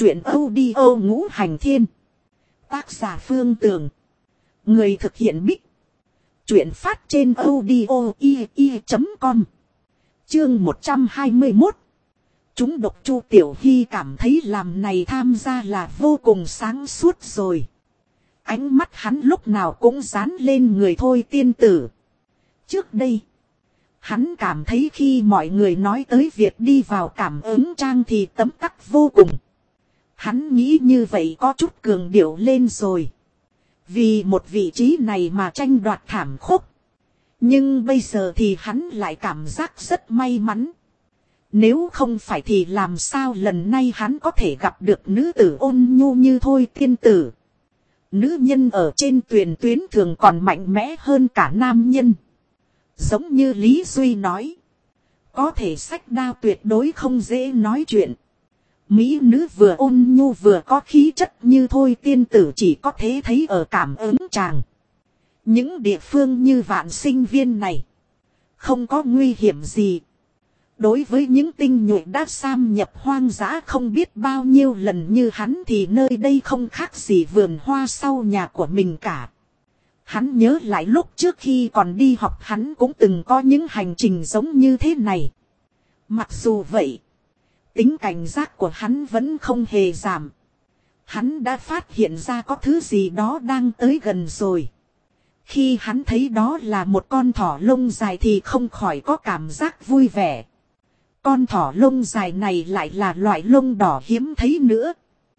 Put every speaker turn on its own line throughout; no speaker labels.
Chuyện audio Ngũ Hành Thiên. Tác giả Phương Tường. Người thực hiện Bích. Chuyện phát trên audio.com. Chương 121. Chúng độc Chu Tiểu Hy cảm thấy làm này tham gia là vô cùng sáng suốt rồi. Ánh mắt hắn lúc nào cũng dán lên người Thôi Tiên Tử. Trước đây, hắn cảm thấy khi mọi người nói tới việc đi vào cảm ứng trang thì tấm tắc vô cùng. Hắn nghĩ như vậy có chút cường điệu lên rồi. Vì một vị trí này mà tranh đoạt thảm khốc. Nhưng bây giờ thì hắn lại cảm giác rất may mắn. Nếu không phải thì làm sao lần này hắn có thể gặp được nữ tử ôn nhu như Thôi Tiên Tử. Nữ nhân ở trên tuyến thường còn mạnh mẽ hơn cả nam nhân. Giống như Lý Duy nói. Có thể xách đao tuyệt đối không dễ nói chuyện. Mỹ nữ vừa ôn nhu vừa có khí chất như Thôi Tiên Tử chỉ có thể thấy ở cảm ứng tràng. Những địa phương như Vạn Sinh Viên này. Không có nguy hiểm gì. Đối với những tinh nhuệ đã xâm nhập hoang dã không biết bao nhiêu lần như hắn thì nơi đây không khác gì vườn hoa sau nhà của mình cả. Hắn nhớ lại lúc trước khi còn đi học hắn cũng từng có những hành trình giống như thế này. Mặc dù vậy, tính cảnh giác của hắn vẫn không hề giảm. Hắn đã phát hiện ra có thứ gì đó đang tới gần rồi. Khi hắn thấy đó là một con thỏ lông dài thì không khỏi có cảm giác vui vẻ. Con thỏ lông dài này lại là loại lông đỏ hiếm thấy nữa.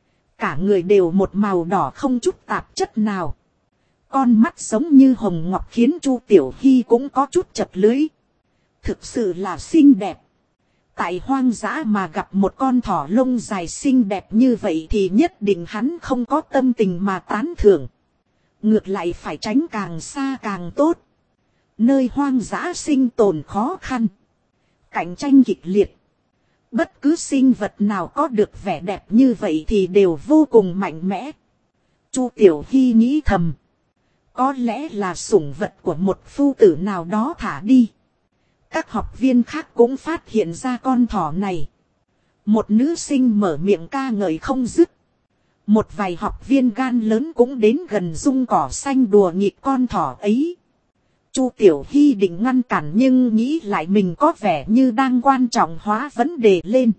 Cả người đều một màu đỏ không chút tạp chất nào. Con mắt giống như hồng ngọc khiến Chu Tiểu Hy cũng có chút chật lưỡi. Thực sự là xinh đẹp. Tại hoang dã mà gặp một con thỏ lông dài xinh đẹp như vậy thì nhất định hắn không có tâm tình mà tán thưởng. Ngược lại phải tránh càng xa càng tốt. Nơi hoang dã sinh tồn khó khăn. Cạnh tranh kịch liệt. Bất cứ sinh vật nào có được vẻ đẹp như vậy thì đều vô cùng mạnh mẽ. Chu Tiểu Hy nghĩ thầm. Có lẽ là sủng vật của một phu tử nào đó thả đi. Các học viên khác cũng phát hiện ra con thỏ này. Một nữ sinh mở miệng ca ngợi không dứt. Một vài học viên gan lớn cũng đến gần dung cỏ xanh đùa nghịch con thỏ ấy. Chu Tiểu Hy định ngăn cản nhưng nghĩ lại mình có vẻ như đang quan trọng hóa vấn đề lên.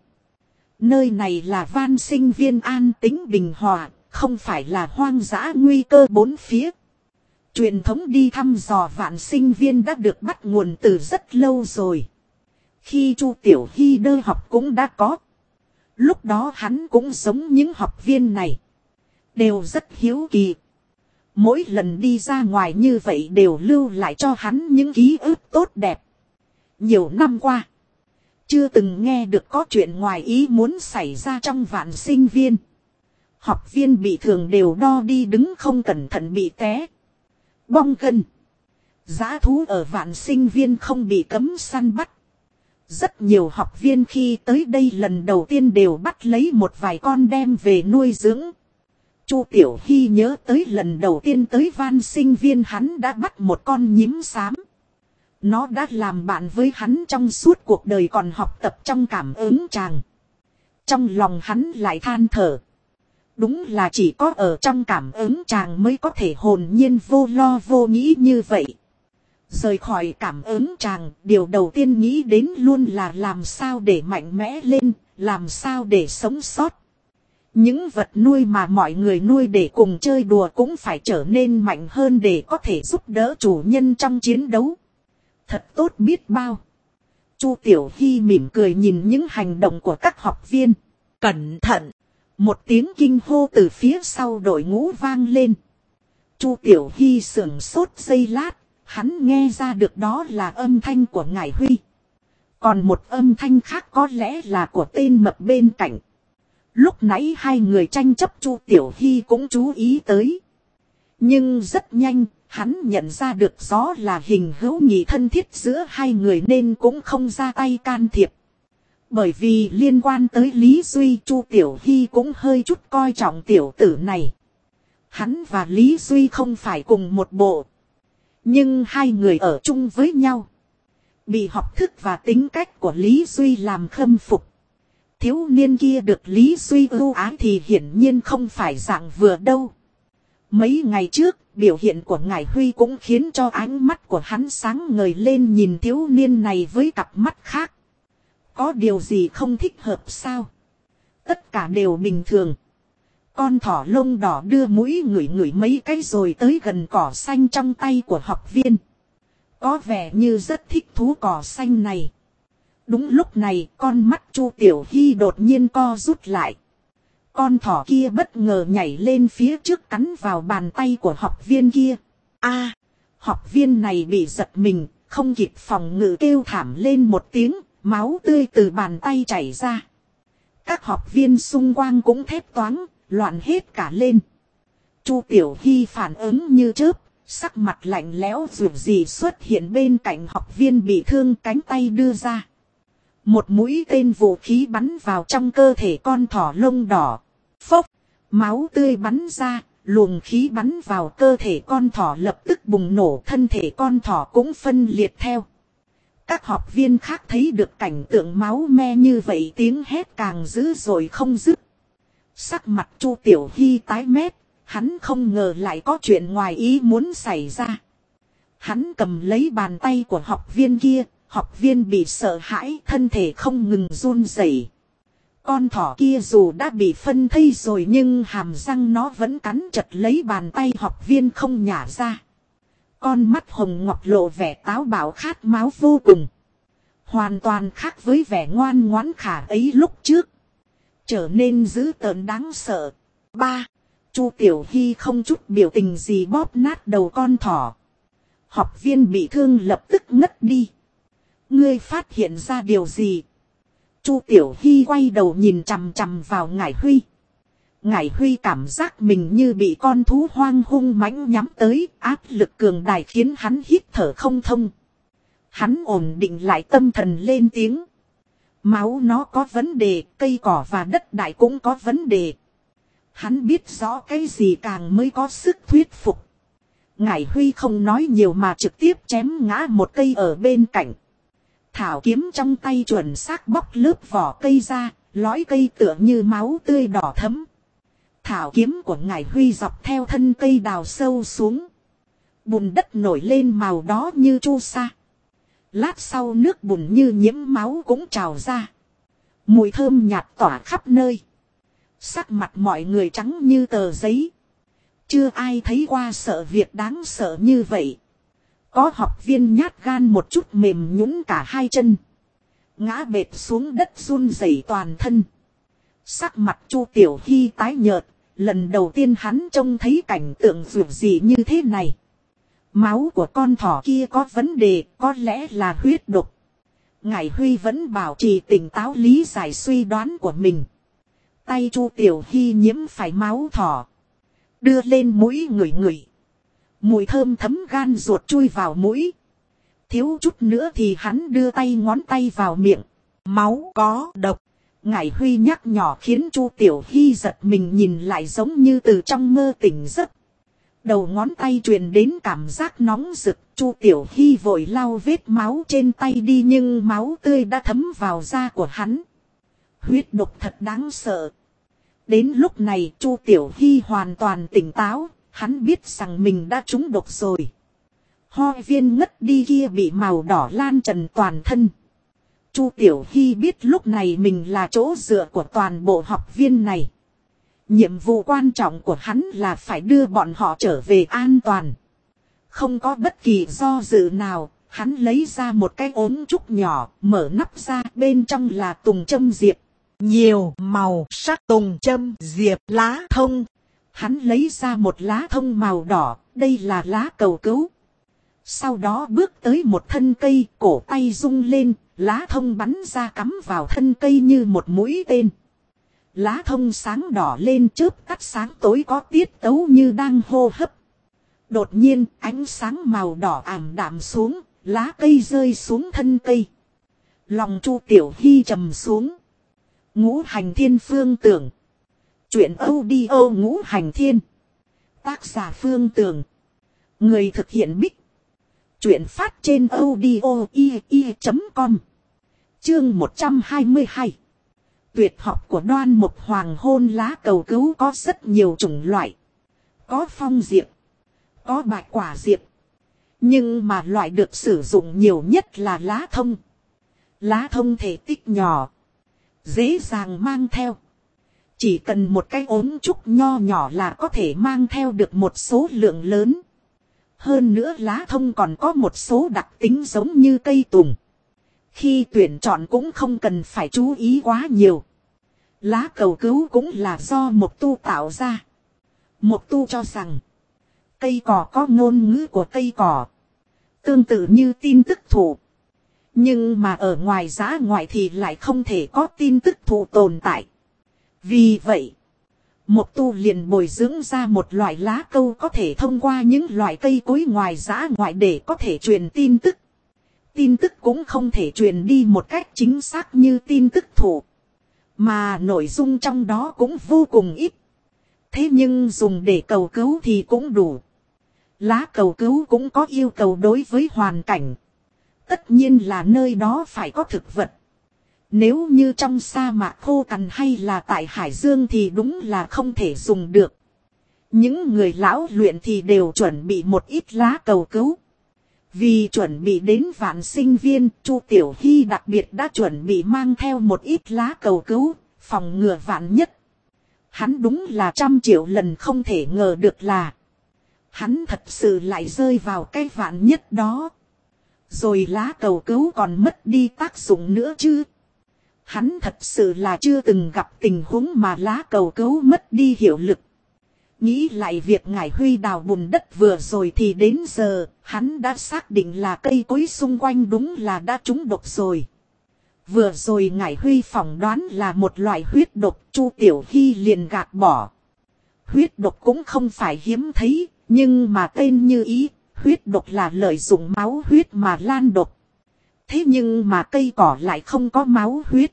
Nơi này là Van Sinh Viên an tĩnh bình hòa, không phải là hoang dã nguy cơ bốn phía. Truyền thống đi thăm dò Vạn Sinh Viên đã được bắt nguồn từ rất lâu rồi. Khi Chu Tiểu Hy đơ học cũng đã có. Lúc đó hắn cũng giống những học viên này. Đều rất hiếu kỳ. Mỗi lần đi ra ngoài như vậy đều lưu lại cho hắn những ký ức tốt đẹp. Nhiều năm qua. Chưa từng nghe được có chuyện ngoài ý muốn xảy ra trong Vạn Sinh Viên. Học viên bị thương đều đo đi đứng không cẩn thận bị té. Bong gân. Dã thú ở Vạn Sinh Viên không bị cấm săn bắt. Rất nhiều học viên khi tới đây lần đầu tiên đều bắt lấy một vài con đem về nuôi dưỡng. Chu Tiểu Hy nhớ tới lần đầu tiên tới Van Sinh Viên hắn đã bắt một con nhím xám. Nó đã làm bạn với hắn trong suốt cuộc đời còn học tập trong cảm ứng tràng. Trong lòng hắn lại than thở. Đúng là chỉ có ở trong cảm ứng tràng mới có thể hồn nhiên vô lo vô nghĩ như vậy. Rời khỏi cảm ứng tràng, điều đầu tiên nghĩ đến luôn là làm sao để mạnh mẽ lên, làm sao để sống sót. Những vật nuôi mà mọi người nuôi để cùng chơi đùa cũng phải trở nên mạnh hơn để có thể giúp đỡ chủ nhân trong chiến đấu. Thật tốt biết bao. Chu Tiểu Hy mỉm cười nhìn những hành động của các học viên. Cẩn thận! Một tiếng kinh hô từ phía sau đội ngũ vang lên. Chu Tiểu Hy sửng sốt giây lát, hắn nghe ra được đó là âm thanh của Ngải Huy. Còn một âm thanh khác có lẽ là của tên mập bên cạnh. Lúc nãy hai người tranh chấp Chu Tiểu Hy cũng chú ý tới. Nhưng rất nhanh, hắn nhận ra được đó là hình hữu nghị thân thiết giữa hai người nên cũng không ra tay can thiệp. Bởi vì liên quan tới Lý Duy, Chu Tiểu Hy cũng hơi chút coi trọng tiểu tử này. Hắn và Lý Duy không phải cùng một bộ. Nhưng hai người ở chung với nhau. Bị học thức và tính cách của Lý Duy làm khâm phục. Thiếu niên kia được Lý Duy ưu ái thì hiển nhiên không phải dạng vừa đâu. Mấy ngày trước, biểu hiện của Ngải Huy cũng khiến cho ánh mắt của hắn sáng ngời lên, nhìn thiếu niên này với cặp mắt khác. Có điều gì không thích hợp sao? Tất cả đều bình thường. Con thỏ lông đỏ đưa mũi ngửi ngửi mấy cái rồi tới gần cỏ xanh trong tay của học viên. Có vẻ như rất thích thú cỏ xanh này. Đúng lúc này, con mắt Chu Tiểu Hy đột nhiên co rút lại. Con thỏ kia bất ngờ nhảy lên phía trước cắn vào bàn tay của học viên kia. Học viên này bị giật mình, không kịp phòng ngự kêu thảm lên một tiếng, máu tươi từ bàn tay chảy ra. Các học viên xung quanh cũng thét toáng, loạn hết cả lên. Chu Tiểu Hy phản ứng như chớp, sắc mặt lạnh lẽo dù gì xuất hiện bên cạnh học viên bị thương, cánh tay đưa ra. Một mũi tên vũ khí bắn vào trong cơ thể con thỏ lông đỏ. Phốc, máu tươi bắn ra, luồng khí bắn vào cơ thể con thỏ lập tức bùng nổ, thân thể con thỏ cũng phân liệt theo. Các học viên khác thấy được cảnh tượng máu me như vậy, tiếng hét càng dữ dội không dứt. Sắc mặt Chu Tiểu Hy tái mét, hắn không ngờ lại có chuyện ngoài ý muốn xảy ra. Hắn cầm lấy bàn tay của học viên kia, học viên bị sợ hãi, thân thể không ngừng run rẩy. Con thỏ kia dù đã bị phân thây rồi nhưng hàm răng nó vẫn cắn chặt lấy bàn tay học viên không nhả ra. Con mắt hồng ngọc lộ vẻ táo bạo khát máu vô cùng. Hoàn toàn khác với vẻ ngoan ngoãn khả ấy lúc trước. Trở nên dữ tợn đáng sợ. Chu Tiểu Hy không chút biểu tình gì bóp nát đầu con thỏ. Học viên bị thương lập tức ngất đi. Ngươi phát hiện ra điều gì? Chu Tiểu Hy quay đầu nhìn chằm chằm vào Ngải Huy. Ngải Huy cảm giác mình như bị con thú hoang hung mãnh nhắm tới, áp lực cường đại khiến hắn hít thở không thông. Hắn ổn định lại tâm thần lên tiếng. Máu nó có vấn đề, cây cỏ và đất đai cũng có vấn đề. Hắn biết rõ cái gì càng mới có sức thuyết phục. Ngải Huy không nói nhiều mà trực tiếp chém ngã một cây ở bên cạnh. Thảo kiếm trong tay chuẩn xác bóc lớp vỏ cây ra, lõi cây tựa như máu tươi đỏ thẫm. Thảo kiếm của Ngải Huy dọc theo thân cây đào sâu xuống. Bùn đất nổi lên màu đó như chu sa. Lát sau nước bùn như nhiễm máu cũng trào ra. Mùi thơm nhạt tỏa khắp nơi. Sắc mặt mọi người trắng như tờ giấy. Chưa ai thấy qua sợ việc đáng sợ như vậy. Có học viên nhát gan một chút mềm nhũn cả hai chân. Ngã bệt xuống đất run rẩy toàn thân. Sắc mặt Chu Tiểu Hy tái nhợt. Lần đầu tiên hắn trông thấy cảnh tượng dữ dị như thế này. Máu của con thỏ kia có vấn đề, có lẽ là huyết độc. Ngải Huy vẫn bảo trì tỉnh táo lý giải suy đoán của mình. Tay Chu Tiểu Hy nhiễm phải máu thỏ. Đưa lên mũi ngửi ngửi. Mùi thơm thấm gan ruột chui vào mũi. Thiếu chút nữa thì hắn đưa tay ngón tay vào miệng. Máu có độc. Ngải Huy nhắc nhỏ khiến Chu Tiểu Hy giật mình, nhìn lại giống như từ trong mơ tỉnh giấc. Đầu ngón tay truyền đến cảm giác nóng rực. Chu Tiểu Hy vội lau vết máu trên tay đi nhưng máu tươi đã thấm vào da của hắn. Huyết độc thật đáng sợ. Đến lúc này Chu Tiểu Hy hoàn toàn tỉnh táo. Hắn biết rằng mình đã trúng độc rồi. Ho viên ngất đi kia bị màu đỏ lan tràn toàn thân. Chu Tiểu Hy biết lúc này mình là chỗ dựa của toàn bộ học viên này. Nhiệm vụ quan trọng của hắn là phải đưa bọn họ trở về an toàn. Không có bất kỳ do dự nào, hắn lấy ra một cái ống trúc nhỏ, mở nắp ra, bên trong là tùng châm diệp. Nhiều màu sắc tùng châm diệp lá thông. Hắn lấy ra một lá thông màu đỏ, đây là lá cầu cứu. Sau đó bước tới một thân cây, cổ tay rung lên, lá thông bắn ra cắm vào thân cây như một mũi tên. Lá thông sáng đỏ lên, chớp tắt sáng tối có tiết tấu như đang hô hấp. Đột nhiên ánh sáng màu đỏ ảm đạm xuống, lá cây rơi xuống thân cây. Lòng Chu Tiểu Hy trầm xuống. Ngũ hành thiên phương tưởng. Chuyện audio ngũ hành thiên. Tác giả Phương Tường. Người thực hiện Bích. Chuyện phát trên audio.com. Chương 122. Tuyệt học của Đoan Mục Hoàng Hôn lá cầu cứu có rất nhiều chủng loại. Có phong diệp, có bạch quả diệp. Nhưng mà loại được sử dụng nhiều nhất là lá thông. Lá thông thể tích nhỏ, dễ dàng mang theo. Chỉ cần một cái ống trúc nho nhỏ là có thể mang theo được một số lượng lớn. Hơn nữa lá thông còn có một số đặc tính giống như cây tùng. Khi tuyển chọn cũng không cần phải chú ý quá nhiều. Lá cầu cứu cũng là do Mộc Tu tạo ra. Mộc Tu cho rằng cây cỏ có ngôn ngữ của cây cỏ, tương tự như tin tức thụ. Nhưng mà ở ngoài dã ngoại thì lại không thể có tin tức thụ tồn tại. Vì vậy, Mộc Tu liền bồi dưỡng ra một loại lá câu có thể thông qua những loại cây cối ngoài dã ngoại để có thể truyền tin tức. Tin tức cũng không thể truyền đi một cách chính xác như tin tức thụ. Mà nội dung trong đó cũng vô cùng ít. Thế nhưng dùng để cầu cứu thì cũng đủ. Lá cầu cứu cũng có yêu cầu đối với hoàn cảnh. Tất nhiên là nơi đó phải có thực vật. Nếu như trong sa mạc khô cằn hay là tại hải dương thì đúng là không thể dùng được. Những người lão luyện thì đều chuẩn bị một ít lá cầu cứu. Vì chuẩn bị đến vạn sinh viên, Chu Tiểu Hy đặc biệt đã chuẩn bị mang theo một ít lá cầu cứu, phòng ngừa vạn nhất. Hắn đúng là 100 triệu lần không thể ngờ được là hắn thật sự lại rơi vào cái vạn nhất đó. Rồi lá cầu cứu còn mất đi tác dụng nữa chứ. Hắn thật sự là chưa từng gặp tình huống mà lá cầu cứu mất đi hiệu lực. Nghĩ lại việc Ngải Huy đào bùn đất vừa rồi thì đến giờ, hắn đã xác định là cây cối xung quanh đúng là đã trúng độc rồi. Vừa rồi Ngải Huy phỏng đoán là một loại huyết độc, Chu Tiểu Hy liền gạt bỏ. Huyết độc cũng không phải hiếm thấy, nhưng mà tên như ý, huyết độc là lợi dụng máu huyết mà lan độc. Thế nhưng mà cây cỏ lại không có máu huyết.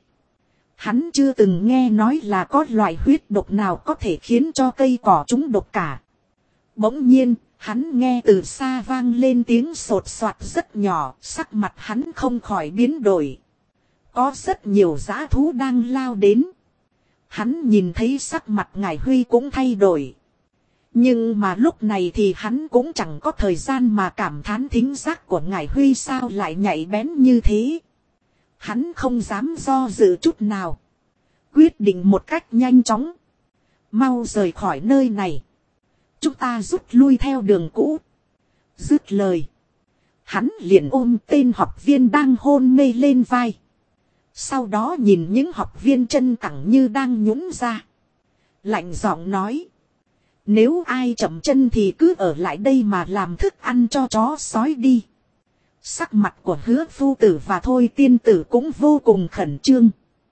Hắn chưa từng nghe nói là có loại huyết độc nào có thể khiến cho cây cỏ trúng độc cả. Bỗng nhiên, hắn nghe từ xa vang lên tiếng sột soạt rất nhỏ, sắc mặt hắn không khỏi biến đổi. Có rất nhiều dã thú đang lao đến. Hắn nhìn thấy sắc mặt Ngải Huy cũng thay đổi. Nhưng mà lúc này thì hắn cũng chẳng có thời gian mà cảm thán thính giác của Ngải Huy sao lại nhạy bén như thế. Hắn không dám do dự chút nào. Quyết định một cách nhanh chóng. Mau rời khỏi nơi này. Chúng ta rút lui theo đường cũ. Dứt lời. Hắn liền ôm tên học viên đang hôn mê lên vai. Sau đó nhìn những học viên chân cẳng như đang nhũn ra. Lạnh giọng nói. Nếu ai chậm chân thì cứ ở lại đây mà làm thức ăn cho chó sói đi. Sắc mặt của Hứa Phu Tử và Thôi Tiên Tử cũng vô cùng khẩn trương.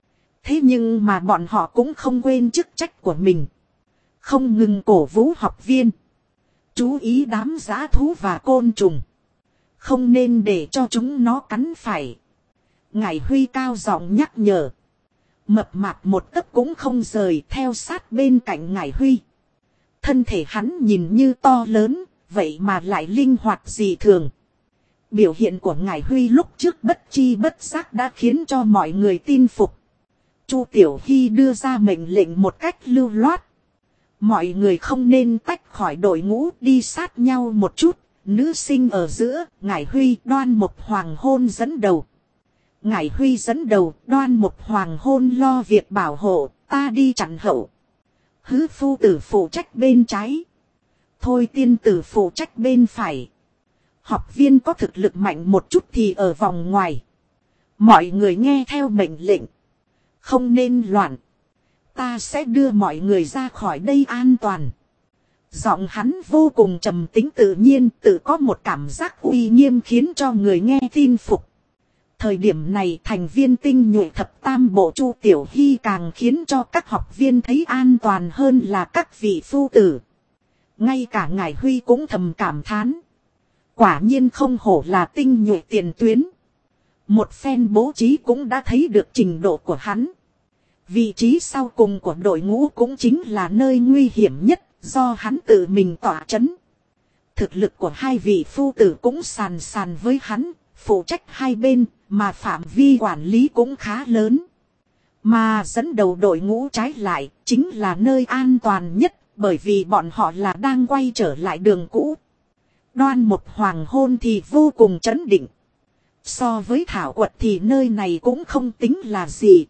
Thế nhưng mà bọn họ cũng không quên chức trách của mình. Không ngừng cổ vũ học viên. Chú ý đám dã thú và côn trùng. Không nên để cho chúng nó cắn phải. Ngải Huy cao giọng nhắc nhở. Mập mạp một tấc cũng không rời theo sát bên cạnh Ngải Huy. Thân thể hắn nhìn như to lớn, vậy mà lại linh hoạt dị thường. Biểu hiện của Ngải Huy lúc trước bất chi bất giác đã khiến cho mọi người tin phục. Chu Tiểu Hy đưa ra mệnh lệnh một cách lưu loát. Mọi người không nên tách khỏi đội ngũ đi sát nhau một chút. Nữ sinh ở giữa, Ngải Huy Đoan Mục Hoàng Hôn dẫn đầu. Ngải Huy dẫn đầu, Đoan Mục Hoàng Hôn lo việc bảo hộ, ta đi chặn hậu. Hứa Phu Tử phụ trách bên trái. Thôi Tiên Tử phụ trách bên phải. Học viên có thực lực mạnh một chút thì ở vòng ngoài. Mọi người nghe theo mệnh lệnh. Không nên loạn. Ta sẽ đưa mọi người ra khỏi đây an toàn. Giọng hắn vô cùng trầm tính tự nhiên, tự có một cảm giác uy nghiêm khiến cho người nghe tin phục. Thời điểm này thành viên tinh nhuệ thập tam bộ Chu Tiểu Hy càng khiến cho các học viên thấy an toàn hơn là các vị phu tử. Ngay cả Ngải Huy cũng thầm cảm thán. Quả nhiên không hổ là tinh nhuệ tiền tuyến. Một phen bố trí cũng đã thấy được trình độ của hắn. Vị trí sau cùng của đội ngũ cũng chính là nơi nguy hiểm nhất do hắn tự mình tỏa chấn. Thực lực của hai vị phu tử cũng sàn sàn với hắn, phụ trách hai bên, mà phạm vi quản lý cũng khá lớn. Mà dẫn đầu đội ngũ trái lại chính là nơi an toàn nhất, bởi vì bọn họ là đang quay trở lại đường cũ. Đoan Mục Hoàng Hôn thì vô cùng trấn định. So với thảo quật thì nơi này cũng không tính là gì.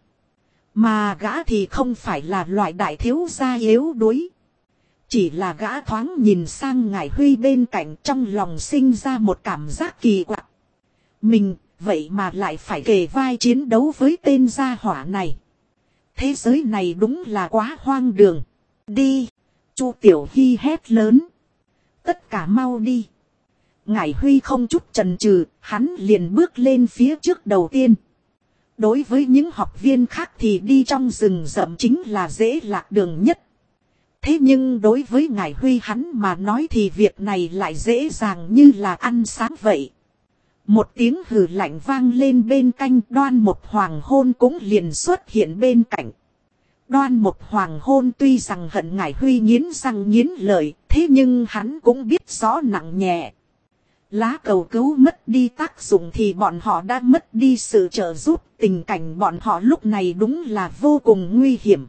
Mà gã thì không phải là loại đại thiếu gia yếu đuối. Chỉ là gã thoáng nhìn sang Ngải Huy bên cạnh, trong lòng sinh ra một cảm giác kỳ quặc. Mình vậy mà lại phải kề vai chiến đấu với tên gia hỏa này. Thế giới này đúng là quá hoang đường. Đi! Chu Tiểu Hy hét lớn. Tất cả mau đi! Ngải Huy không chút chần chừ, hắn liền bước lên phía trước đầu tiên. Đối với những học viên khác thì đi trong rừng rậm chính là dễ lạc đường nhất. Thế nhưng đối với Ngải Huy hắn mà nói thì việc này lại dễ dàng như là ăn sáng vậy. Một tiếng hừ lạnh vang lên bên cạnh, Đoan Mục Hoàng Hôn cũng liền xuất hiện bên cạnh. Đoan Mục Hoàng Hôn tuy rằng hận Ngải Huy nghiến răng nghiến lợi, thế nhưng hắn cũng biết rõ nặng nhẹ. Lá cầu cứu mất đi tác dụng thì bọn họ đã mất đi sự trợ giúp, tình cảnh bọn họ lúc này đúng là vô cùng nguy hiểm.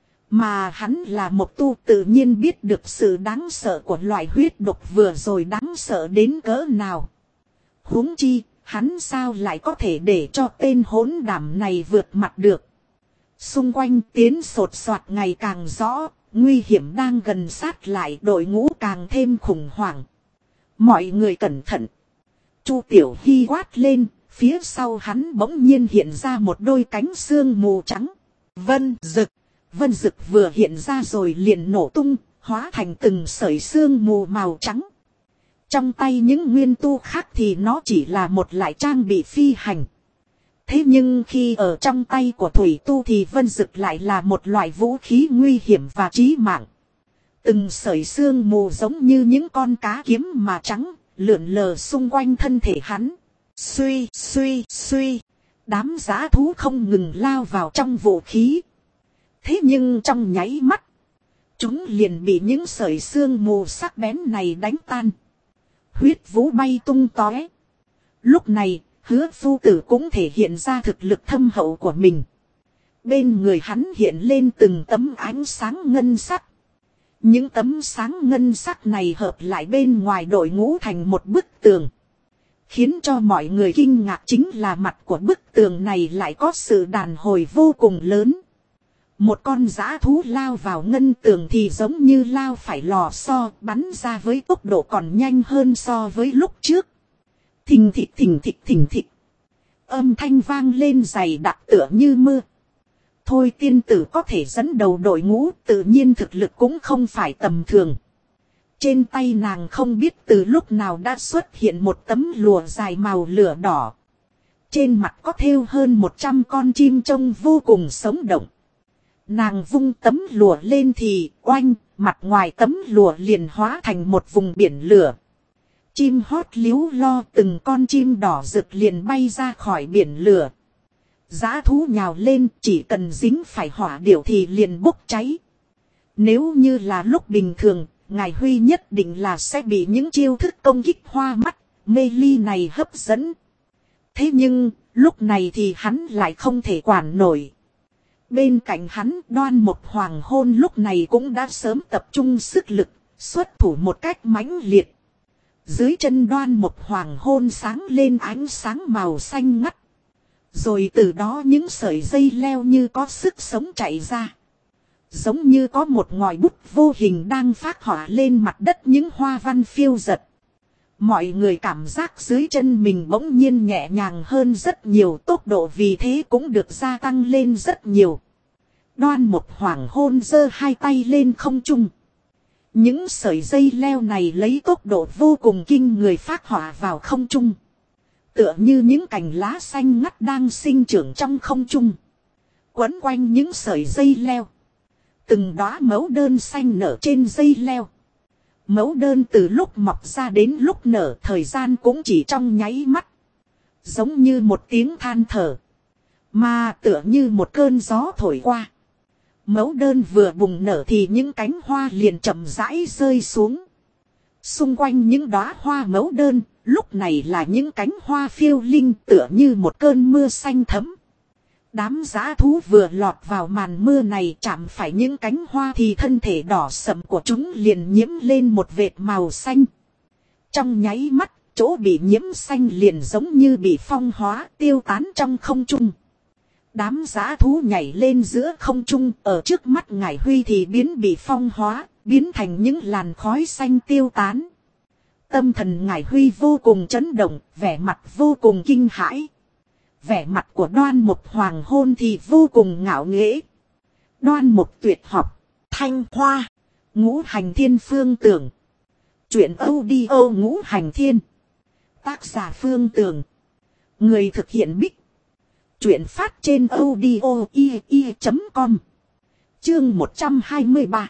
Mà hắn là một tu tự nhiên biết được sự đáng sợ của loại huyết độc vừa rồi đáng sợ đến cỡ nào. Huống chi, hắn sao lại có thể để cho tên hỗn đảm này vượt mặt được. Xung quanh tiến sột soạt ngày càng rõ, nguy hiểm đang gần sát lại, đội ngũ càng thêm khủng hoảng. Mọi người cẩn thận. Chu Tiểu Hy quát lên, phía sau hắn bỗng nhiên hiện ra một đôi cánh xương mù trắng. Vân Dực vừa hiện ra rồi liền nổ tung, hóa thành từng sợi xương mù màu trắng. Trong tay những nguyên tu khác thì nó chỉ là một loại trang bị phi hành. Thế nhưng khi ở trong tay của thủy tu thì Vân Dực lại là một loại vũ khí nguy hiểm và chí mạng. Từng sợi xương mù giống như những con cá kiếm mà trắng, lượn lờ xung quanh thân thể hắn. Suy. Đám dã thú không ngừng lao vào trong vũ khí. Thế nhưng trong nháy mắt, chúng liền bị những sợi xương mù sắc bén này đánh tan. Huyết vũ bay tung tóe. Lúc này, Hứa Phu Tử cũng thể hiện ra thực lực thâm hậu của mình. Bên người hắn hiện lên từng tấm ánh sáng ngân sắc. Những tấm sáng ngân sắc này hợp lại bên ngoài đội ngũ thành một bức tường. Khiến cho mọi người kinh ngạc chính là mặt của bức tường này lại có sự đàn hồi vô cùng lớn. Một con dã thú lao vào ngân tường thì giống như lao phải lò xo, bắn ra với tốc độ còn nhanh hơn so với lúc trước. Thình thịch. Âm thanh vang lên dày đặc tựa như mưa. Thôi tiên tử có thể dẫn đầu đội ngũ, tự nhiên thực lực cũng không phải tầm thường. Trên tay nàng không biết từ lúc nào đã xuất hiện một tấm lụa dài màu lửa đỏ. Trên mặt có thêu hơn 100 con chim trông vô cùng sống động. Nàng vung tấm lụa lên thì oanh, mặt ngoài tấm lụa liền hóa thành một vùng biển lửa. Chim hót líu lo, từng con chim đỏ rực liền bay ra khỏi biển lửa. Dã thú nhào lên, chỉ cần dính phải hỏa điểu thì liền bốc cháy. Nếu như là lúc bình thường, Ngải Huy nhất định là sẽ bị những chiêu thức công kích hoa mắt, mê ly này hấp dẫn. Thế nhưng, lúc này thì hắn lại không thể quản nổi. Bên cạnh hắn, Đoan Mục Hoàng Hôn lúc này cũng đã sớm tập trung sức lực, xuất thủ một cách mãnh liệt. Dưới chân Đoan Mục Hoàng Hôn sáng lên ánh sáng màu xanh ngắt. Rồi từ đó những sợi dây leo như có sức sống chạy ra. Giống như có một ngòi bút vô hình đang phác họa lên mặt đất những hoa văn phiêu dật. Mọi người cảm giác dưới chân mình bỗng nhiên nhẹ nhàng hơn rất nhiều, tốc độ vì thế cũng được gia tăng lên rất nhiều. Đoan Mục Hoàng Hôn giơ hai tay lên không trung. Những sợi dây leo này lấy tốc độ vô cùng kinh người phác họa vào không trung. Tựa như những cành lá xanh ngắt đang sinh trưởng trong không trung. Quấn quanh những sợi dây leo. Từng đóa mẫu đơn xanh nở trên dây leo. Mẫu đơn từ lúc mọc ra đến lúc nở thời gian cũng chỉ trong nháy mắt. Giống như một tiếng than thở. Mà tựa như một cơn gió thổi qua. Mẫu đơn vừa bùng nở thì những cánh hoa liền chậm rãi rơi xuống. Xung quanh những đóa hoa mẫu đơn, lúc này là những cánh hoa phiêu linh tựa như một cơn mưa xanh thẫm. Đám dã thú vừa lọt vào màn mưa này chạm phải những cánh hoa thì thân thể đỏ sậm của chúng liền nhiễm lên một vệt màu xanh. Trong nháy mắt, chỗ bị nhiễm xanh liền giống như bị phong hóa tiêu tán trong không trung. Đám dã thú nhảy lên giữa không trung, ở trước mắt Ngải Huy thì bị phong hóa, biến thành những làn khói xanh tiêu tán. Tâm thần Ngải Huy vô cùng chấn động, vẻ mặt vô cùng kinh hãi. Vẻ mặt của Đoan Mục Hoàng Hôn thì vô cùng ngạo nghễ. Đoan Mục Tuyệt học, Thanh Hoa, Ngũ Hành Thiên Phương Tưởng. Truyện audio Ngũ Hành Thiên. Tác giả Phương Tưởng. Người thực hiện Bích. Truyện phát trên audio.com. Chương 123.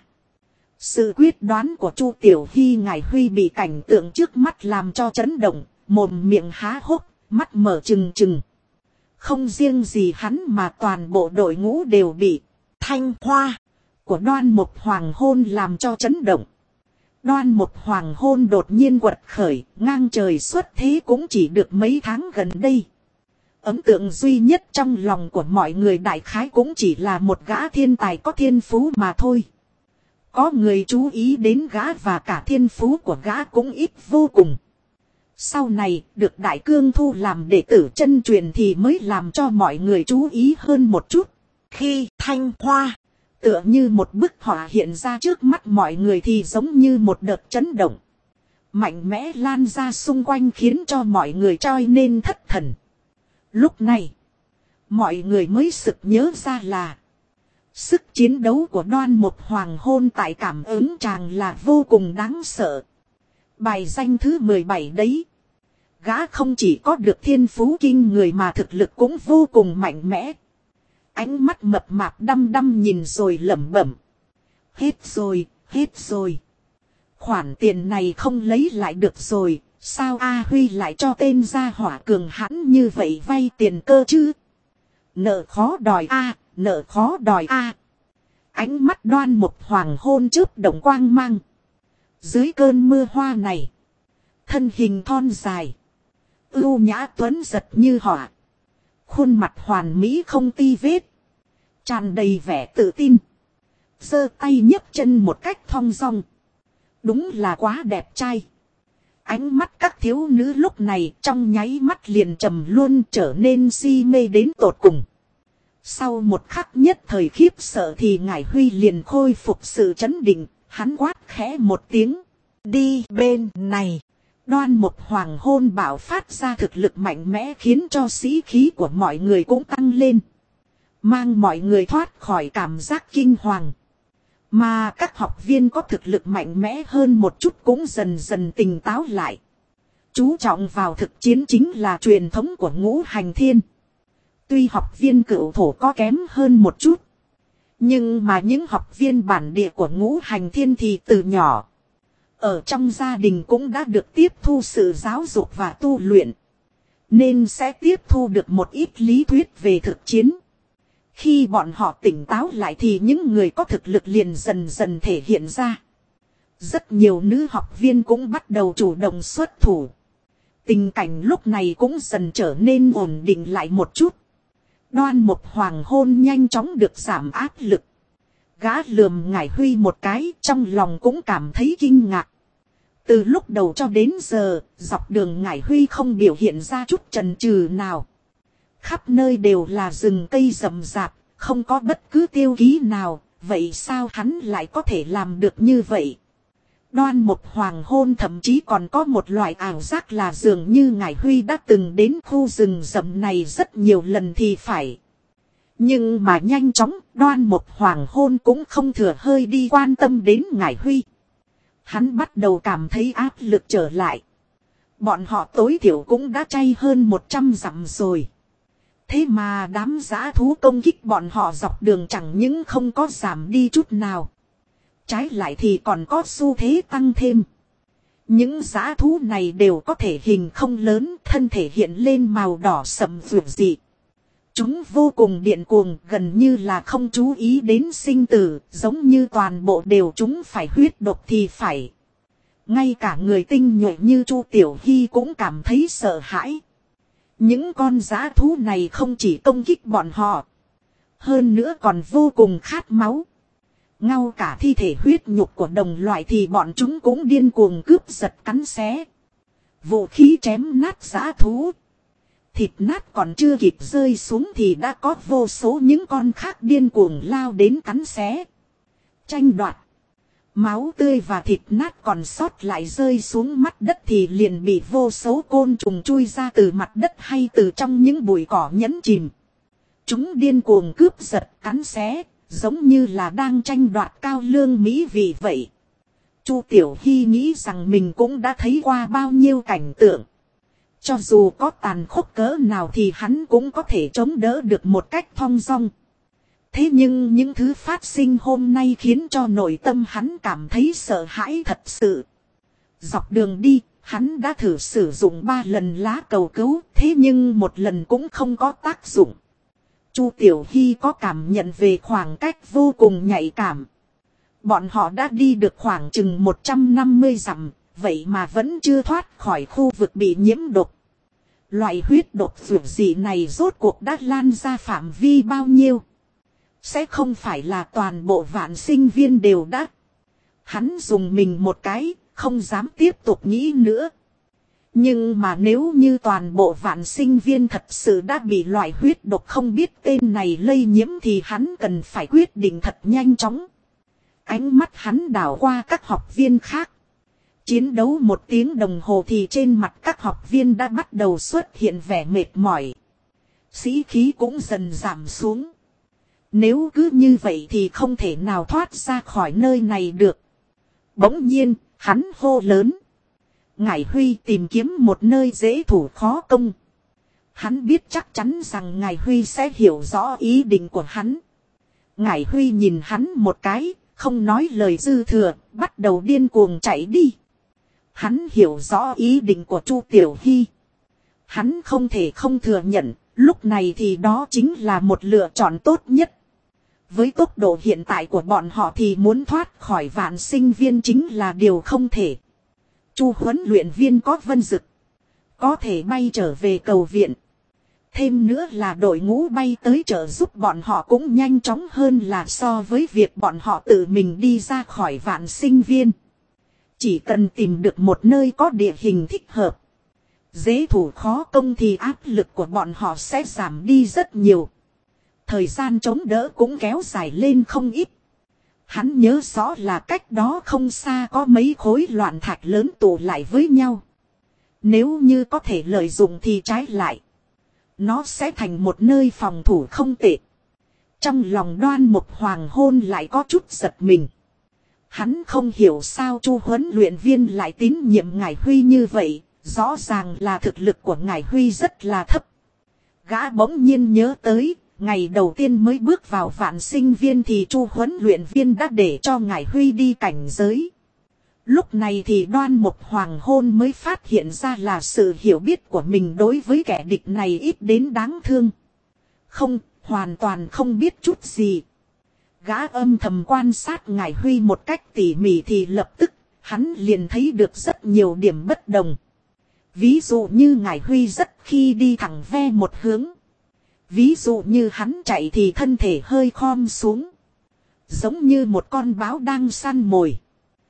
Sự quyết đoán của Chu Tiểu Hy. Ngải Huy bị cảnh tượng trước mắt làm cho chấn động, mồm miệng há hốc, mắt mở trừng trừng. Không riêng gì hắn mà toàn bộ đội ngũ đều bị thanh hoa của Đoan Mục Hoàng Hôn làm cho chấn động. Đoan Mục Hoàng Hôn đột nhiên quật khởi, ngang trời xuất thế cũng chỉ được mấy tháng gần đây. Ấn tượng duy nhất trong lòng của mọi người đại khái cũng chỉ là một gã thiên tài có thiên phú mà thôi. Có người chú ý đến gã và cả thiên phú của gã cũng ít vô cùng. Sau này, được Đại Cương thu làm đệ tử chân truyền thì mới làm cho mọi người chú ý hơn một chút. Khi thanh hoa, tựa như một bức họa hiện ra trước mắt mọi người thì giống như một đợt chấn động. Mạnh mẽ lan ra xung quanh khiến cho mọi người troi nên thất thần. Lúc này, mọi người mới sực nhớ ra là sức chiến đấu của Đoan Mục Hoàng Hôn tại cảm ứng tràng là vô cùng đáng sợ. Bài danh thứ 17 đấy. Gã không chỉ có được thiên phú kinh người mà thực lực cũng vô cùng mạnh mẽ. Ánh mắt mập mạp đăm đăm nhìn rồi lẩm bẩm. Hết rồi, hết rồi. Khoản tiền này không lấy lại được rồi. Sao A Huy lại cho tên gia hỏa cường hãn như vậy vay tiền cơ chứ? Nợ khó đòi A, nợ khó đòi A. Ánh mắt Đoan Mục Hoàng Hôn chớp động quang mang. Dưới cơn mưa hoa này, thân hình thon dài, ưu nhã tuấn giật như họa, khuôn mặt hoàn mỹ không ti vết, tràn đầy vẻ tự tin, giơ tay nhấc chân một cách thong dong. Đúng là quá đẹp trai. Ánh mắt các thiếu nữ lúc này trong nháy mắt liền trầm luôn, trở nên si mê đến tột cùng. Sau một khắc nhất thời khiếp sợ thì Ngải Huy liền khôi phục sự trấn định, hắn quát khẽ một tiếng. Đi bên này. Đoan Mục Hoàng Hôn bạo phát ra thực lực mạnh mẽ khiến cho sĩ khí của mọi người cũng tăng lên. Mang mọi người thoát khỏi cảm giác kinh hoàng. Mà các học viên có thực lực mạnh mẽ hơn một chút cũng dần dần tỉnh táo lại. Chú trọng vào thực chiến chính là truyền thống của Ngũ Hành Thiên. Tuy học viên cửu thổ có kém hơn một chút, nhưng mà những học viên bản địa của Ngũ Hành Thiên thì từ nhỏ ở trong gia đình cũng đã được tiếp thu sự giáo dục và tu luyện, nên sẽ tiếp thu được một ít lý thuyết về thực chiến. Khi bọn họ tỉnh táo lại thì những người có thực lực liền dần dần thể hiện ra. Rất nhiều nữ học viên cũng bắt đầu chủ động xuất thủ. Tình cảnh lúc này cũng dần trở nên ổn định lại một chút. Đoan Mục Hoàng Hôn nhanh chóng được giảm áp lực. Gã lườm Ngải Huy một cái, trong lòng cũng cảm thấy kinh ngạc. Từ lúc đầu cho đến giờ, dọc đường Ngải Huy không biểu hiện ra chút chần chừ nào. Khắp nơi đều là rừng cây rậm rạp, không có bất cứ tiêu ký nào, vậy sao hắn lại có thể làm được như vậy? Đoan Mục Hoàng Hôn thậm chí còn có một loại ảo giác là dường như Ngải Huy đã từng đến khu rừng rậm này rất nhiều lần thì phải. Nhưng mà nhanh chóng, Đoan Mục Hoàng Hôn cũng không thừa hơi đi quan tâm đến Ngải Huy. Hắn bắt đầu cảm thấy áp lực trở lại. Bọn họ tối thiểu cũng đã chay hơn 100 dặm rồi. Thế mà đám dã thú công kích bọn họ dọc đường chẳng những không có giảm đi chút nào. Trái lại thì còn có xu thế tăng thêm. Những dã thú này đều có thể hình không lớn, thân thể hiện lên màu đỏ sậm vượt dị. Chúng vô cùng điên cuồng, gần như là không chú ý đến sinh tử, giống như toàn bộ đều chúng phải huyết độc thì phải. Ngay cả người tinh nhuệ như Chu Tiểu Hy cũng cảm thấy sợ hãi. Những con dã thú này không chỉ công kích bọn họ, Hơn nữa còn vô cùng khát máu. Ngao cả thi thể huyết nhục của đồng loại thì bọn chúng cũng điên cuồng cướp giật cắn xé. Vũ khí chém nát dã thú. Thịt nát còn chưa kịp rơi xuống thì đã có vô số những con khác điên cuồng lao đến cắn xé. Tranh đoạt. Máu tươi và thịt nát còn sót lại rơi xuống mặt đất thì liền bị vô số côn trùng chui ra từ mặt đất hay từ trong những bụi cỏ nhấn chìm. Chúng điên cuồng cướp giật cắn xé, giống như là đang tranh đoạt cao lương mỹ vị vậy. Chu Tiểu Hy nghĩ rằng mình cũng đã thấy qua bao nhiêu cảnh tượng. Cho dù có tàn khốc cỡ nào thì hắn cũng có thể chống đỡ được một cách thong dong. Thế nhưng những thứ phát sinh hôm nay khiến cho nội tâm hắn cảm thấy sợ hãi thật sự. Dọc đường đi, hắn đã thử sử dụng 3 lần lá cầu cứu, thế nhưng một lần cũng không có tác dụng. Chu Tiểu Hy có cảm nhận về khoảng cách vô cùng nhạy cảm. Bọn họ đã đi được khoảng chừng 150 dặm, vậy mà vẫn chưa thoát khỏi khu vực bị nhiễm độc. Loại huyết độc dữ dị này rốt cuộc đã lan ra phạm vi bao nhiêu? Sẽ không phải là toàn bộ vạn sinh viên đều đã. Hắn dùng mình một cái, không dám tiếp tục nghĩ nữa. Nhưng mà nếu như toàn bộ vạn sinh viên thật sự đã bị loại huyết độc không biết tên này lây nhiễm thì hắn cần phải quyết định thật nhanh chóng. Ánh mắt hắn đảo qua các học viên khác. Chiến đấu 1 tiếng đồng hồ thì trên mặt các học viên đã bắt đầu xuất hiện vẻ mệt mỏi. Sĩ khí cũng dần giảm xuống. Nếu cứ như vậy thì không thể nào thoát ra khỏi nơi này được. Bỗng nhiên, hắn hô lớn. Ngải Huy tìm kiếm một nơi dễ thủ khó công. Hắn biết chắc chắn rằng Ngải Huy sẽ hiểu rõ ý định của hắn. Ngải Huy nhìn hắn một cái, không nói lời dư thừa, bắt đầu điên cuồng chạy đi. Hắn hiểu rõ ý định của Chu Tiểu Hy. Hắn không thể không thừa nhận, lúc này thì đó chính là một lựa chọn tốt nhất. Với tốc độ hiện tại của bọn họ thì muốn thoát khỏi vạn sinh viên chính là điều không thể. Chu huấn luyện viên có Vân Dực, có thể bay trở về cầu viện. Thêm nữa là đội ngũ bay tới trợ giúp bọn họ cũng nhanh chóng hơn là so với việc bọn họ tự mình đi ra khỏi vạn sinh viên. Chỉ cần tìm được một nơi có địa hình thích hợp, dễ thủ khó công thì áp lực của bọn họ sẽ giảm đi rất nhiều. Thời gian chống đỡ cũng kéo dài lên không ít. Hắn nhớ rõ là cách đó không xa có mấy khối loạn thạch lớn tụ lại với nhau. Nếu như có thể lợi dụng thì trái lại, nó sẽ thành một nơi phòng thủ không tệ. Trong lòng Đoan Mục Hoàng Hôn lại có chút giật mình. Hắn không hiểu sao Chu huấn luyện viên lại tín nhiệm Ngải Huy như vậy. Rõ ràng là thực lực của Ngải Huy rất là thấp. Gã bỗng nhiên nhớ tới, ngày đầu tiên mới bước vào vạn sinh viên thì Chu huấn luyện viên đã để cho Ngải Huy đi cảnh giới. Lúc này thì Đoan Mục Hoàng Hôn mới phát hiện ra là sự hiểu biết của mình đối với kẻ địch này ít đến đáng thương. Không, hoàn toàn không biết chút gì. Gã âm thầm quan sát Ngải Huy một cách tỉ mỉ thì lập tức, hắn liền thấy được rất nhiều điểm bất đồng. Ví dụ như Ngải Huy rất khi đi thẳng ve một hướng. Ví dụ như hắn chạy thì thân thể hơi khom xuống. Giống như một con báo đang săn mồi.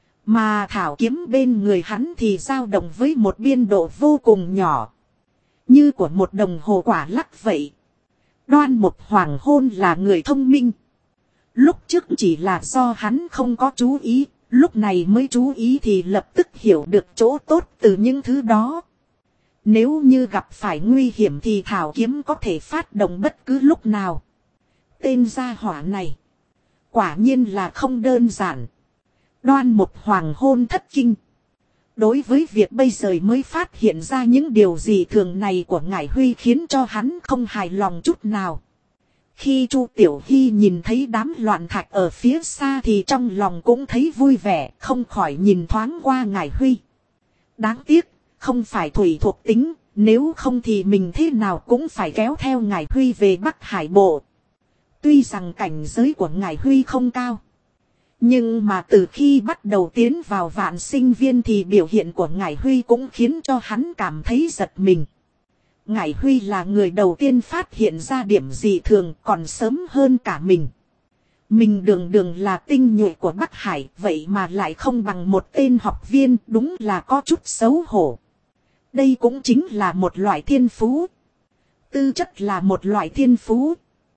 Mà thảo kiếm bên người hắn thì dao động với một biên độ vô cùng nhỏ. Như của một đồng hồ quả lắc vậy. Đoan Mục Hoàng Hôn là người thông minh. Lúc trước chỉ là do hắn không có chú ý. Lúc này mới chú ý thì lập tức hiểu được chỗ tốt từ những thứ đó. Nếu như gặp phải nguy hiểm thì thảo kiếm có thể phát động bất cứ lúc nào. Tên gia hỏa này quả nhiên là không đơn giản. Đoan Mục Hoàng Hôn thất kinh. Đối với việc bây giờ mới phát hiện ra những điều gì thường này của Ngải Huy khiến cho hắn không hài lòng chút nào. Khi Chu Tiểu Hy nhìn thấy đám loạn thạch ở phía xa thì trong lòng cũng thấy vui vẻ, không khỏi nhìn thoáng qua Ngải Huy. Đáng tiếc, không phải thủy thuộc tính, nếu không thì mình thế nào cũng phải kéo theo Ngải Huy về Bắc Hải Bộ. Tuy rằng cảnh giới của Ngải Huy không cao, nhưng mà từ khi bắt đầu tiến vào vạn sinh viên thì biểu hiện của Ngải Huy cũng khiến cho hắn cảm thấy giật mình. Ngải Huy là người đầu tiên phát hiện ra điểm dị thường còn sớm hơn cả mình. Mình đường đường là tinh nhuệ của Bắc Hải, vậy mà lại không bằng một tên học viên, đúng là có chút xấu hổ. Đây cũng chính là một loại thiên phú. Tư chất là một loại thiên phú.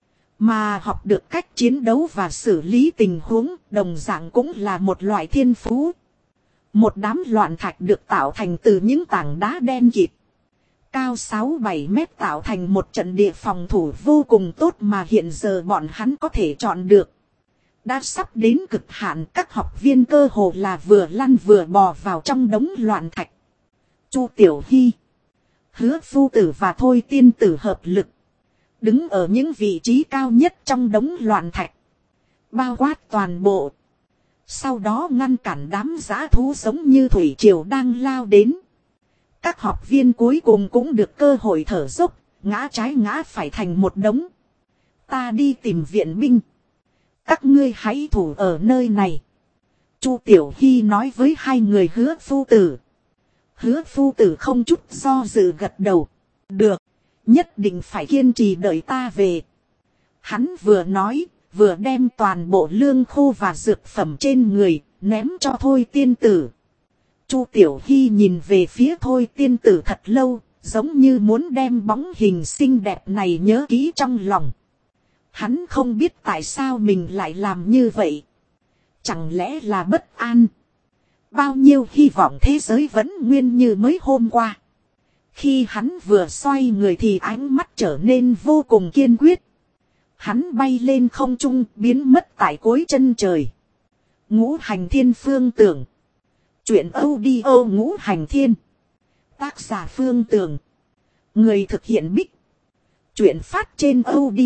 Mà học được cách chiến đấu và xử lý tình huống, đồng dạng cũng là một loại thiên phú. Một đám loạn thạch được tạo thành từ những tảng đá đen kịt. Cao 6-7 mét tạo thành một trận địa phòng thủ vô cùng tốt mà hiện giờ bọn hắn có thể chọn được. Đã sắp đến cực hạn, các học viên cơ hồ là vừa lăn vừa bò vào trong đống loạn thạch. Chu Tiểu Hy, Hứa Phu Tử và Thôi Tiên Tử hợp lực. Đứng ở những vị trí cao nhất trong đống loạn thạch. Bao quát toàn bộ. Sau đó ngăn cản đám dã thú giống như thủy triều đang lao đến. Các học viên cuối cùng cũng được cơ hội thở dốc, ngã trái ngã phải thành một đống. Ta đi tìm viện binh. Các ngươi hãy thủ ở nơi này. Chu Tiểu Hy nói với hai người Hứa Phu Tử. Hứa Phu Tử không chút do dự gật đầu. Được, nhất định phải kiên trì đợi ta về. Hắn vừa nói, vừa đem toàn bộ lương khô và dược phẩm trên người, ném cho Thôi Tiên Tử. Chu Tiểu Hy nhìn về phía Thôi Tiên Tử thật lâu, giống như muốn đem bóng hình xinh đẹp này nhớ kỹ trong lòng. Hắn không biết tại sao mình lại làm như vậy. Chẳng lẽ là bất an? Bao nhiêu hy vọng thế giới vẫn nguyên như mới hôm qua. Khi hắn vừa xoay người thì ánh mắt trở nên vô cùng kiên quyết. Hắn bay lên không trung biến mất tại cuối chân trời. Ngũ Hành Thiên Phương Tưởng. Chuyện audio Ngũ Hành Thiên. Tác giả Phương Tưởng. Người thực hiện Bích. Chuyện phát trên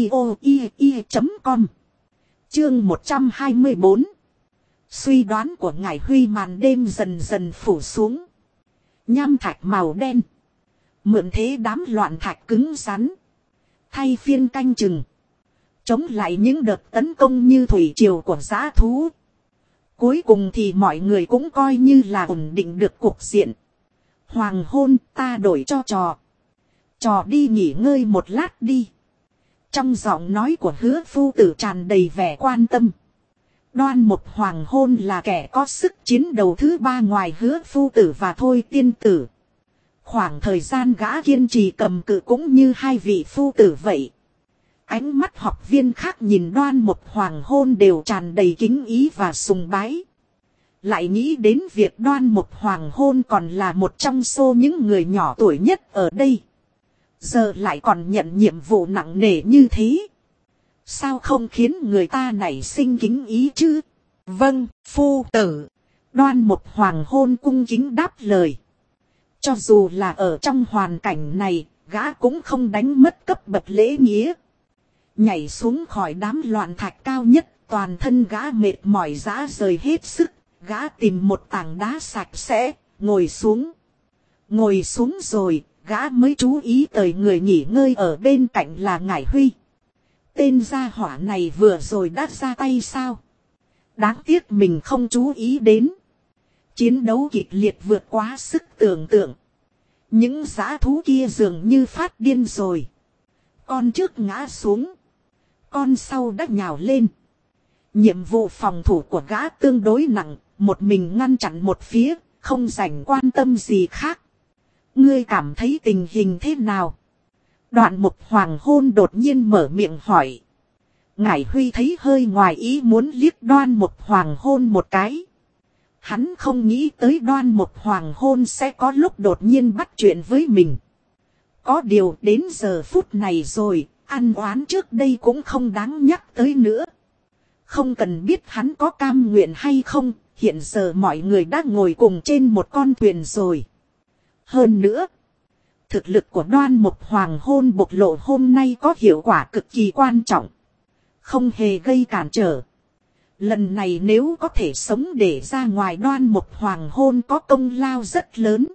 audio.com. Chương 124. Suy đoán của Ngải Huy. Màn đêm dần dần phủ xuống. Nham thạch màu đen. Mượn thế đám loạn thạch cứng rắn. Thay phiên canh chừng. Chống lại những đợt tấn công như thủy triều của dã thú. Cuối cùng thì mọi người cũng coi như là ổn định được cuộc diện. Hoàng hôn, ta đổi cho trò. Trò đi nghỉ ngơi một lát đi. Trong giọng nói của Hứa Phu Tử tràn đầy vẻ quan tâm. Đoan Mục Hoàng hôn là kẻ có sức chiến đầu thứ ba ngoài Hứa Phu Tử và Thôi Tiên Tử. Khoảng thời gian gã kiên trì cầm cự cũng như hai vị phu tử vậy. Ánh mắt học viên khác nhìn Đoan Mục Hoàng hôn đều tràn đầy kính ý và sùng bái. Lại nghĩ đến việc Đoan Mục Hoàng hôn còn là một trong số những người nhỏ tuổi nhất ở đây. Giờ lại còn nhận nhiệm vụ nặng nề như thế. Sao không khiến người ta nảy sinh kính ý chứ? Vâng, phu tử. Đoan Mục Hoàng hôn cung kính đáp lời. Cho dù là ở trong hoàn cảnh này, gã cũng không đánh mất cấp bậc lễ nghĩa. Nhảy xuống khỏi đám loạn thạch cao nhất, toàn thân gã mệt mỏi rã rời hết sức. Gã tìm một tảng đá sạch sẽ, ngồi xuống. Ngồi xuống rồi, gã mới chú ý tới người nghỉ ngơi ở bên cạnh là Ngải Huy. Tên gia hỏa này vừa rồi đã ra tay sao? Đáng tiếc mình không chú ý đến. Chiến đấu kịch liệt vượt quá sức tưởng tượng. Những dã thú kia dường như phát điên rồi. Con trước ngã xuống. Con sau đã nhào lên. Nhiệm vụ phòng thủ của gã tương đối nặng. Một mình ngăn chặn một phía. Không dành quan tâm gì khác. Ngươi cảm thấy tình hình thế nào? Đoạn Mục Hoàng hôn đột nhiên mở miệng hỏi. Ngải Huy thấy hơi ngoài ý muốn liếc Đoan Mục Hoàng hôn một cái. Hắn không nghĩ tới Đoan Mục Hoàng hôn sẽ có lúc đột nhiên bắt chuyện với mình. Có điều đến giờ phút này rồi, ăn oán trước đây cũng không đáng nhắc tới nữa. Không cần biết hắn có cam nguyện hay không, hiện giờ mọi người đã ngồi cùng trên một con thuyền rồi. Hơn nữa, thực lực của Đoan Mục Hoàng hôn bộc lộ hôm nay có hiệu quả cực kỳ quan trọng. Không hề gây cản trở. Lần này nếu có thể sống để ra ngoài Đoan Mục Hoàng hôn có công lao rất lớn.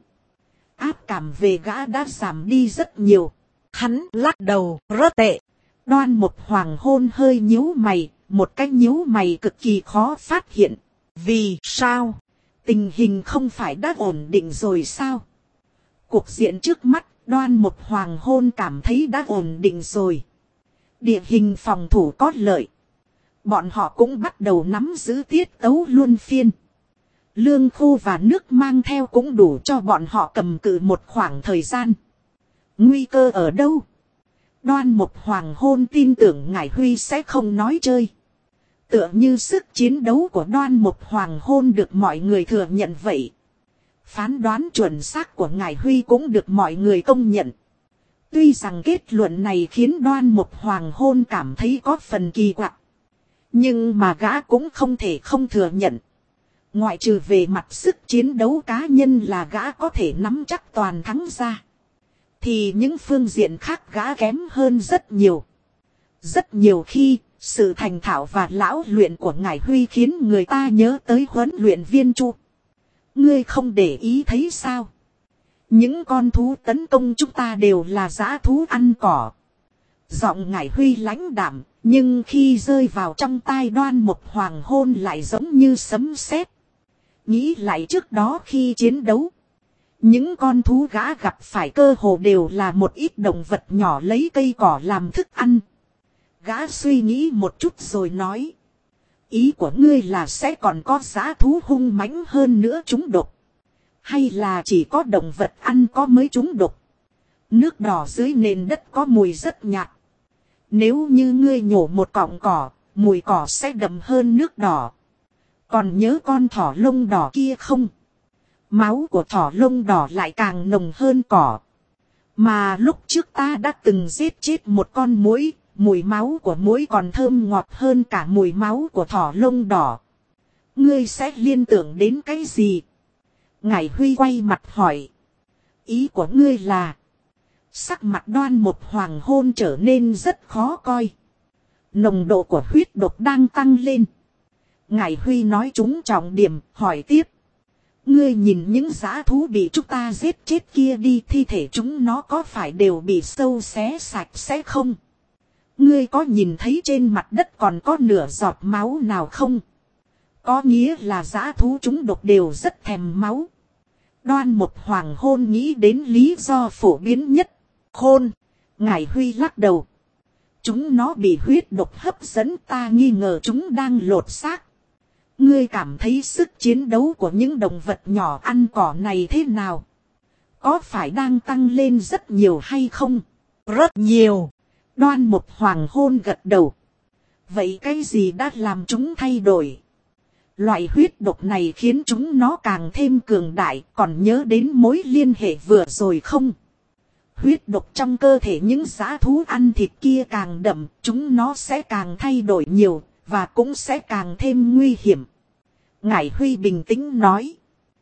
Áp cảm về gã đã giảm đi rất nhiều. Hắn lắc đầu, rất tệ. Đoan Mục Hoàng hôn hơi nhíu mày, một cái nhíu mày cực kỳ khó phát hiện. Vì sao? Tình hình không phải đã ổn định rồi sao? Cuộc diện trước mắt Đoan Mục Hoàng Hôn cảm thấy đã ổn định rồi. Địa hình phòng thủ có lợi. Bọn họ cũng bắt đầu nắm giữ tiết tấu luân phiên. Lương khô và nước mang theo cũng đủ cho bọn họ cầm cự một khoảng thời gian. Nguy cơ ở đâu? Đoan Mục Hoàng Hôn tin tưởng Ngải Huy sẽ không nói chơi. Tựa như sức chiến đấu của Đoan Mục Hoàng Hôn được mọi người thừa nhận vậy. Phán đoán chuẩn xác của Ngải Huy cũng được mọi người công nhận. Tuy rằng kết luận này khiến Đoan Mục Hoàng Hôn cảm thấy có phần kỳ quặc. Nhưng mà gã cũng không thể không thừa nhận. Ngoại trừ về mặt sức chiến đấu cá nhân là gã có thể nắm chắc toàn thắng ra. Thì những phương diện khác gã kém hơn rất nhiều. Rất nhiều khi, sự thành thạo và lão luyện của Ngải Huy khiến người ta nhớ tới huấn luyện viên Chu. Ngươi không để ý thấy sao? Những con thú tấn công chúng ta đều là dã thú ăn cỏ. Giọng Ngải Huy lãnh đạm, nhưng khi rơi vào trong tai Đoan Mục Hoàng Hôn lại giống như sấm sét. Nghĩ lại trước đó khi chiến đấu. Những con thú gã gặp phải cơ hồ đều là một ít động vật nhỏ lấy cây cỏ làm thức ăn. Gã suy nghĩ một chút rồi nói. Ý của ngươi là sẽ còn có dã thú hung mãnh hơn nữa chúng độc. Hay là chỉ có động vật ăn có mới chúng độc. Nước đỏ dưới nền đất có mùi rất nhạt. Nếu như ngươi nhổ một cọng cỏ, mùi cỏ sẽ đậm hơn nước đỏ. Còn nhớ con thỏ lông đỏ kia không? Máu của thỏ lông đỏ lại càng nồng hơn cỏ. Mà lúc trước ta đã từng giết chết một con muỗi, mùi máu của muỗi còn thơm ngọt hơn cả mùi máu của thỏ lông đỏ. Ngươi sẽ liên tưởng đến cái gì? Ngải Huy quay mặt hỏi. Ý của ngươi là... Sắc mặt Đoan Mục Hoàng Hôn trở nên rất khó coi. Nồng độ của huyết độc đang tăng lên. Ngải Huy nói trúng trọng điểm, hỏi tiếp. Ngươi nhìn những dã thú bị chúng ta giết chết kia đi, thi thể chúng nó có phải đều bị sâu xé sạch sẽ không? Ngươi có nhìn thấy trên mặt đất còn có nửa giọt máu nào không? Có nghĩa là dã thú chúng độc đều rất thèm máu. Đoan Mục Hoàng Hôn nghĩ đến lý do phổ biến nhất. Khôn. Ngải Huy lắc đầu. Chúng nó bị huyết độc hấp dẫn, ta nghi ngờ chúng đang lột xác. Ngươi cảm thấy sức chiến đấu của những động vật nhỏ ăn cỏ này thế nào? Có phải đang tăng lên rất nhiều hay không? Rất nhiều. Đoan Mục Hoàng Hôn gật đầu. Vậy cái gì đã làm chúng thay đổi? Loại huyết độc này khiến chúng nó càng thêm cường đại, còn nhớ đến mối liên hệ vừa rồi không? Huyết độc trong cơ thể những dã thú ăn thịt kia càng đậm, chúng nó sẽ càng thay đổi nhiều, và cũng sẽ càng thêm nguy hiểm. Ngải Huy bình tĩnh nói.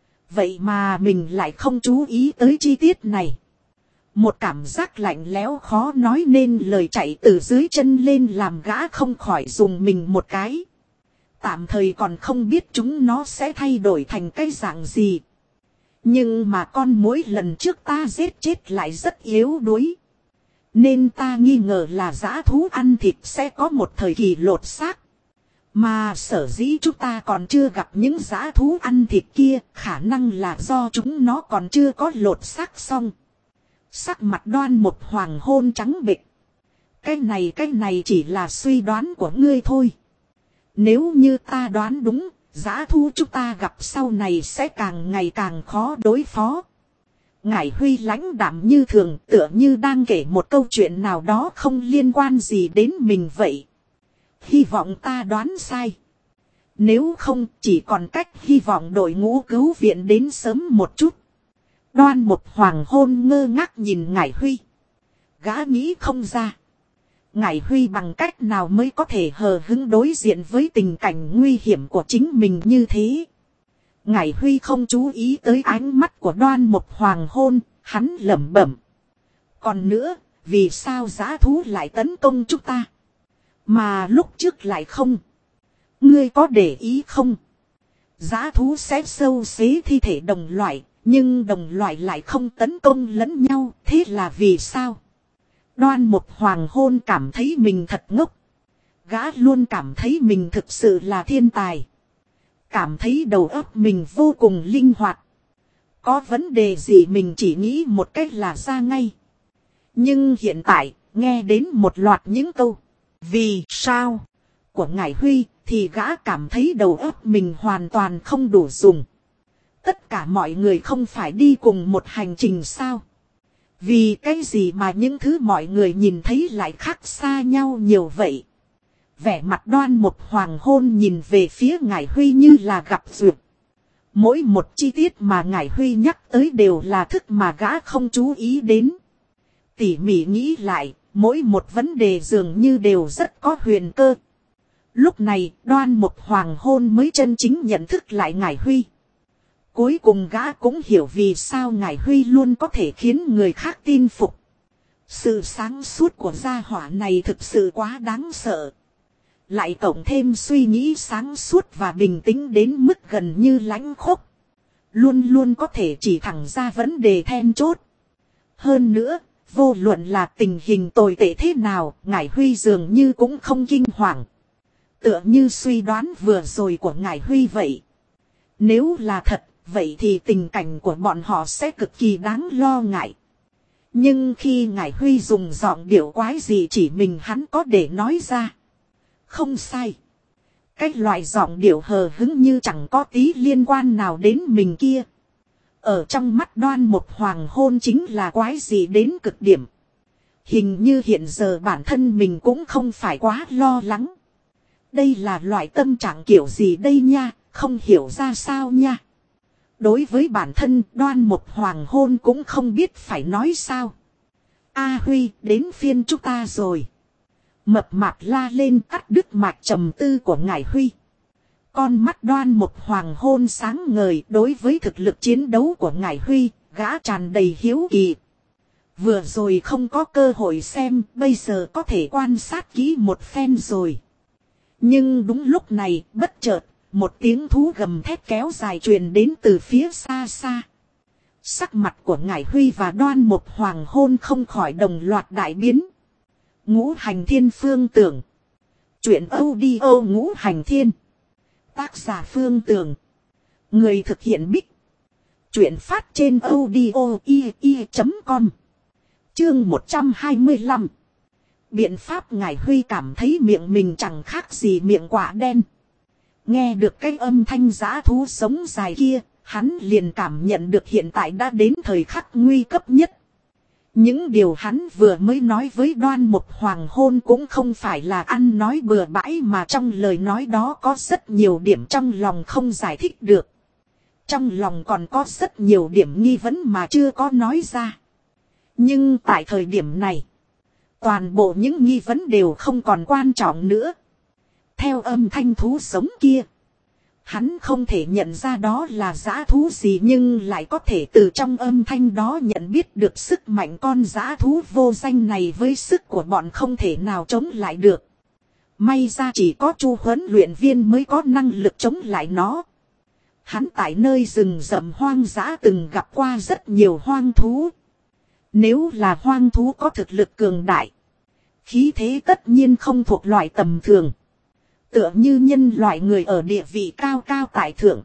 Vậy mà mình lại không chú ý tới chi tiết này. Một cảm giác lạnh lẽo khó nói nên lời chạy từ dưới chân lên làm gã không khỏi dùng mình một cái. Tạm thời còn không biết chúng nó sẽ thay đổi thành cái dạng gì. Nhưng mà con muỗi lần trước ta giết chết lại rất yếu đuối. Nên ta nghi ngờ là dã thú ăn thịt sẽ có một thời kỳ lột xác. Mà sở dĩ chúng ta còn chưa gặp những dã thú ăn thịt kia, khả năng là do chúng nó còn chưa có lột xác xong. Sắc mặt Đoan Mục Hoàng Hôn trắng bệch. Cái này chỉ là suy đoán của ngươi thôi. Nếu như ta đoán đúng, dã thú chúng ta gặp sau này sẽ càng ngày càng khó đối phó. Ngải Huy lãnh đạm như thường, tựa như đang kể một câu chuyện nào đó không liên quan gì đến mình vậy. Hy vọng ta đoán sai. Nếu không, chỉ còn cách hy vọng đội ngũ cứu viện đến sớm một chút. Đoan Mục Hoàng Hôn ngơ ngác nhìn Ngải Huy. Gã nghĩ không ra. Ngải Huy bằng cách nào mới có thể hờ hững đối diện với tình cảnh nguy hiểm của chính mình như thế. Ngải Huy không chú ý tới ánh mắt của Đoan Mục Hoàng Hôn, hắn lẩm bẩm. Còn nữa, vì sao dã thú lại tấn công chúng ta? Mà lúc trước lại không. Ngươi có để ý không? Dã thú sẽ sâu xé thi thể đồng loại, nhưng đồng loại lại không tấn công lẫn nhau, thế là vì sao? Đoan Mục Hoàng Hôn cảm thấy mình thật ngốc. Gã luôn cảm thấy mình thực sự là thiên tài. Cảm thấy đầu óc mình vô cùng linh hoạt. có vấn đề gì mình chỉ nghĩ một cách là ra ngay. Nhưng hiện tại, nghe đến một loạt những câu vì sao của ngải Huy thì gã cảm thấy đầu óc mình hoàn toàn không đủ dùng. Tất cả mọi người không phải đi cùng một hành trình sao? Vì cái gì mà những thứ mọi người nhìn thấy lại khác xa nhau nhiều vậy? Vẻ mặt Đoan Mục Hoàng Hôn nhìn về phía ngải Huy như là gặp duyệt. Mỗi một chi tiết mà ngải Huy nhắc tới đều là thức mà gã không chú ý đến. Tỉ mỉ nghĩ lại, mỗi một vấn đề dường như đều rất có huyền cơ. Lúc này, Đoan Mục Hoàng Hôn mới chân chính nhận thức lại ngải Huy. Cuối cùng gã cũng hiểu vì sao ngải Huy luôn có thể khiến người khác tin phục. Sự sáng suốt của gia hỏa này thực sự quá đáng sợ. Lại cộng thêm suy nghĩ sáng suốt và bình tĩnh đến mức gần như lãnh khốc. Luôn luôn có thể chỉ thẳng ra vấn đề then chốt. Hơn nữa, vô luận là tình hình tồi tệ thế nào, ngải Huy dường như cũng không kinh hoàng. Tựa như suy đoán vừa rồi của ngải Huy vậy. Nếu là thật, vậy thì tình cảnh của bọn họ sẽ cực kỳ đáng lo ngại. Nhưng khi ngải Huy dùng giọng điệu quái gì chỉ mình hắn có để nói ra. Không sai. Cái loại giọng điệu hờ hững như chẳng có tí liên quan nào đến mình kia. Ở trong mắt Đoan Mục Hoàng Hôn chính là quái gì đến cực điểm. Hình như hiện giờ bản thân mình cũng không phải quá lo lắng. Đây là loại tâm trạng kiểu gì đây nha, không hiểu ra sao nha. Đối với bản thân Đoan Mục Hoàng Hôn cũng không biết phải nói sao. A Huy, đến phiên chúng ta rồi. Mập mạp la lên cắt đứt mạch trầm tư của ngải Huy. Con mắt Đoan Mục Hoàng Hôn sáng ngời đối với thực lực chiến đấu của ngải Huy, gã tràn đầy hiếu kỳ. Vừa rồi không có cơ hội xem, bây giờ có thể quan sát kỹ một phen rồi. Nhưng đúng lúc này, bất chợt, một tiếng thú gầm thét kéo dài truyền đến từ phía xa xa. Sắc mặt của ngải Huy và Đoan Mục Hoàng Hôn không khỏi đồng loạt đại biến. Ngũ Hành Thiên Phương Tưởng. Chuyện audio Ngũ Hành Thiên. Tác giả Phương Tưởng. Người thực hiện Bích. Chuyện phát trên audio.com. Chương 125. Biện pháp ngải Huy cảm thấy miệng mình chẳng khác gì miệng quả đen. Nghe được cái âm thanh dã thú sống dài kia, hắn liền cảm nhận được hiện tại đã đến thời khắc nguy cấp nhất. Những điều hắn vừa mới nói với Đoan Mục Hoàng Hôn cũng không phải là ăn nói bừa bãi mà trong lời nói đó có rất nhiều điểm trong lòng không giải thích được. Trong lòng còn có rất nhiều điểm nghi vấn mà chưa có nói ra. Nhưng tại thời điểm này, toàn bộ những nghi vấn đều không còn quan trọng nữa. Theo âm thanh thú sống kia, hắn không thể nhận ra đó là dã thú gì nhưng lại có thể từ trong âm thanh đó nhận biết được sức mạnh con dã thú vô danh này với sức của bọn không thể nào chống lại được. May ra chỉ có Chu huấn luyện viên mới có năng lực chống lại nó. Hắn tại nơi rừng rậm hoang dã từng gặp qua rất nhiều hoang thú. Nếu là hoang thú có thực lực cường đại, khí thế tất nhiên không thuộc loại tầm thường. Tựa như nhân loại người ở địa vị cao cao tại thượng.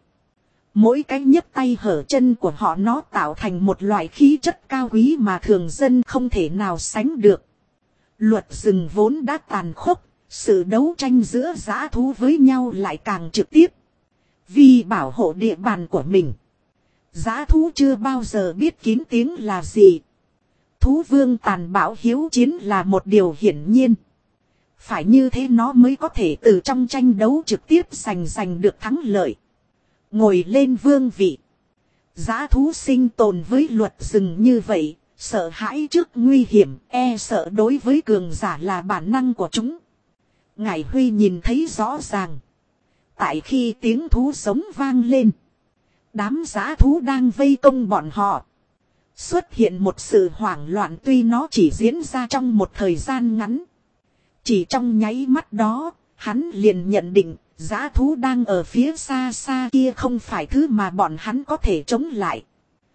Mỗi cái nhấc tay hở chân của họ nó tạo thành một loại khí chất cao quý mà thường dân không thể nào sánh được. Luật rừng vốn đã tàn khốc, sự đấu tranh giữa dã thú với nhau lại càng trực tiếp. Vì bảo hộ địa bàn của mình, dã thú chưa bao giờ biết kín tiếng là gì. Thú vương tàn bạo hiếu chiến là một điều hiển nhiên. Phải như thế nó mới có thể từ trong tranh đấu trực tiếp giành được thắng lợi. Ngồi lên vương vị. Dã thú sinh tồn với luật rừng như vậy, sợ hãi trước nguy hiểm, e sợ đối với cường giả là bản năng của chúng. Ngải Huy nhìn thấy rõ ràng. Tại khi tiếng thú sống vang lên, đám dã thú đang vây công bọn họ. Xuất hiện một sự hoảng loạn tuy nó chỉ diễn ra trong một thời gian ngắn. Chỉ trong nháy mắt đó, hắn liền nhận định, dã thú đang ở phía xa xa kia không phải thứ mà bọn hắn có thể chống lại.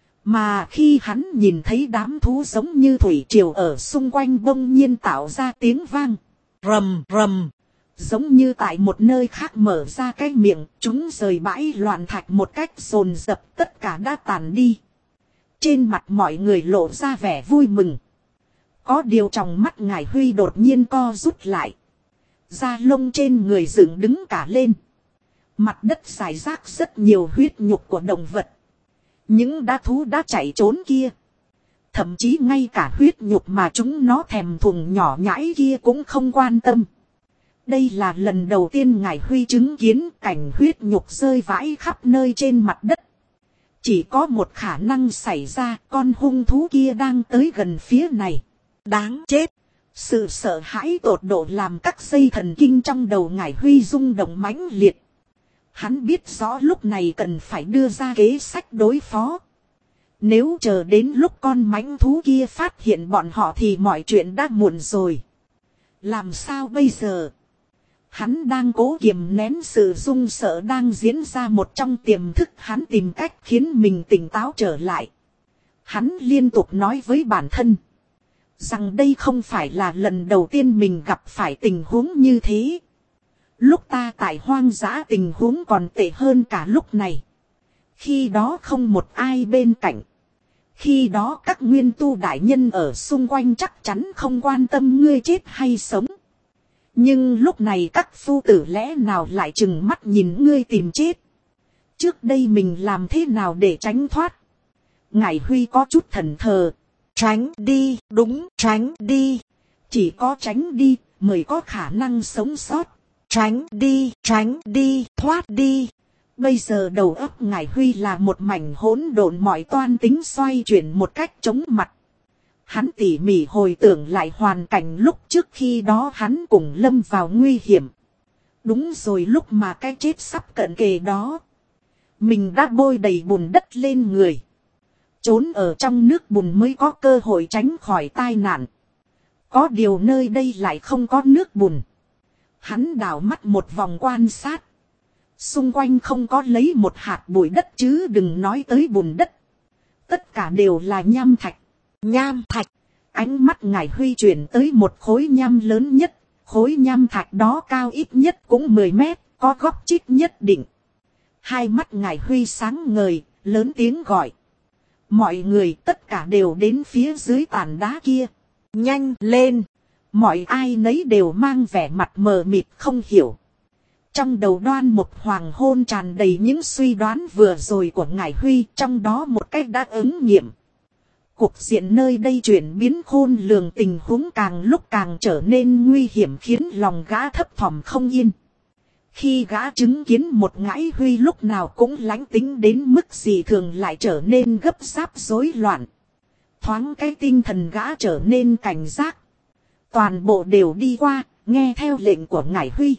Mà khi hắn nhìn thấy đám thú giống như thủy triều ở xung quanh bỗng nhiên tạo ra tiếng vang. Rầm rầm. Giống như tại một nơi khác mở ra cái miệng, chúng rời bãi loạn thạch một cách dồn dập tất cả đã tàn đi. Trên mặt mọi người lộ ra vẻ vui mừng. Có điều trong mắt Ngải Huy đột nhiên co rút lại. Da lông trên người dựng đứng cả lên. Mặt đất rải rác rất nhiều huyết nhục của động vật. Những đá thú đã chạy trốn kia. Thậm chí ngay cả huyết nhục mà chúng nó thèm thuồng nhỏ nhãi kia cũng không quan tâm. Đây là lần đầu tiên Ngải Huy chứng kiến cảnh huyết nhục rơi vãi khắp nơi trên mặt đất. Chỉ có một khả năng xảy ra, con hung thú kia đang tới gần phía này. Đáng chết! Sự sợ hãi tột độ làm các dây thần kinh trong đầu Ngải Huy rung động mãnh liệt. Hắn biết rõ lúc này cần phải đưa ra kế sách đối phó. Nếu chờ đến lúc con mãnh thú kia phát hiện bọn họ thì mọi chuyện đã muộn rồi. Làm sao bây giờ? Hắn đang cố kiềm nén sự run sợ đang diễn ra một trong tiềm thức, hắn tìm cách khiến mình tỉnh táo trở lại. Hắn liên tục nói với bản thân rằng đây không phải là lần đầu tiên mình gặp phải tình huống như thế. Lúc ta tại hoang dã tình huống còn tệ hơn cả lúc này. Khi đó không một ai bên cạnh. Khi đó các nguyên tu đại nhân ở xung quanh chắc chắn không quan tâm ngươi chết hay sống. Nhưng lúc này các phu tử lẽ nào lại trừng mắt nhìn ngươi tìm chết. Trước đây mình làm thế nào để tránh thoát? Ngải Huy có chút thẫn thờ. Tránh đi, đúng, tránh đi. Chỉ có tránh đi mới có khả năng sống sót. Tránh đi, thoát đi. Bây giờ đầu óc Ngải Huy là một mảnh hỗn độn, mọi toan tính xoay chuyển một cách chóng mặt. Hắn tỉ mỉ hồi tưởng lại hoàn cảnh lúc trước khi đó hắn cùng lâm vào nguy hiểm. Đúng rồi, lúc mà cái chết sắp cận kề đó. Mình đã bôi đầy bùn đất lên người. Trốn ở trong nước bùn mới có cơ hội tránh khỏi tai nạn. Có điều nơi đây lại không có nước bùn. Hắn đảo mắt một vòng quan sát. Xung quanh không có lấy một hạt bụi đất chứ đừng nói tới bùn đất. Tất cả đều là nham thạch. Nham thạch. Ánh mắt Ngải Huy chuyển tới một khối nham lớn nhất. Khối nham thạch đó cao ít nhất cũng 10 mét, có góc chít nhất định. Hai mắt Ngải Huy sáng ngời, lớn tiếng gọi. Mọi người tất cả đều đến phía dưới tàn đá kia. Nhanh lên. Mọi ai nấy đều mang vẻ mặt mờ mịt không hiểu. Trong đầu Đoan Mục Hoàng hôn tràn đầy những suy đoán vừa rồi của Ngải Huy, trong đó một cách đã ứng nghiệm. Cục diện nơi đây chuyển biến khôn lường, tình huống càng lúc càng trở nên nguy hiểm khiến lòng gã thấp thỏm không yên. Khi gã chứng kiến một Ngải Huy lúc nào cũng lánh tính đến mức gì thường lại trở nên gấp gáp rối loạn. Thoáng cái tinh thần gã trở nên cảnh giác. Toàn bộ đều đi qua, nghe theo lệnh của Ngải Huy.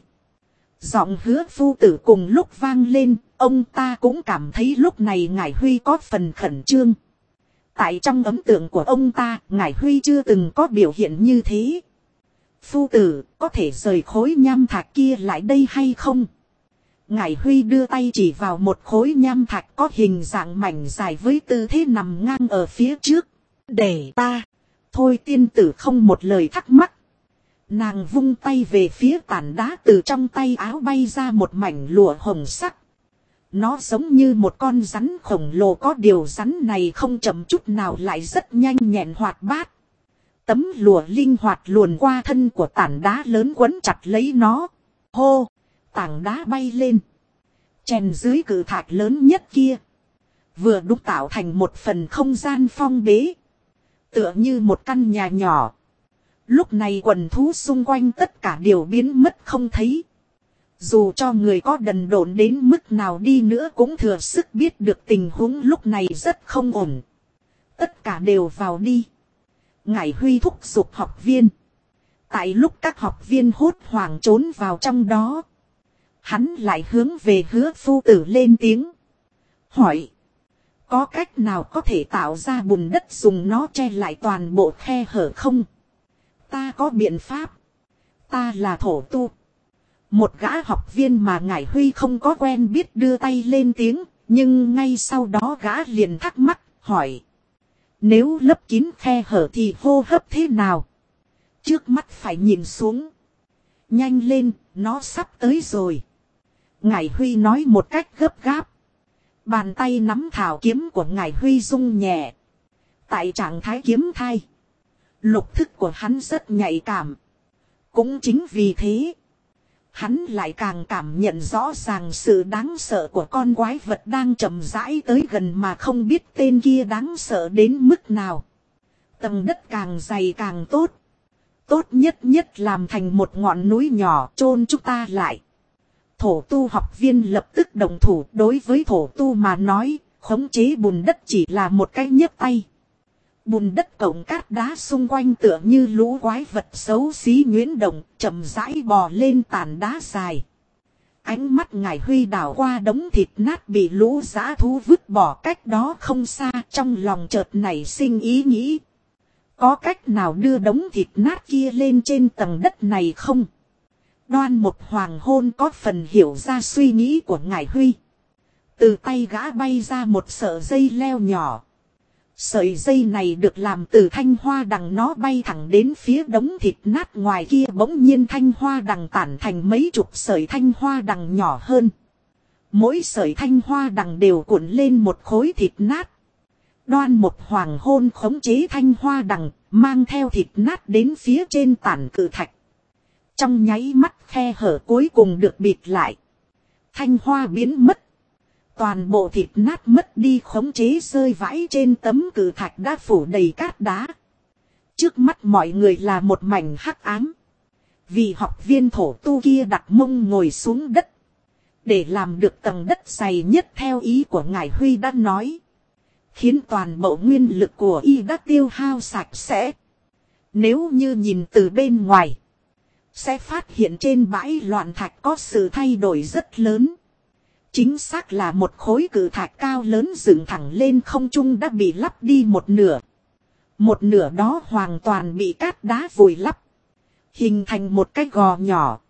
Giọng Hứa phu tử cùng lúc vang lên, ông ta cũng cảm thấy lúc này Ngải Huy có phần khẩn trương. Tại trong ấn tượng của ông ta, Ngải Huy chưa từng có biểu hiện như thế. Phu tử, có thể rời khối nham thạch kia lại đây hay không? Ngải Huy đưa tay chỉ vào một khối nham thạch có hình dạng mảnh dài với tư thế nằm ngang ở phía trước. Để ta. Thôi tiên tử không một lời thắc mắc. Nàng vung tay về phía tảng đá, từ trong tay áo bay ra một mảnh lụa hồng sắc. Nó giống như một con rắn khổng lồ, có điều rắn này không chậm chút nào lại rất nhanh nhẹn hoạt bát. Tấm lụa linh hoạt luồn qua thân của tảng đá lớn quấn chặt lấy nó. Hô! Tảng đá bay lên. Chèn dưới cự thạch lớn nhất kia. Vừa đúng tạo thành một phần không gian phong bế. Tựa như một căn nhà nhỏ. Lúc này quần thú xung quanh tất cả đều biến mất không thấy. Dù cho người có đần độn đến mức nào đi nữa cũng thừa sức biết được tình huống lúc này rất không ổn. Tất cả đều vào đi. Ngải Huy thúc giục học viên. Tại lúc các học viên hốt hoảng trốn vào trong đó, hắn lại hướng về Hứa phu tử lên tiếng. Hỏi. Có cách nào có thể tạo ra bùn đất dùng nó che lại toàn bộ khe hở không? Ta có biện pháp. Ta là thổ tu. Một gã học viên mà Ngải Huy không có quen biết đưa tay lên tiếng. Nhưng ngay sau đó gã liền thắc mắc, hỏi. Nếu lấp kín khe hở thì hô hấp thế nào? Trước mắt phải nhìn xuống. Nhanh lên, nó sắp tới rồi. Ngải Huy nói một cách gấp gáp. Bàn tay nắm thảo kiếm của Ngải Huy rung nhẹ. Tại trạng thái kiếm thai, lục thức của hắn rất nhạy cảm. Cũng chính vì thế, hắn lại càng cảm nhận rõ ràng sự đáng sợ của con quái vật đang chậm rãi tới gần mà không biết tên kia đáng sợ đến mức nào. Tầng đất càng dày càng tốt. Tốt nhất nhất làm thành một ngọn núi nhỏ chôn chúng ta lại. Thổ tu học viên lập tức đồng thủ. Đối với thổ tu mà nói, khống chế bùn đất chỉ là một cái nhấc tay. Bùn đất cộng cát đá xung quanh tựa như lũ quái vật xấu xí nhuyễn động, chậm rãi bò lên tàn đá dài. Ánh mắt ngài Huy đảo qua đống thịt nát bị lũ dã thú vứt bỏ cách đó không xa, trong lòng chợt nảy sinh ý nghĩ. Có cách nào đưa đống thịt nát kia lên trên tầng đất này không? Đoan một hoàng hôn có phần hiểu ra suy nghĩ của ngài Huy. Từ tay gã bay ra một sợi dây leo nhỏ. Sợi dây này được làm từ thanh hoa đằng, nó bay thẳng đến phía đống thịt nát ngoài kia, bỗng nhiên thanh hoa đằng tản thành mấy chục sợi thanh hoa đằng nhỏ hơn. Mỗi sợi thanh hoa đằng đều cuộn lên một khối thịt nát. Đoan một hoàng hôn khống chế thanh hoa đằng, mang theo thịt nát đến phía trên tản cự thạch. Trong nháy mắt khe hở cuối cùng được bịt lại. Thanh hoa biến mất. Toàn bộ thịt nát mất đi khống chế rơi vãi trên tấm cự thạch đã phủ đầy cát đá. Trước mắt mọi người là một mảnh hắc ám. Vì học viên thổ tu kia đặt mông ngồi xuống đất. Để làm được tầng đất dày nhất theo ý của ngài Huy đã nói. Khiến toàn bộ nguyên lực của y đã tiêu hao sạch sẽ. Nếu như nhìn từ bên ngoài, sẽ phát hiện trên bãi loạn thạch có sự thay đổi rất lớn. Chính xác là một khối cự thạch cao lớn dựng thẳng lên không trung đã bị lắp đi một nửa. Một nửa đó hoàn toàn bị cát đá vùi lấp, hình thành một cái gò nhỏ.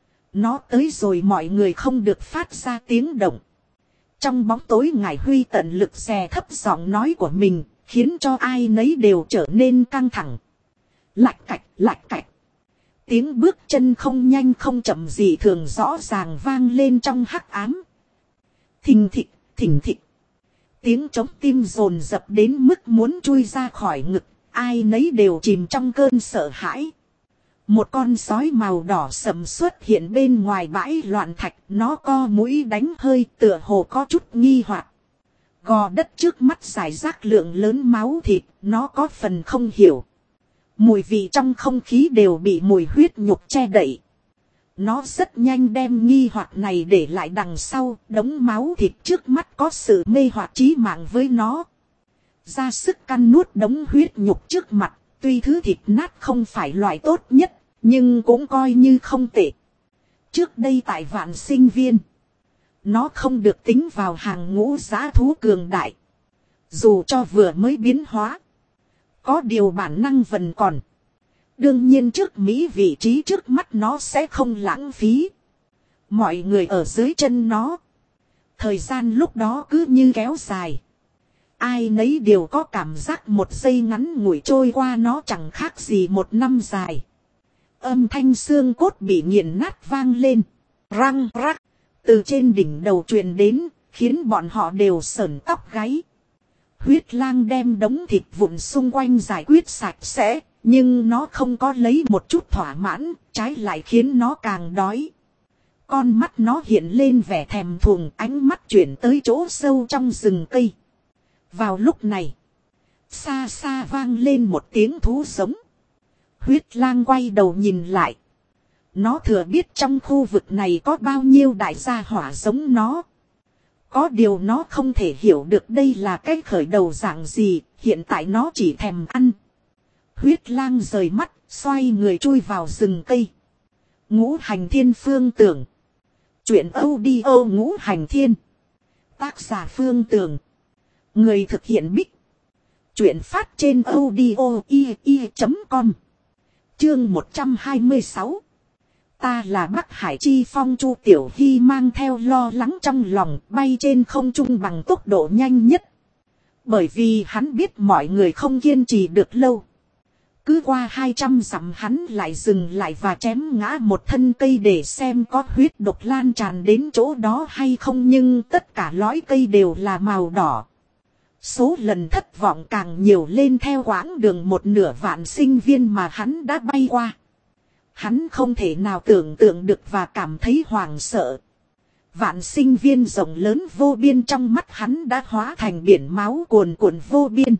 Nó tới rồi mọi người không được phát ra tiếng động. Trong bóng tối ngài Huy tận lực xè thấp giọng nói của mình, khiến cho ai nấy đều trở nên căng thẳng. Lạch cạch, lạch cạch. Tiếng bước chân không nhanh không chậm gì thường rõ ràng vang lên trong hắc ám. Thình thịch, thình thịch. Tiếng trống tim dồn dập đến mức muốn chui ra khỏi ngực, ai nấy đều chìm trong cơn sợ hãi. Một con sói màu đỏ sẫm xuất hiện bên ngoài bãi loạn thạch, nó co mũi đánh hơi tựa hồ có chút nghi hoặc. Gò đất trước mắt rải rác lượng lớn máu thịt, nó có phần không hiểu. Mùi vị trong không khí đều bị mùi huyết nhục che đậy. Nó rất nhanh đem nghi hoặc này để lại đằng sau, đống máu thịt trước mắt có sự mê hoặc chí mạng với nó. Ra sức căn nuốt đống huyết nhục trước mặt, tuy thứ thịt nát không phải loại tốt nhất, nhưng cũng coi như không tệ. Trước đây tại Vạn Sinh Viên, nó không được tính vào hàng ngũ dã thú cường đại. Dù cho vừa mới biến hóa, có điều bản năng vẫn còn. Đương nhiên trước Mỹ vị trí trước mắt nó sẽ không lãng phí. Mọi người ở dưới chân nó. Thời gian lúc đó cứ như kéo dài. Ai nấy đều có cảm giác một giây ngắn ngủi trôi qua nó chẳng khác gì một năm dài. Âm thanh xương cốt bị nghiền nát vang lên. Răng rắc. Từ trên đỉnh đầu truyền đến, khiến bọn họ đều sởn tóc gáy. Huyết lang đem đống thịt vụn xung quanh giải quyết sạch sẽ. Nhưng nó không có lấy một chút thỏa mãn, trái lại khiến nó càng đói. Con mắt nó hiện lên vẻ thèm thuồng, ánh mắt chuyển tới chỗ sâu trong rừng cây. Vào lúc này, xa xa vang lên một tiếng thú giống. Huyết lang quay đầu nhìn lại. Nó thừa biết trong khu vực này có bao nhiêu đại gia hỏa giống nó. Có điều nó không thể hiểu được đây là cái khởi đầu dạng gì, hiện tại nó chỉ thèm ăn. Huyết lang rời mắt, xoay người chui vào rừng cây. Ngũ Hành Thiên Phương Tưởng. Chuyện audio Ngũ Hành Thiên. Tác giả Phương Tưởng. Người thực hiện Bích. Chuyện phát trên audio.com. Chương 126. Ta là Bắc Hải Chi Phong. Chu Tiểu Hy mang theo lo lắng trong lòng, bay trên không trung bằng tốc độ nhanh nhất. Bởi vì hắn biết mọi người không kiên trì được lâu. Cứ qua 200 dặm hắn lại dừng lại và chém ngã một thân cây để xem có huyết độc lan tràn đến chỗ đó hay không, nhưng tất cả lõi cây đều là màu đỏ. Số lần thất vọng càng nhiều lên theo quãng đường 1/2 vạn sinh viên mà hắn đã bay qua. Hắn không thể nào tưởng tượng được và cảm thấy hoảng sợ. Vạn sinh viên rộng lớn vô biên trong mắt hắn đã hóa thành biển máu cuồn cuộn vô biên.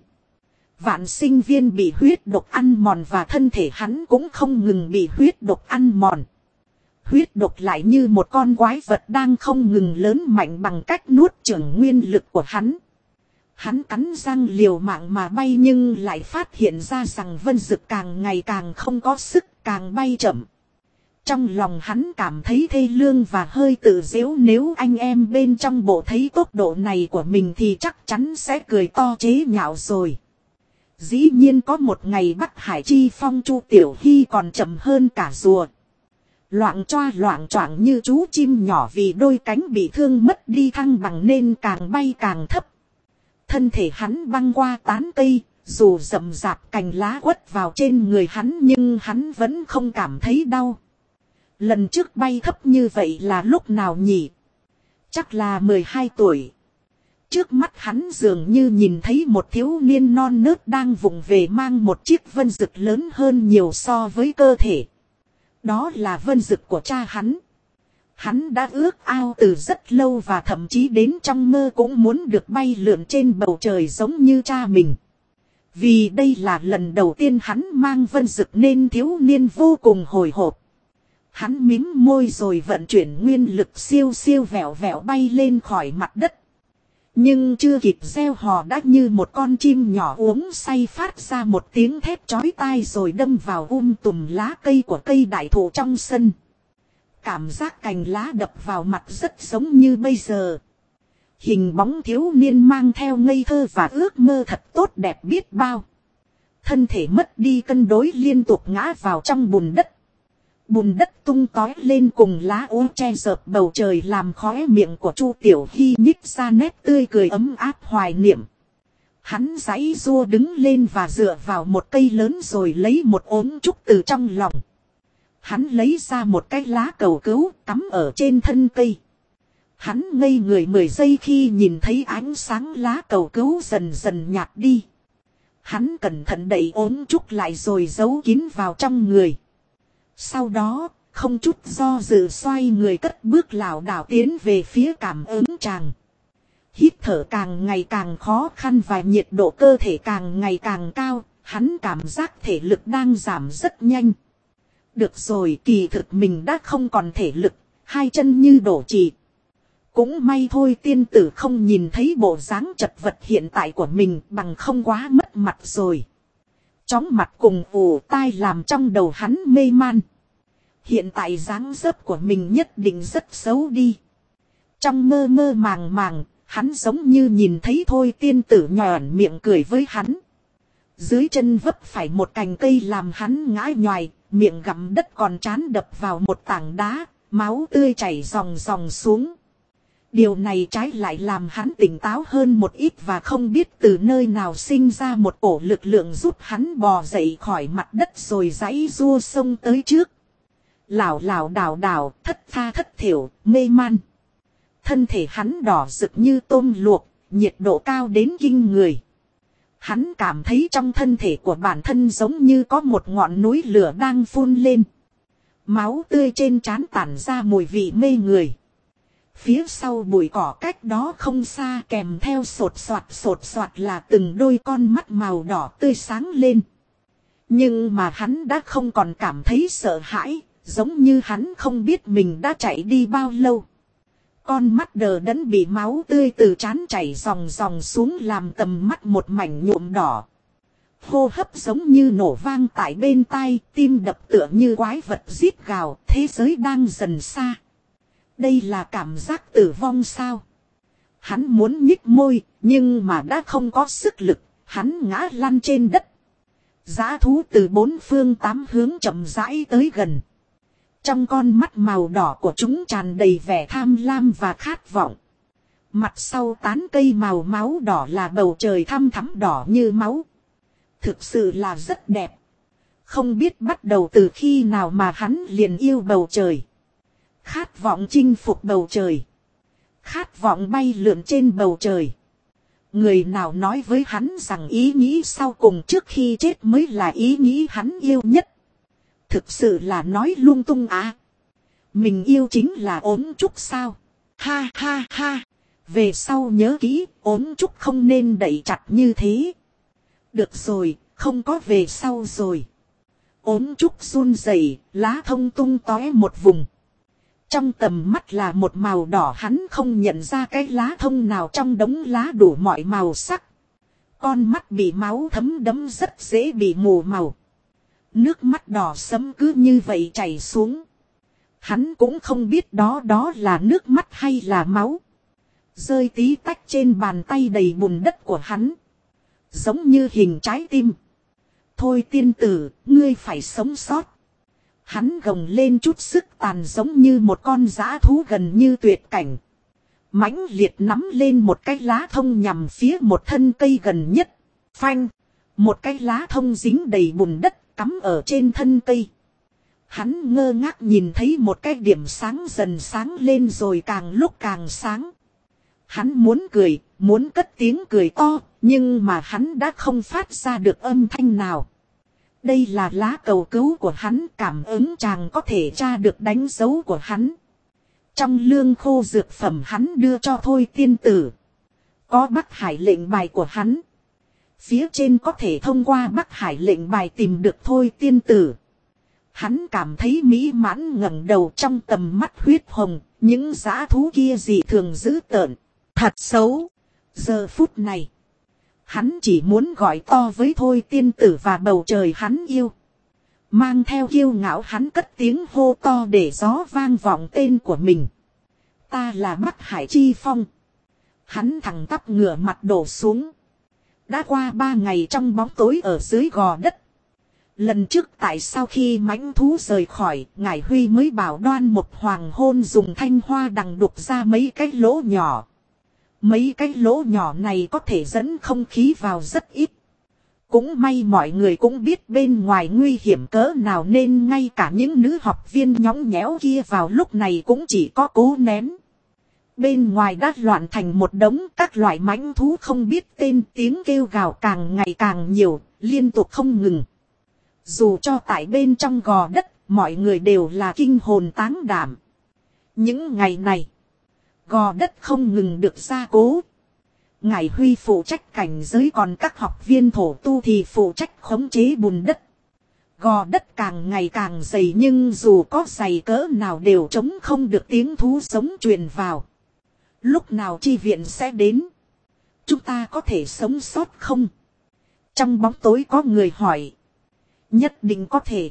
Vạn sinh viên bị huyết độc ăn mòn và thân thể hắn cũng không ngừng bị huyết độc ăn mòn. Huyết độc lại như một con quái vật đang không ngừng lớn mạnh bằng cách nuốt chửng nguyên lực của hắn. Hắn cắn răng liều mạng mà bay nhưng lại phát hiện ra rằng Vân Dực càng ngày càng không có sức, càng bay chậm. Trong lòng hắn cảm thấy thê lương và hơi tự giễu, nếu anh em bên trong bộ thấy tốc độ này của mình thì chắc chắn sẽ cười to chế nhạo rồi. Dĩ nhiên có một ngày Bắc Hải chi phong Chu Tiểu Hy còn chậm hơn cả rùa. Loạng choạng như chú chim nhỏ vì đôi cánh bị thương mất đi thăng bằng nên càng bay càng thấp. Thân thể hắn băng qua tán cây, dù rậm rạp cành lá quất vào trên người hắn nhưng hắn vẫn không cảm thấy đau. Lần trước bay thấp như vậy là lúc nào nhỉ? Chắc là 12 tuổi. Trước mắt hắn dường như nhìn thấy một thiếu niên non nớt đang vụng về mang một chiếc vân dực lớn hơn nhiều so với cơ thể. Đó là vân dực của cha hắn. Hắn đã ước ao từ rất lâu và thậm chí đến trong mơ cũng muốn được bay lượn trên bầu trời giống như cha mình. Vì đây là lần đầu tiên hắn mang vân dực nên thiếu niên vô cùng hồi hộp. Hắn mím môi rồi vận chuyển nguyên lực siêu siêu vẹo vẹo bay lên khỏi mặt đất. Nhưng chưa kịp reo hò đã như một con chim nhỏ uống say phát ra một tiếng thét chói tai rồi đâm vào tùm lá cây của cây đại thụ trong sân. Cảm giác cành lá đập vào mặt rất giống như bây giờ. Hình bóng thiếu niên mang theo ngây thơ và ước mơ thật tốt đẹp biết bao. Thân thể mất đi cân đối liên tục ngã vào trong bùn đất. Bùn đất tung tói lên cùng lá úa che dợp bầu trời làm khóe miệng của Chu Tiểu Hy nhích ra nét tươi cười ấm áp hoài niệm. Hắn giãy giụa đứng lên và dựa vào một cây lớn rồi lấy một ốm trúc từ trong lòng. Hắn lấy ra một cái lá cầu cứu cắm ở trên thân cây. Hắn ngây người 10 giây khi nhìn thấy ánh sáng lá cầu cứu dần dần nhạt đi. Hắn cẩn thận đẩy ốm trúc lại rồi giấu kín vào trong người. Sau đó, không chút do dự xoay người cất bước lảo đảo tiến về phía cảm ứng tràng. Hít thở càng ngày càng khó khăn và nhiệt độ cơ thể càng ngày càng cao, hắn cảm giác thể lực đang giảm rất nhanh. Được rồi, kỳ thực mình đã không còn thể lực, hai chân như đổ trì. Cũng may thôi tiên tử không nhìn thấy bộ dáng chật vật hiện tại của mình bằng không quá mất mặt rồi. Chóng mặt cùng ù tai làm trong đầu hắn mê man. Hiện tại dáng dấp của mình nhất định rất xấu đi. Trong mơ mơ màng, hắn giống như nhìn thấy thôi tiên tử nhòn miệng cười với hắn. Dưới chân vấp phải một cành cây làm hắn ngã nhoài, miệng gặm đất còn trán đập vào một tảng đá, máu tươi chảy ròng ròng xuống. Điều này trái lại làm hắn tỉnh táo hơn một ít và không biết từ nơi nào sinh ra một cổ lực lượng giúp hắn bò dậy khỏi mặt đất rồi giãy giụa xông tới trước. Lảo đảo, thất tha thất thiểu, mê man. Thân thể hắn đỏ rực như tôm luộc, nhiệt độ cao đến kinh người. Hắn cảm thấy trong thân thể của bản thân giống như có một ngọn núi lửa đang phun lên. Máu tươi trên trán tản ra mùi vị mê người. Phía sau bụi cỏ cách đó không xa kèm theo sột soạt là từng đôi con mắt màu đỏ tươi sáng lên. Nhưng mà hắn đã không còn cảm thấy sợ hãi, giống như hắn không biết mình đã chạy đi bao lâu. Con mắt đờ đẫn bị máu tươi từ trán chảy ròng ròng xuống làm tầm mắt một mảnh nhuộm đỏ. Hô hấp giống như nổ vang tại bên tai, tim đập tựa như quái vật rít gào, thế giới đang dần xa. Đây là cảm giác tử vong sao? Hắn muốn nhích môi, nhưng mà đã không có sức lực, hắn ngã lăn trên đất. Dã thú từ 4 phương 8 hướng chậm rãi tới gần. Trong con mắt màu đỏ của chúng tràn đầy vẻ tham lam và khát vọng. Mặt sau tán cây màu máu đỏ là bầu trời thăm thắm đỏ như máu. Thực sự là rất đẹp. Không biết bắt đầu từ khi nào mà hắn liền yêu bầu trời. Khát vọng chinh phục bầu trời. Khát vọng bay lượn trên bầu trời. Người nào nói với hắn rằng ý nghĩ sau cùng trước khi chết mới là ý nghĩ hắn yêu nhất. Thực sự là nói lung tung à. Mình yêu chính là ốm trúc sao? Ha ha ha. Về sau nhớ kỹ, ốm trúc không nên đẩy chặt như thế. Được rồi, không có về sau rồi. Ốm trúc run rẩy, lá thông tung tóe một vùng. Trong tầm mắt là một màu đỏ, hắn không nhận ra cái lá thông nào trong đống lá đủ mọi màu sắc. Con mắt bị máu thấm đẫm rất dễ bị mù màu. Nước mắt đỏ sẫm cứ như vậy chảy xuống. Hắn cũng không biết đó là nước mắt hay là máu. Rơi tí tách trên bàn tay đầy bùn đất của hắn. Giống như hình trái tim. Thôi tiên tử, ngươi phải sống sót. Hắn gồng lên chút sức tàn giống như một con dã thú gần như tuyệt cảnh. Mãnh liệt nắm lên một cái lá thông nhằm phía một thân cây gần nhất. Phanh, một cái lá thông dính đầy bùn đất cắm ở trên thân cây. Hắn ngơ ngác nhìn thấy một cái điểm sáng dần sáng lên rồi càng lúc càng sáng. Hắn muốn cười, muốn cất tiếng cười to, nhưng mà hắn đã không phát ra được âm thanh nào. Đây là lá cầu cứu của hắn, cảm ứng chàng có thể tra được đánh dấu của hắn. Trong lương khô dược phẩm hắn đưa cho Thôi tiên tử. Có Bắc Hải lệnh bài của hắn. Phía trên có thể thông qua Bắc Hải lệnh bài tìm được Thôi tiên tử. Hắn cảm thấy mỹ mãn ngẩng đầu, trong tầm mắt huyết hồng, những dã thú kia dị thường dữ tợn, thật xấu. Giờ phút này, hắn chỉ muốn gọi to với Thôi tiên tử và bầu trời hắn yêu. Mang theo kiêu ngạo hắn cất tiếng hô to để gió vang vọng tên của mình. Ta là Bắc Hải Chi Phong. Hắn thẳng tắp ngửa mặt đổ xuống. Đã qua 3 ngày trong bóng tối ở dưới gò đất. Lần trước tại sau khi mãnh thú rời khỏi, Ngải Huy mới bảo Đoan Mục Hoàng hôn dùng thanh hoa đằng đục ra mấy cái lỗ nhỏ. Mấy cái lỗ nhỏ này có thể dẫn không khí vào rất ít. Cũng may mọi người cũng biết bên ngoài nguy hiểm cỡ nào nên ngay cả những nữ học viên nhõng nhẽo kia vào lúc này cũng chỉ có cố nén. Bên ngoài đã loạn thành một đống, các loại mãnh thú không biết tên, tiếng kêu gào càng ngày càng nhiều, liên tục không ngừng. Dù cho tại bên trong gò đất, mọi người đều là kinh hồn táng đảm. Những ngày này, gò đất không ngừng được gia cố. Ngải Huy phụ trách cảnh giới, còn các học viên thổ tu thì phụ trách khống chế bùn đất. Gò đất càng ngày càng dày, nhưng dù có dày cỡ nào đều chống không được tiếng thú sống truyền vào. Lúc nào chi viện sẽ đến? Chúng ta có thể sống sót không? Trong bóng tối có người hỏi. Nhất định có thể.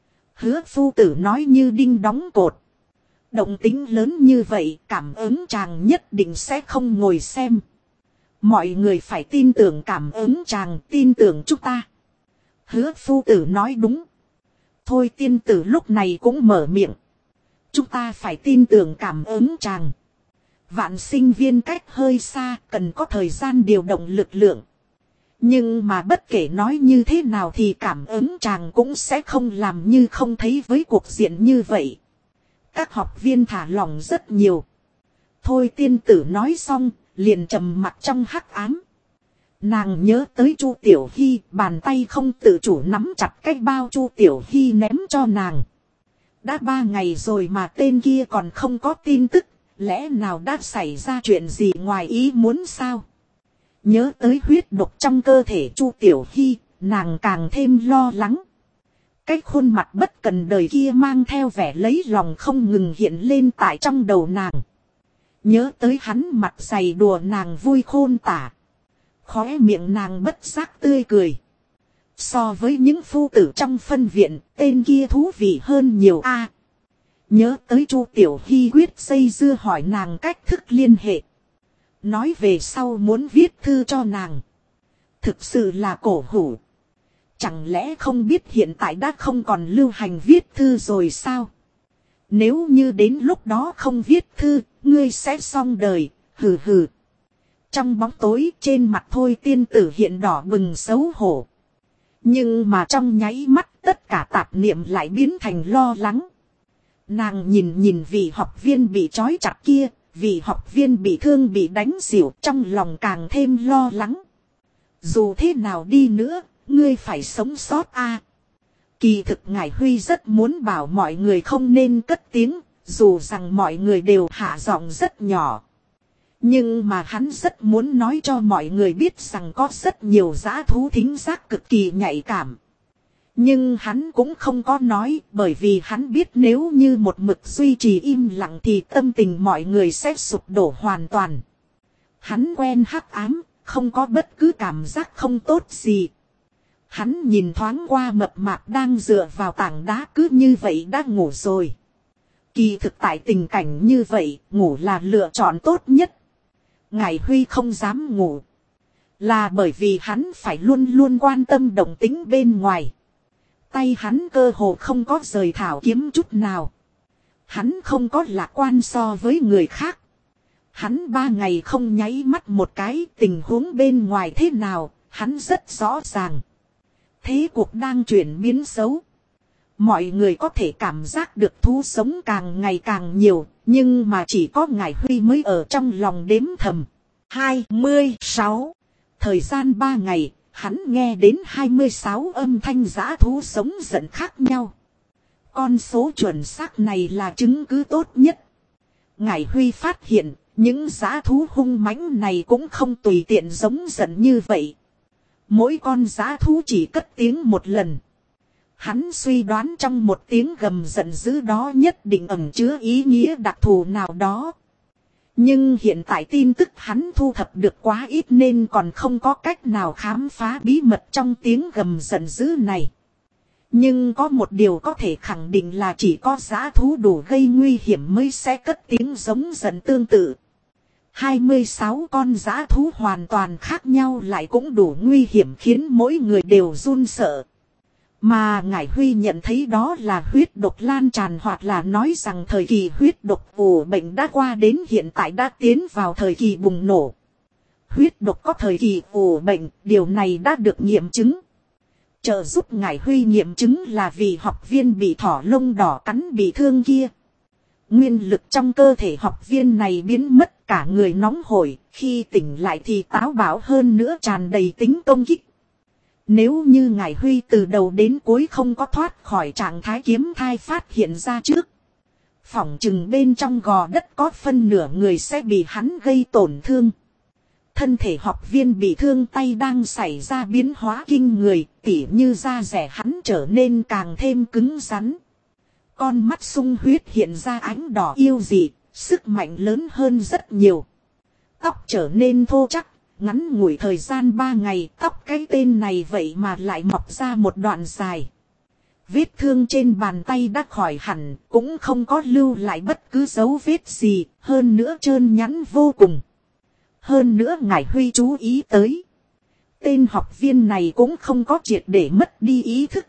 Hứa phu tử nói như đinh đóng cột. Động tính lớn như vậy, cảm ứng chàng nhất định sẽ không ngồi xem. Mọi người phải tin tưởng cảm ứng chàng, tin tưởng chúng ta. Hứa phu tử nói đúng. Thôi tiên tử lúc này cũng mở miệng. Chúng ta phải tin tưởng cảm ứng chàng. Vạn sinh viên cách hơi xa, cần có thời gian điều động lực lượng. Nhưng mà bất kể nói như thế nào thì cảm ứng chàng cũng sẽ không làm như không thấy với cuộc diện như vậy. Các học viên thả lỏng rất nhiều. Thôi tiên tử nói xong, liền trầm mặc trong hắc ám. Nàng nhớ tới Chu Tiểu Hy, bàn tay không tự chủ nắm chặt cái bao Chu Tiểu Hy ném cho nàng. Đã 3 ngày rồi mà tên kia còn không có tin tức, lẽ nào đã xảy ra chuyện gì ngoài ý muốn sao? Nhớ tới huyết độc trong cơ thể Chu Tiểu Hy, nàng càng thêm lo lắng. Cái khuôn mặt bất cần đời kia mang theo vẻ lấy lòng không ngừng hiện lên tại trong đầu nàng. Nhớ tới hắn mặt dày đùa nàng vui khôn tả. Khóe miệng nàng bất giác tươi cười. So với những phu tử trong phân viện, tên kia thú vị hơn nhiều a. Nhớ tới Chu Tiểu Hy quyết dây dưa hỏi nàng cách thức liên hệ. Nói về sau muốn viết thư cho nàng. Thực sự là cổ hủ. Chẳng lẽ không biết hiện tại đã không còn lưu hành viết thư rồi sao? Nếu như đến lúc đó không viết thư, ngươi sẽ xong đời, hừ hừ. Trong bóng tối trên mặt Thôi tiên tử hiện đỏ bừng xấu hổ. Nhưng mà trong nháy mắt tất cả tạp niệm lại biến thành lo lắng. Nàng nhìn vị học viên bị trói chặt kia, vị học viên bị thương bị đánh xỉu trong lòng càng thêm lo lắng. Dù thế nào đi nữa, ngươi phải sống sót a. Kỳ thực Ngải Huy rất muốn bảo mọi người không nên cất tiếng, dù rằng mọi người đều hạ giọng rất nhỏ. Nhưng mà hắn rất muốn nói cho mọi người biết rằng có rất nhiều dã thú thính giác cực kỳ nhạy cảm. Nhưng hắn cũng không có nói, bởi vì hắn biết nếu như một mực duy trì im lặng thì tâm tình mọi người sẽ sụp đổ hoàn toàn. Hắn quen hắc ám, không có bất cứ cảm giác không tốt gì. Hắn nhìn thoáng qua mập mạp đang dựa vào tảng đá cứ như vậy đã ngủ rồi. Kỳ thực tại tình cảnh như vậy, ngủ là lựa chọn tốt nhất. Ngải Huy không dám ngủ. Là bởi vì hắn phải luôn luôn quan tâm động tĩnh bên ngoài. Tay hắn cơ hồ không có rời thảo kiếm chút nào. Hắn không có lạc quan so với người khác. Hắn 3 ngày không nháy mắt một cái, tình huống bên ngoài thế nào, hắn rất rõ ràng. Thế cuộc đang chuyển biến xấu. Mọi người có thể cảm giác được thú sống càng ngày càng nhiều, nhưng mà chỉ có Ngải Huy mới ở trong lòng đếm thầm. 26. Thời gian 3 ngày, hắn nghe đến 26 âm thanh dã thú sống giận khác nhau. Con số chuẩn xác này là chứng cứ tốt nhất. Ngải Huy phát hiện, những dã thú hung mãnh này cũng không tùy tiện giống giận như vậy. Mỗi con dã thú chỉ cất tiếng một lần. Hắn suy đoán trong một tiếng gầm giận dữ đó nhất định ẩn chứa ý nghĩa đặc thù nào đó. Nhưng hiện tại tin tức hắn thu thập được quá ít nên còn không có cách nào khám phá bí mật trong tiếng gầm giận dữ này. Nhưng có một điều có thể khẳng định là chỉ có dã thú đủ gây nguy hiểm mới sẽ cất tiếng giống giận tương tự. 26 con dã thú hoàn toàn khác nhau lại cũng đủ nguy hiểm khiến mỗi người đều run sợ. Mà Ngải Huy nhận thấy đó là huyết độc lan tràn hoặc là nói rằng thời kỳ huyết độc ủ bệnh đã qua đến hiện tại đã tiến vào thời kỳ bùng nổ. Huyết độc có thời kỳ ủ bệnh, điều này đã được nghiệm chứng. Trợ giúp Ngải Huy nghiệm chứng là vì học viên bị thỏ lông đỏ cắn bị thương kia. Nguyên lực trong cơ thể học viên này biến mất, cả người nóng hổi, khi tỉnh lại thì táo bạo hơn nữa tràn đầy tính công kích. Nếu như Ngải Huy từ đầu đến cuối không có thoát khỏi trạng thái kiếm thai phát hiện ra trước, phỏng chừng bên trong gò đất có phân nửa người sẽ bị hắn gây tổn thương. Thân thể học viên bị thương tay đang xảy ra biến hóa kinh người, tỉ như da rẻ hắn trở nên càng thêm cứng rắn. Con mắt sung huyết hiện ra ánh đỏ yêu dị, sức mạnh lớn hơn rất nhiều. Tóc trở nên thô chắc, ngắn ngủi thời gian 3 ngày tóc cái tên này vậy mà lại mọc ra một đoạn dài. Vết thương trên bàn tay đã khỏi hẳn, cũng không có lưu lại bất cứ dấu vết gì, hơn nữa trơn nhẵn vô cùng. Hơn nữa Ngải Huy chú ý tới. Tên học viên này cũng không có triệt để mất đi ý thức.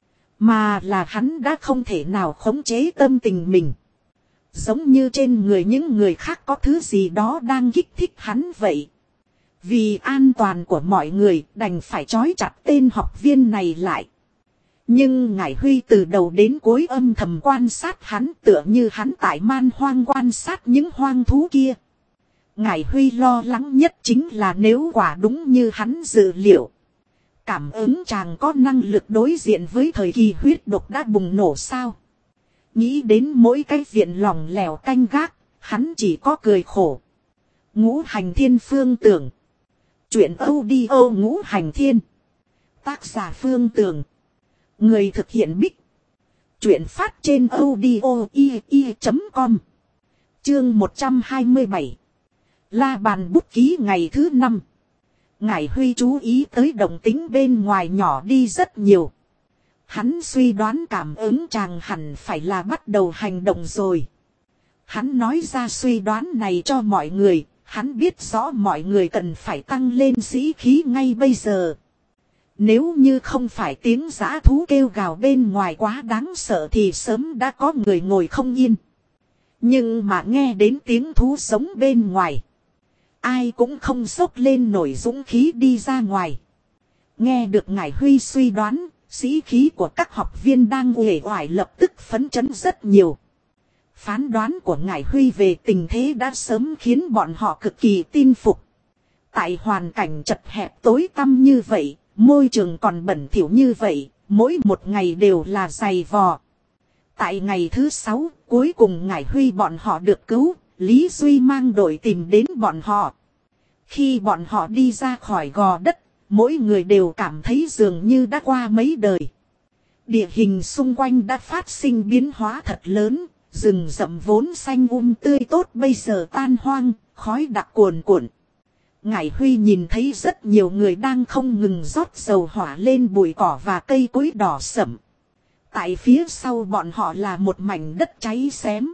Mà là hắn đã không thể nào khống chế tâm tình mình. Giống như trên người những người khác có thứ gì đó đang kích thích hắn vậy. Vì an toàn của mọi người đành phải trói chặt tên học viên này lại. Nhưng Ngải Huy từ đầu đến cuối âm thầm quan sát hắn tựa như hắn tại man hoang quan sát những hoang thú kia. Ngải Huy lo lắng nhất chính là nếu quả đúng như hắn dự liệu. Cảm ứng chàng có năng lực đối diện với thời kỳ huyết độc đã bùng nổ sao. Nghĩ đến mỗi cái viện lỏng lẻo canh gác, hắn chỉ có cười khổ. Ngũ Hành Thiên Phương Tưởng. Chuyện audio Ngũ Hành Thiên. Tác giả Phương Tưởng. Người thực hiện Bích. Chuyện phát trên audio.com. Chương 127. La bàn bút ký ngày thứ 5. Ngải Huy chú ý tới động tính bên ngoài nhỏ đi rất nhiều. Hắn suy đoán cảm ứng chàng hẳn phải là bắt đầu hành động rồi. Hắn nói ra suy đoán này cho mọi người. Hắn biết rõ mọi người cần phải tăng lên sĩ khí ngay bây giờ. Nếu như không phải tiếng dã thú kêu gào bên ngoài quá đáng sợ thì sớm đã có người ngồi không yên. Nhưng mà nghe đến tiếng thú sống bên ngoài, ai cũng không xốc lên nổi dũng khí đi ra ngoài. Nghe được Ngải Huy suy đoán, sĩ khí của các học viên đang uể oải lập tức phấn chấn rất nhiều. Phán đoán của Ngải Huy về tình thế đã sớm khiến bọn họ cực kỳ tin phục. Tại hoàn cảnh chật hẹp tối tăm như vậy, môi trường còn bẩn thỉu như vậy, mỗi một ngày đều là dày vò. Tại ngày thứ 6, cuối cùng Ngải Huy bọn họ được cứu, Lý Duy mang đội tìm đến bọn họ. Khi bọn họ đi ra khỏi gò đất, mỗi người đều cảm thấy dường như đã qua mấy đời. Địa hình xung quanh đã phát sinh biến hóa thật lớn, rừng rậm vốn xanh tươi tốt bây giờ tan hoang, khói đặc cuồn cuộn. Ngải Huy nhìn thấy rất nhiều người đang không ngừng rót dầu hỏa lên bụi cỏ và cây cối đỏ sẫm. Tại phía sau bọn họ là một mảnh đất cháy xém.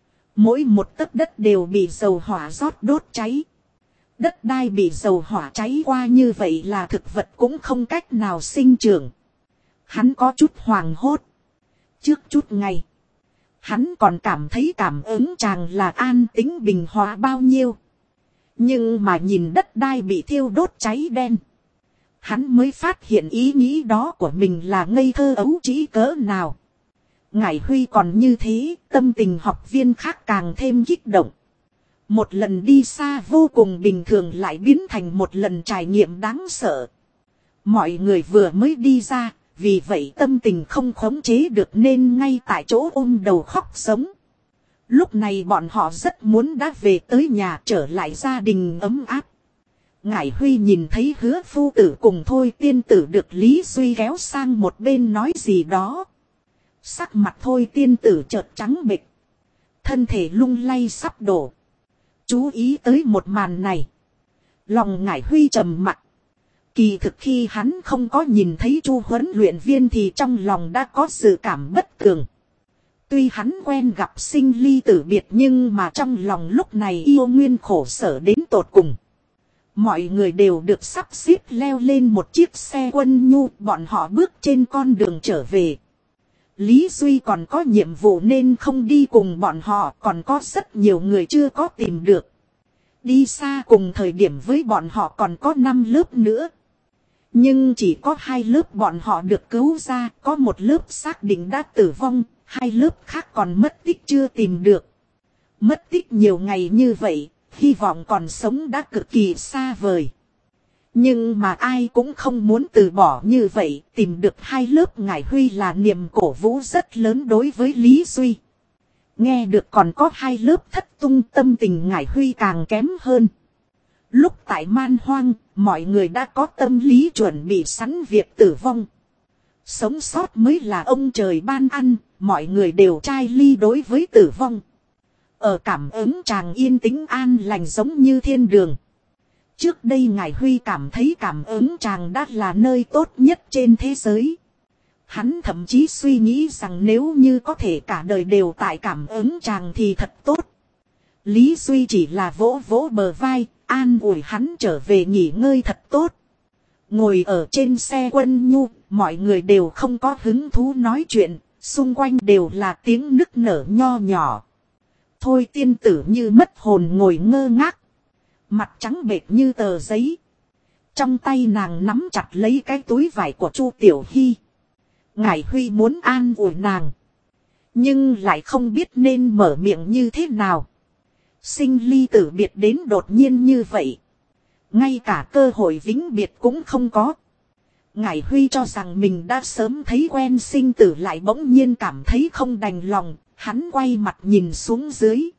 Mỗi một tấc đất đều bị dầu hỏa rót đốt cháy. Đất đai bị dầu hỏa cháy qua như vậy là thực vật cũng không cách nào sinh trưởng. Hắn có chút hoảng hốt. Trước chút ngày, hắn còn cảm thấy cảm ứng chàng là an tĩnh bình hòa bao nhiêu. Nhưng mà nhìn đất đai bị thiêu đốt cháy đen, hắn mới phát hiện ý nghĩ đó của mình là ngây thơ ấu trĩ cỡ nào. Ngải Huy còn như thế, tâm tình học viên khác càng thêm kích động. Một lần đi xa vô cùng bình thường lại biến thành một lần trải nghiệm đáng sợ. Mọi người vừa mới đi ra, vì vậy tâm tình không khống chế được nên ngay tại chỗ ôm đầu khóc sống. Lúc này bọn họ rất muốn đã về tới nhà trở lại gia đình ấm áp. Ngải Huy nhìn thấy Hứa phu tử cùng Thôi tiên tử được Lý Duy kéo sang một bên nói gì đó. Sắc mặt Thôi tiên tử chợt trắng bệch, thân thể lung lay sắp đổ. Chú ý tới một màn này, lòng Ngải Huy trầm mặc. Kỳ thực khi hắn không có nhìn thấy Chu huấn luyện viên thì trong lòng đã có dự cảm bất tường. Tuy hắn quen gặp sinh ly tử biệt nhưng mà trong lòng lúc này yêu nguyên khổ sở đến tột cùng. Mọi người đều được sắp xếp leo lên một chiếc xe quân nhu, bọn họ bước trên con đường trở về. Lý Duy còn có nhiệm vụ nên không đi cùng bọn họ, còn có rất nhiều người chưa có tìm được. Đi xa cùng thời điểm với bọn họ còn có 5 lớp nữa. Nhưng chỉ có 2 lớp bọn họ được cứu ra, có một lớp xác định đã tử vong, 2 lớp khác còn mất tích chưa tìm được. Mất tích nhiều ngày như vậy, hy vọng còn sống đã cực kỳ xa vời. Nhưng mà ai cũng không muốn từ bỏ như vậy, tìm được 2 lớp Ngải Huy là niềm cổ vũ rất lớn đối với Lý Duy. Nghe được còn có 2 lớp thất tung, tâm tình Ngải Huy càng kém hơn. Lúc tại Man Hoang, mọi người đã có tâm lý chuẩn bị sẵn việc tử vong. Sống sót mới là ông trời ban ăn, mọi người đều chai ly đối với tử vong. Ở cảm ứng chàng yên tĩnh an lành giống như thiên đường. Trước đây Ngải Huy cảm thấy cảm ứng chàng đã là nơi tốt nhất trên thế giới. Hắn thậm chí suy nghĩ rằng nếu như có thể cả đời đều tại cảm ứng chàng thì thật tốt. Lý Duy chỉ là vỗ vỗ bờ vai, an ủi hắn trở về nghỉ ngơi thật tốt. Ngồi ở trên xe quân nhu, mọi người đều không có hứng thú nói chuyện, xung quanh đều là tiếng nức nở nho nhỏ. Thôi tiên tử như mất hồn ngồi ngơ ngác, mặt trắng bệch như tờ giấy. Trong tay nàng nắm chặt lấy cái túi vải của Chu Tiểu Hy. Ngải Huy muốn an ủi nàng, nhưng lại không biết nên mở miệng như thế nào. Sinh ly tử biệt đến đột nhiên như vậy, ngay cả cơ hội vĩnh biệt cũng không có. Ngải Huy cho rằng mình đã sớm thấy quen sinh tử, lại bỗng nhiên cảm thấy không đành lòng. Hắn quay mặt nhìn xuống dưới.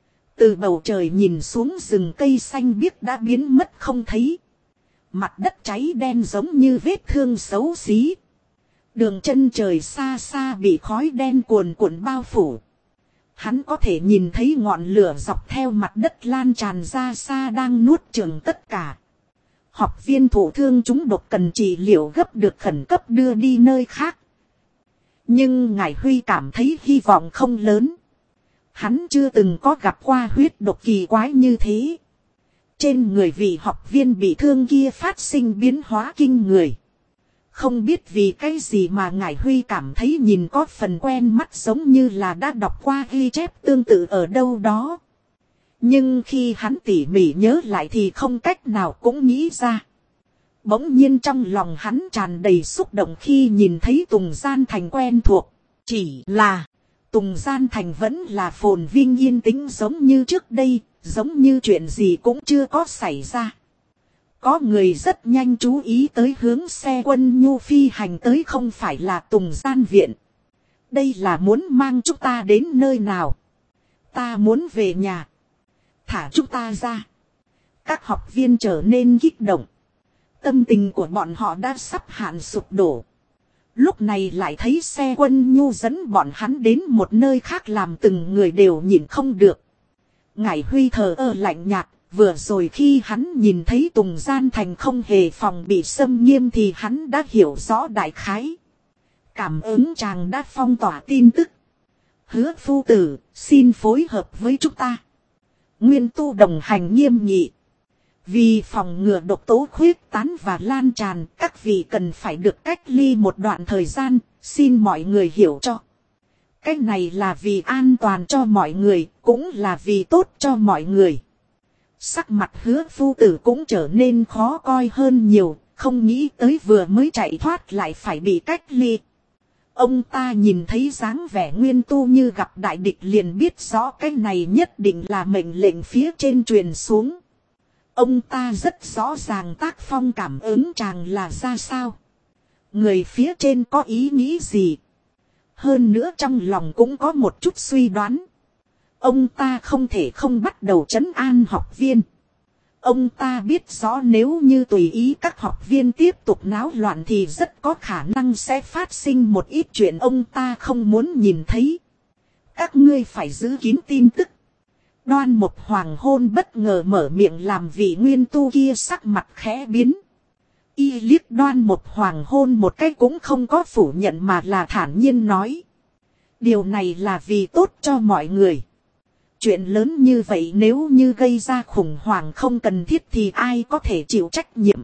Từ bầu trời nhìn xuống, rừng cây xanh biếc đã biến mất không thấy. Mặt đất cháy đen giống như vết thương xấu xí. Đường chân trời xa xa bị khói đen cuồn cuộn bao phủ. Hắn có thể nhìn thấy ngọn lửa dọc theo mặt đất lan tràn ra xa đang nuốt chửng tất cả. Học viên thụ thương trúng độc cần trị liệu gấp được khẩn cấp đưa đi nơi khác. Nhưng Ngải Huy cảm thấy hy vọng không lớn. Hắn chưa từng có gặp qua huyết độc kỳ quái như thế. Trên người vị học viên bị thương kia phát sinh biến hóa kinh người. Không biết vì cái gì mà Ngải Huy cảm thấy nhìn có phần quen mắt, giống như là đã đọc qua ghi chép tương tự ở đâu đó. Nhưng khi hắn tỉ mỉ nhớ lại thì không cách nào cũng nghĩ ra. Bỗng nhiên trong lòng hắn tràn đầy xúc động khi nhìn thấy Tùng Gian Thành quen thuộc. Chỉ là Tùng Gian Thành vẫn là phồn vinh yên tĩnh giống như trước đây, giống như chuyện gì cũng chưa có xảy ra. Có người rất nhanh chú ý tới hướng xe quân nhu phi hành tới không phải là Tùng Gian Viện. Đây là muốn mang chúng ta đến nơi nào? Ta muốn về nhà. Thả chúng ta ra. Các học viên trở nên kích động. Tâm tình của bọn họ đã sắp hạn sụp đổ. Lúc này lại thấy xe quân nhu dẫn bọn hắn đến một nơi khác làm từng người đều nhìn không được. Ngải Huy thờ ơ lạnh nhạt, vừa rồi khi hắn nhìn thấy Tùng Gian Thành không hề phòng bị xâm nghiêm thì hắn đã hiểu rõ đại khái. Cảm ứng chàng đã phong tỏa tin tức. Hứa phu tử, xin phối hợp với chúng ta. Nguyên tu đồng hành nghiêm nghị. Vì phòng ngừa độc tố khuyết tán và lan tràn, các vị cần phải được cách ly một đoạn thời gian, xin mọi người hiểu cho. Cái này là vì an toàn cho mọi người, cũng là vì tốt cho mọi người. Sắc mặt Hứa phu tử cũng trở nên khó coi hơn nhiều, không nghĩ tới vừa mới chạy thoát lại phải bị cách ly. Ông ta nhìn thấy dáng vẻ Nguyên tu như gặp đại địch liền biết rõ cái này nhất định là mệnh lệnh phía trên truyền xuống. Ông ta rất rõ ràng tác phong cảm ứng chàng là ra sao. Người phía trên có ý nghĩ gì. Hơn nữa trong lòng cũng có một chút suy đoán. Ông ta không thể không bắt đầu trấn an học viên. Ông ta biết rõ nếu như tùy ý các học viên tiếp tục náo loạn thì rất có khả năng sẽ phát sinh một ít chuyện ông ta không muốn nhìn thấy. Các ngươi phải giữ kín tin tức. Đoan Mục Hoàng Hôn bất ngờ mở miệng làm vị Nguyên tu kia sắc mặt khẽ biến. Y liếc Đoan Mục Hoàng Hôn một cái cũng không có phủ nhận mà là thản nhiên nói. Điều này là vì tốt cho mọi người. Chuyện lớn như vậy nếu như gây ra khủng hoảng không cần thiết thì ai có thể chịu trách nhiệm.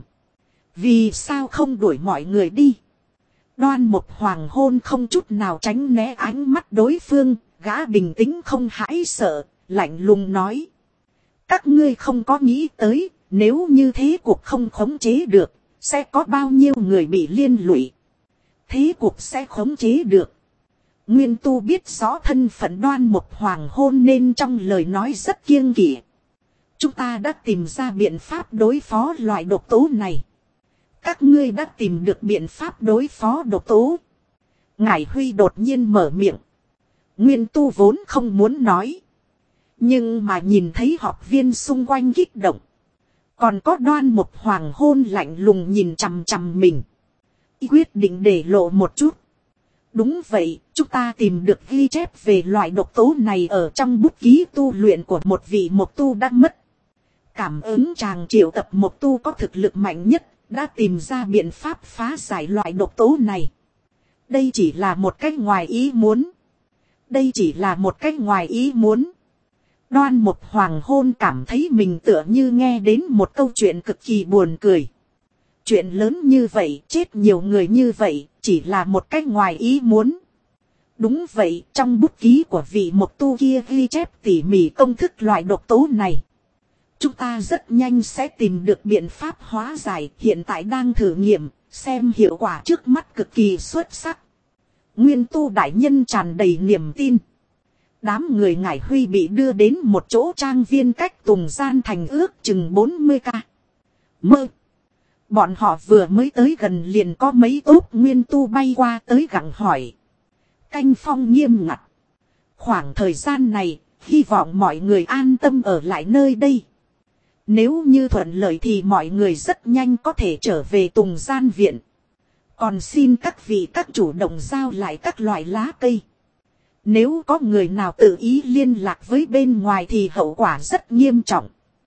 Vì sao không đuổi mọi người đi? Đoan Mục Hoàng Hôn không chút nào tránh né ánh mắt đối phương, gã bình tĩnh không hãi sợ, lạnh lùng nói. Các ngươi không có nghĩ tới, nếu như thế cuộc không khống chế được, sẽ có bao nhiêu người bị liên lụy. Thế cuộc sẽ khống chế được. Nguyên tu biết rõ thân phận Đoan Mục Hoàng Hôn nên trong lời nói rất kiêng kỵ. Chúng ta đã tìm ra biện pháp đối phó loại độc tố này. Các ngươi đã tìm được biện pháp đối phó độc tố. Ngải Huy đột nhiên mở miệng. Nguyên tu vốn không muốn nói. Nhưng mà nhìn thấy học viên xung quanh kích động. Còn có Đoan Mục Hoàng Hôn lạnh lùng nhìn chằm chằm mình. Quyết định để lộ một chút. Đúng vậy, chúng ta tìm được ghi chép về loại độc tố này ở trong bút ký tu luyện của một vị Mộc tu đã mất. Cảm ứng chàng triệu tập Mộc tu có thực lực mạnh nhất, đã tìm ra biện pháp phá giải loại độc tố này. Đây chỉ là một cách ngoài ý muốn. Đây chỉ là một cách ngoài ý muốn. Đoan Mục Hoàng Hôn cảm thấy mình tựa như nghe đến một câu chuyện cực kỳ buồn cười. Chuyện lớn như vậy, chết nhiều người như vậy, chỉ là một cách ngoài ý muốn. Đúng vậy, trong bút ký của vị Mộc tu kia ghi chép tỉ mỉ công thức loại độc tố này. Chúng ta rất nhanh sẽ tìm được biện pháp hóa giải, hiện tại đang thử nghiệm, xem hiệu quả trước mắt cực kỳ xuất sắc. Nguyên tu đại nhân tràn đầy niềm tin. Đám người Ngải Huy bị đưa đến một chỗ trang viên cách Tùng Gian Thành ước chừng 40 ca. Mơ. Bọn họ vừa mới tới gần liền có mấy tốt Nguyên tu bay qua tới gặng hỏi. Canh phong nghiêm ngặt. Khoảng thời gian này, hy vọng mọi người an tâm ở lại nơi đây. Nếu như thuận lợi thì mọi người rất nhanh có thể trở về Tùng Gian Viện. Còn xin các vị các chủ động giao lại các loại lá cây. Nếu có người nào tự ý liên lạc với bên ngoài thì hậu quả rất nghiêm trọng.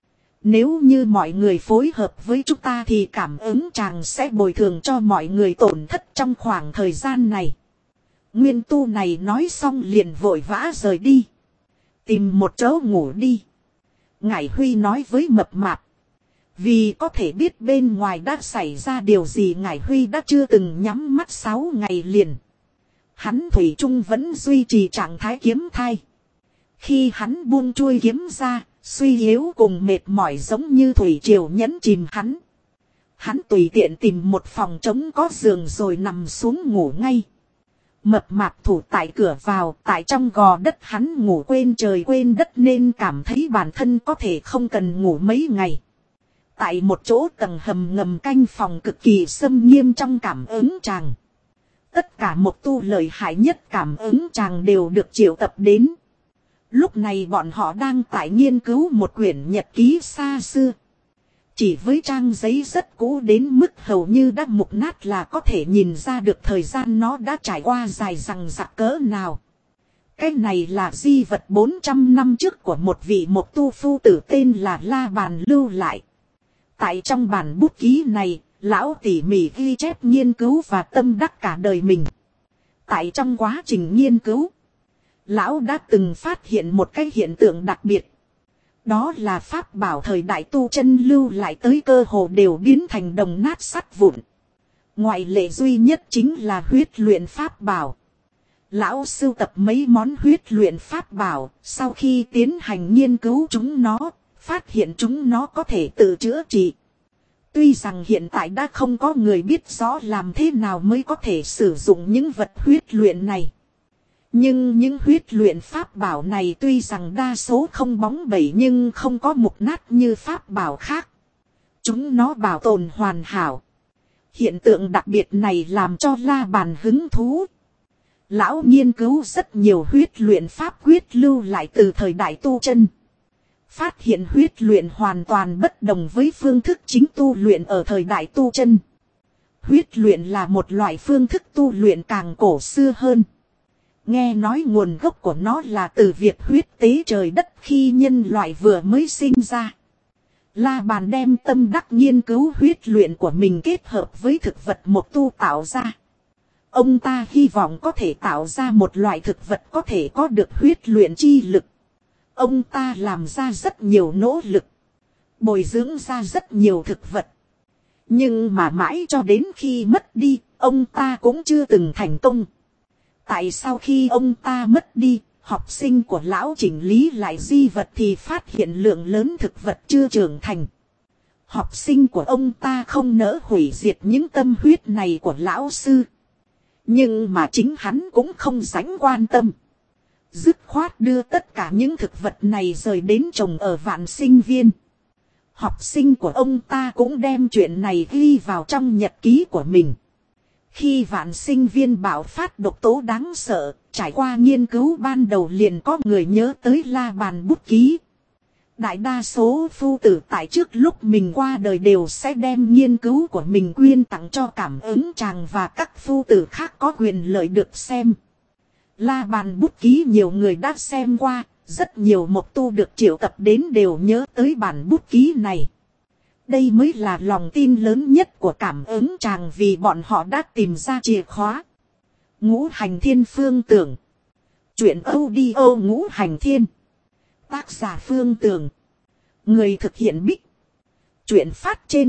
Nếu như mọi người phối hợp với chúng ta thì cảm ứng chàng sẽ bồi thường cho mọi người tổn thất trong khoảng thời gian này. Nguyên tu này nói xong liền vội vã rời đi. Tìm một chỗ ngủ đi. Ngải Huy nói với Mập Mạp. Vì có thể biết bên ngoài đã xảy ra điều gì Ngải Huy đã chưa từng nhắm mắt 6 ngày liền. Hắn thủy chung vẫn duy trì trạng thái kiếm thai. Khi hắn buông chuôi kiếm ra, suy yếu cùng mệt mỏi giống như thủy triều nhấn chìm hắn. Hắn tùy tiện tìm một phòng trống có giường rồi nằm xuống ngủ ngay. Mập mạp thủ tại cửa vào, tại trong gò đất hắn ngủ quên trời quên đất nên cảm thấy bản thân có thể không cần ngủ mấy ngày. Tại một chỗ tầng hầm ngầm canh phòng cực kỳ xâm nghiêm trong cảm ứng tràng. Tất cả một tu lợi hại nhất cảm ứng tràng đều được triệu tập đến. Lúc này bọn họ đang tại nghiên cứu một quyển nhật ký xa xưa. Chỉ với trang giấy rất cũ đến mức hầu như đã mục nát là có thể nhìn ra được thời gian nó đã trải qua dài dằng dặc cỡ nào. Cái này là di vật 400 năm trước của một vị một tu phu tử tên là La Bàn lưu lại. Tại trong bản bút ký này, lão tỉ mỉ ghi chép nghiên cứu và tâm đắc cả đời mình. Tại trong quá trình nghiên cứu, lão đã từng phát hiện một cái hiện tượng đặc biệt. Đó là pháp bảo thời đại tu chân lưu lại tới cơ hồ đều biến thành đồng nát sắt vụn. Ngoại lệ duy nhất chính là huyết luyện pháp bảo. Lão sưu tập mấy món huyết luyện pháp bảo, sau khi tiến hành nghiên cứu chúng nó, phát hiện chúng nó có thể tự chữa trị. Tuy rằng hiện tại đã không có người biết rõ làm thế nào mới có thể sử dụng những vật huyết luyện này. Nhưng những huyết luyện pháp bảo này tuy rằng đa số không bóng bẩy nhưng không có mục nát như pháp bảo khác. Chúng nó bảo tồn hoàn hảo. Hiện tượng đặc biệt này làm cho La Bàn hứng thú. Lão nghiên cứu rất nhiều huyết luyện pháp quyết lưu lại từ thời đại tu chân. Phát hiện huyết luyện hoàn toàn bất đồng với phương thức chính tu luyện ở thời đại tu chân. Huyết luyện là một loại phương thức tu luyện càng cổ xưa hơn. Nghe nói nguồn gốc của nó là từ việc huyết tế trời đất khi nhân loại vừa mới sinh ra. La Bàn đem tâm đắc nghiên cứu huyết luyện của mình kết hợp với thực vật một tu tạo ra. Ông ta hy vọng có thể tạo ra một loại thực vật có thể có được huyết luyện chi lực. Ông ta làm ra rất nhiều nỗ lực, bồi dưỡng ra rất nhiều thực vật. Nhưng mà mãi cho đến khi mất đi, ông ta cũng chưa từng thành công. Tại sau khi ông ta mất đi, học sinh của lão chỉnh lý lại di vật thì phát hiện lượng lớn thực vật chưa trưởng thành. Học sinh của ông ta không nỡ hủy diệt những tâm huyết này của lão sư. Nhưng mà chính hắn cũng không dám quan tâm. Dứt khoát đưa tất cả những thực vật này rời đến trồng ở Vạn Sinh Viên. Học sinh của ông ta cũng đem chuyện này ghi vào trong nhật ký của mình. Khi Vạn Sinh Viên bạo phát độc tố đáng sợ, trải qua nghiên cứu ban đầu liền có người nhớ tới La Bàn bút ký. Đại đa số phu tử tại trước lúc mình qua đời đều sẽ đem nghiên cứu của mình quyên tặng cho cảm ứng tràng và các phu tử khác có quyền lợi được xem. La Bàn bút ký nhiều người đã xem qua, rất nhiều mộc tu được triệu tập đến đều nhớ tới bản bút ký này. Đây mới là lòng tin lớn nhất của cảm ứng tràng vì bọn họ đã tìm ra chìa khóa. Ngũ Hành Thiên Phương Tưởng. Chuyện audio Ngũ Hành Thiên. Tác giả Phương Tưởng. Người thực hiện Bích. Chuyện phát trên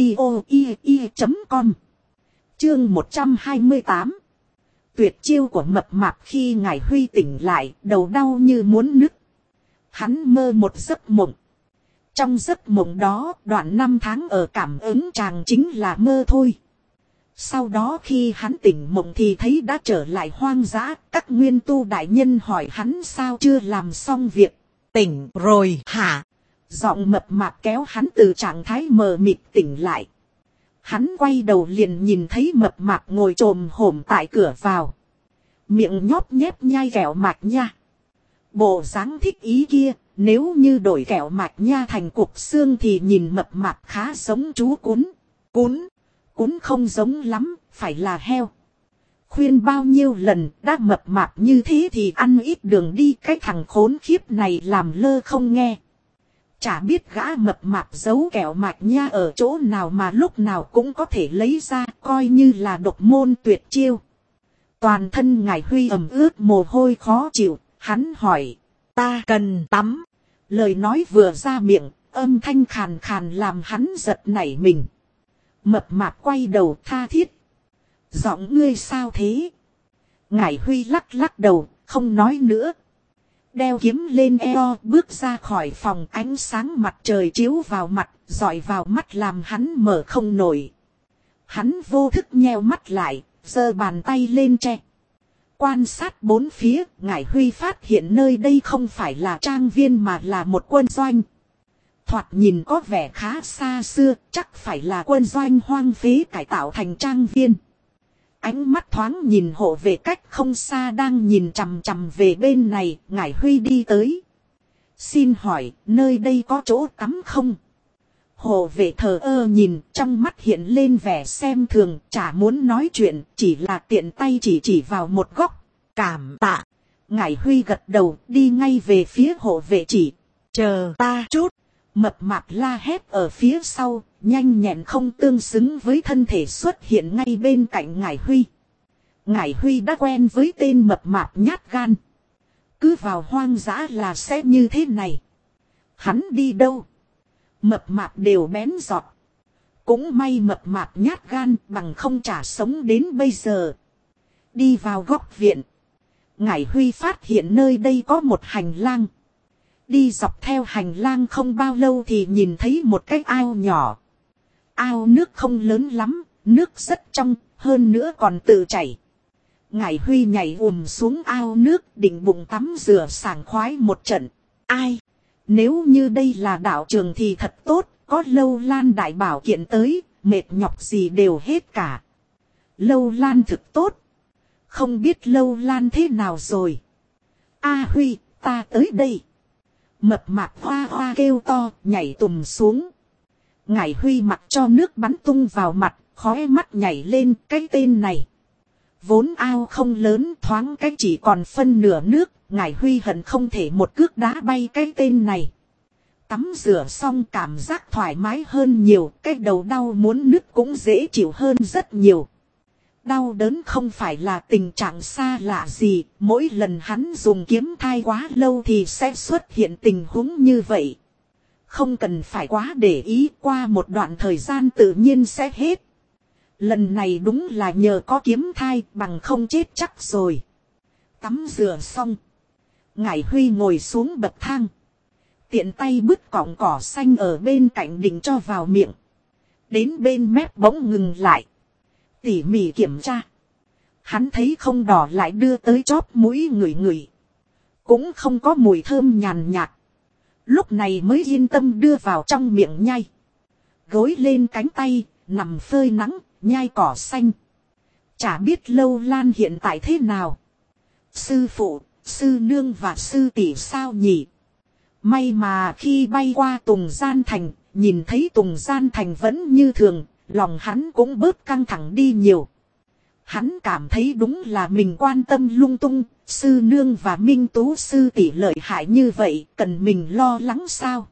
audio.com. Chương 128. Tuyệt chiêu của mập mạp khi Ngải Huy tỉnh lại, đầu đau như muốn nứt. Hắn mơ một giấc mộng. Trong giấc mộng đó, đoạn 5 tháng ở cảm ứng tràng chính là mơ thôi. Sau đó khi hắn tỉnh mộng thì thấy đã trở lại hoang dã, các nguyên tu đại nhân hỏi hắn sao chưa làm xong việc. Tỉnh rồi hả? Giọng mập mạp kéo hắn từ trạng thái mờ mịt tỉnh lại. Hắn quay đầu liền nhìn thấy mập mạp ngồi chồm hổm tại cửa vào. Miệng nhóp nhép nhai kẹo mạch nha. Bộ dáng thích ý kia, nếu như đổi kẹo mạch nha thành cục xương thì nhìn mập mạp khá giống chú cún. Cún không giống lắm, phải là heo. Khuyên bao nhiêu lần đã mập mạp như thế thì ăn ít đường đi, cái thằng khốn khiếp này làm lơ không nghe. Chả biết gã mập mạp giấu kẹo mạch nha ở chỗ nào mà lúc nào cũng có thể lấy ra, coi như là độc môn tuyệt chiêu. Toàn thân Ngải Huy ẩm ướt mồ hôi khó chịu, hắn hỏi, ta cần tắm. Lời nói vừa ra miệng, âm thanh khàn khàn làm hắn giật nảy mình. Mập mạp quay đầu tha thiết. Giọng ngươi sao thế? Ngải Huy lắc lắc đầu, không nói nữa. Đeo kiếm lên eo, bước ra khỏi phòng, ánh sáng mặt trời chiếu vào mặt, rọi vào mắt làm hắn mở không nổi. Hắn vô thức nheo mắt lại, giơ bàn tay lên che. Quan sát bốn phía, Ngải Huy phát hiện nơi đây không phải là trang viên mà là một quân doanh. Thoạt nhìn có vẻ khá xa xưa, chắc phải là quân doanh hoang phế cải tạo thành trang viên. Ánh mắt thoáng nhìn hộ vệ cách không xa đang nhìn chằm chằm về bên này, Ngải Huy đi tới. Xin hỏi, nơi đây có chỗ tắm không? Hộ vệ thờ ơ nhìn, trong mắt hiện lên vẻ xem thường, chả muốn nói chuyện, chỉ là tiện tay chỉ vào một góc. Cảm tạ. Ngải Huy gật đầu, đi ngay về phía hộ vệ chỉ. Chờ ta chút. Mập mạp la hét ở phía sau, nhanh nhẹn không tương xứng với thân thể xuất hiện ngay bên cạnh Ngải Huy. Ngải Huy đã quen với tên mập mạp nhát gan. Cứ vào hoang dã là sẽ như thế này. Hắn đi đâu? Mập mạp đều bén giọt. Cũng may mập mạp nhát gan bằng không chả sống đến bây giờ. Đi vào góc viện. Ngải Huy phát hiện nơi đây có một hành lang. Đi dọc theo hành lang không bao lâu thì nhìn thấy một cái ao nhỏ. Ao nước không lớn lắm, nước rất trong, hơn nữa còn tự chảy. Ngải Huy nhảy xuống ao nước định bụng tắm rửa sảng khoái một trận. Ai? Nếu như đây là đạo trường thì thật tốt, có Lâu Lan đại bảo kiện tới, mệt nhọc gì đều hết cả. Lâu Lan thực tốt. Không biết Lâu Lan thế nào rồi. A Huy, ta tới đây. Mập mạp hoa hoa kêu to, nhảy tùm xuống. Ngải Huy mặc cho nước bắn tung vào mặt, khóe mắt nhảy lên cái tên này. Vốn ao không lớn thoáng cái chỉ còn phân nửa nước, Ngải Huy hận không thể một cước đá bay cái tên này. Tắm rửa xong cảm giác thoải mái hơn nhiều, cái đầu đau muốn nứt cũng dễ chịu hơn rất nhiều. Đau đớn không phải là tình trạng xa lạ gì, mỗi lần hắn dùng kiếm thai quá lâu thì sẽ xuất hiện tình huống như vậy. Không cần phải quá để ý, qua một đoạn thời gian tự nhiên sẽ hết. Lần này đúng là nhờ có kiếm thai bằng không chết chắc rồi. Tắm rửa xong. Ngải Huy ngồi xuống bậc thang. Tiện tay bứt cọng cỏ xanh ở bên cạnh định cho vào miệng. Đến bên mép bỗng ngừng lại. Tỉ mỉ kiểm tra. Hắn thấy không đỏ lại đưa tới chóp mũi ngửi ngửi. Cũng không có mùi thơm nhàn nhạt. Lúc này mới yên tâm đưa vào trong miệng nhai. Gối lên cánh tay, nằm phơi nắng, nhai cỏ xanh. Chả biết Lâu Lan hiện tại thế nào. Sư phụ, sư nương và sư tỷ sao nhỉ? May mà khi bay qua Tùng Gian Thành, nhìn thấy Tùng Gian Thành vẫn như thường, lòng hắn cũng bớt căng thẳng đi nhiều. Hắn cảm thấy đúng là mình quan tâm lung tung, sư nương và Minh Tú sư tỷ lợi hại như vậy, cần mình lo lắng sao?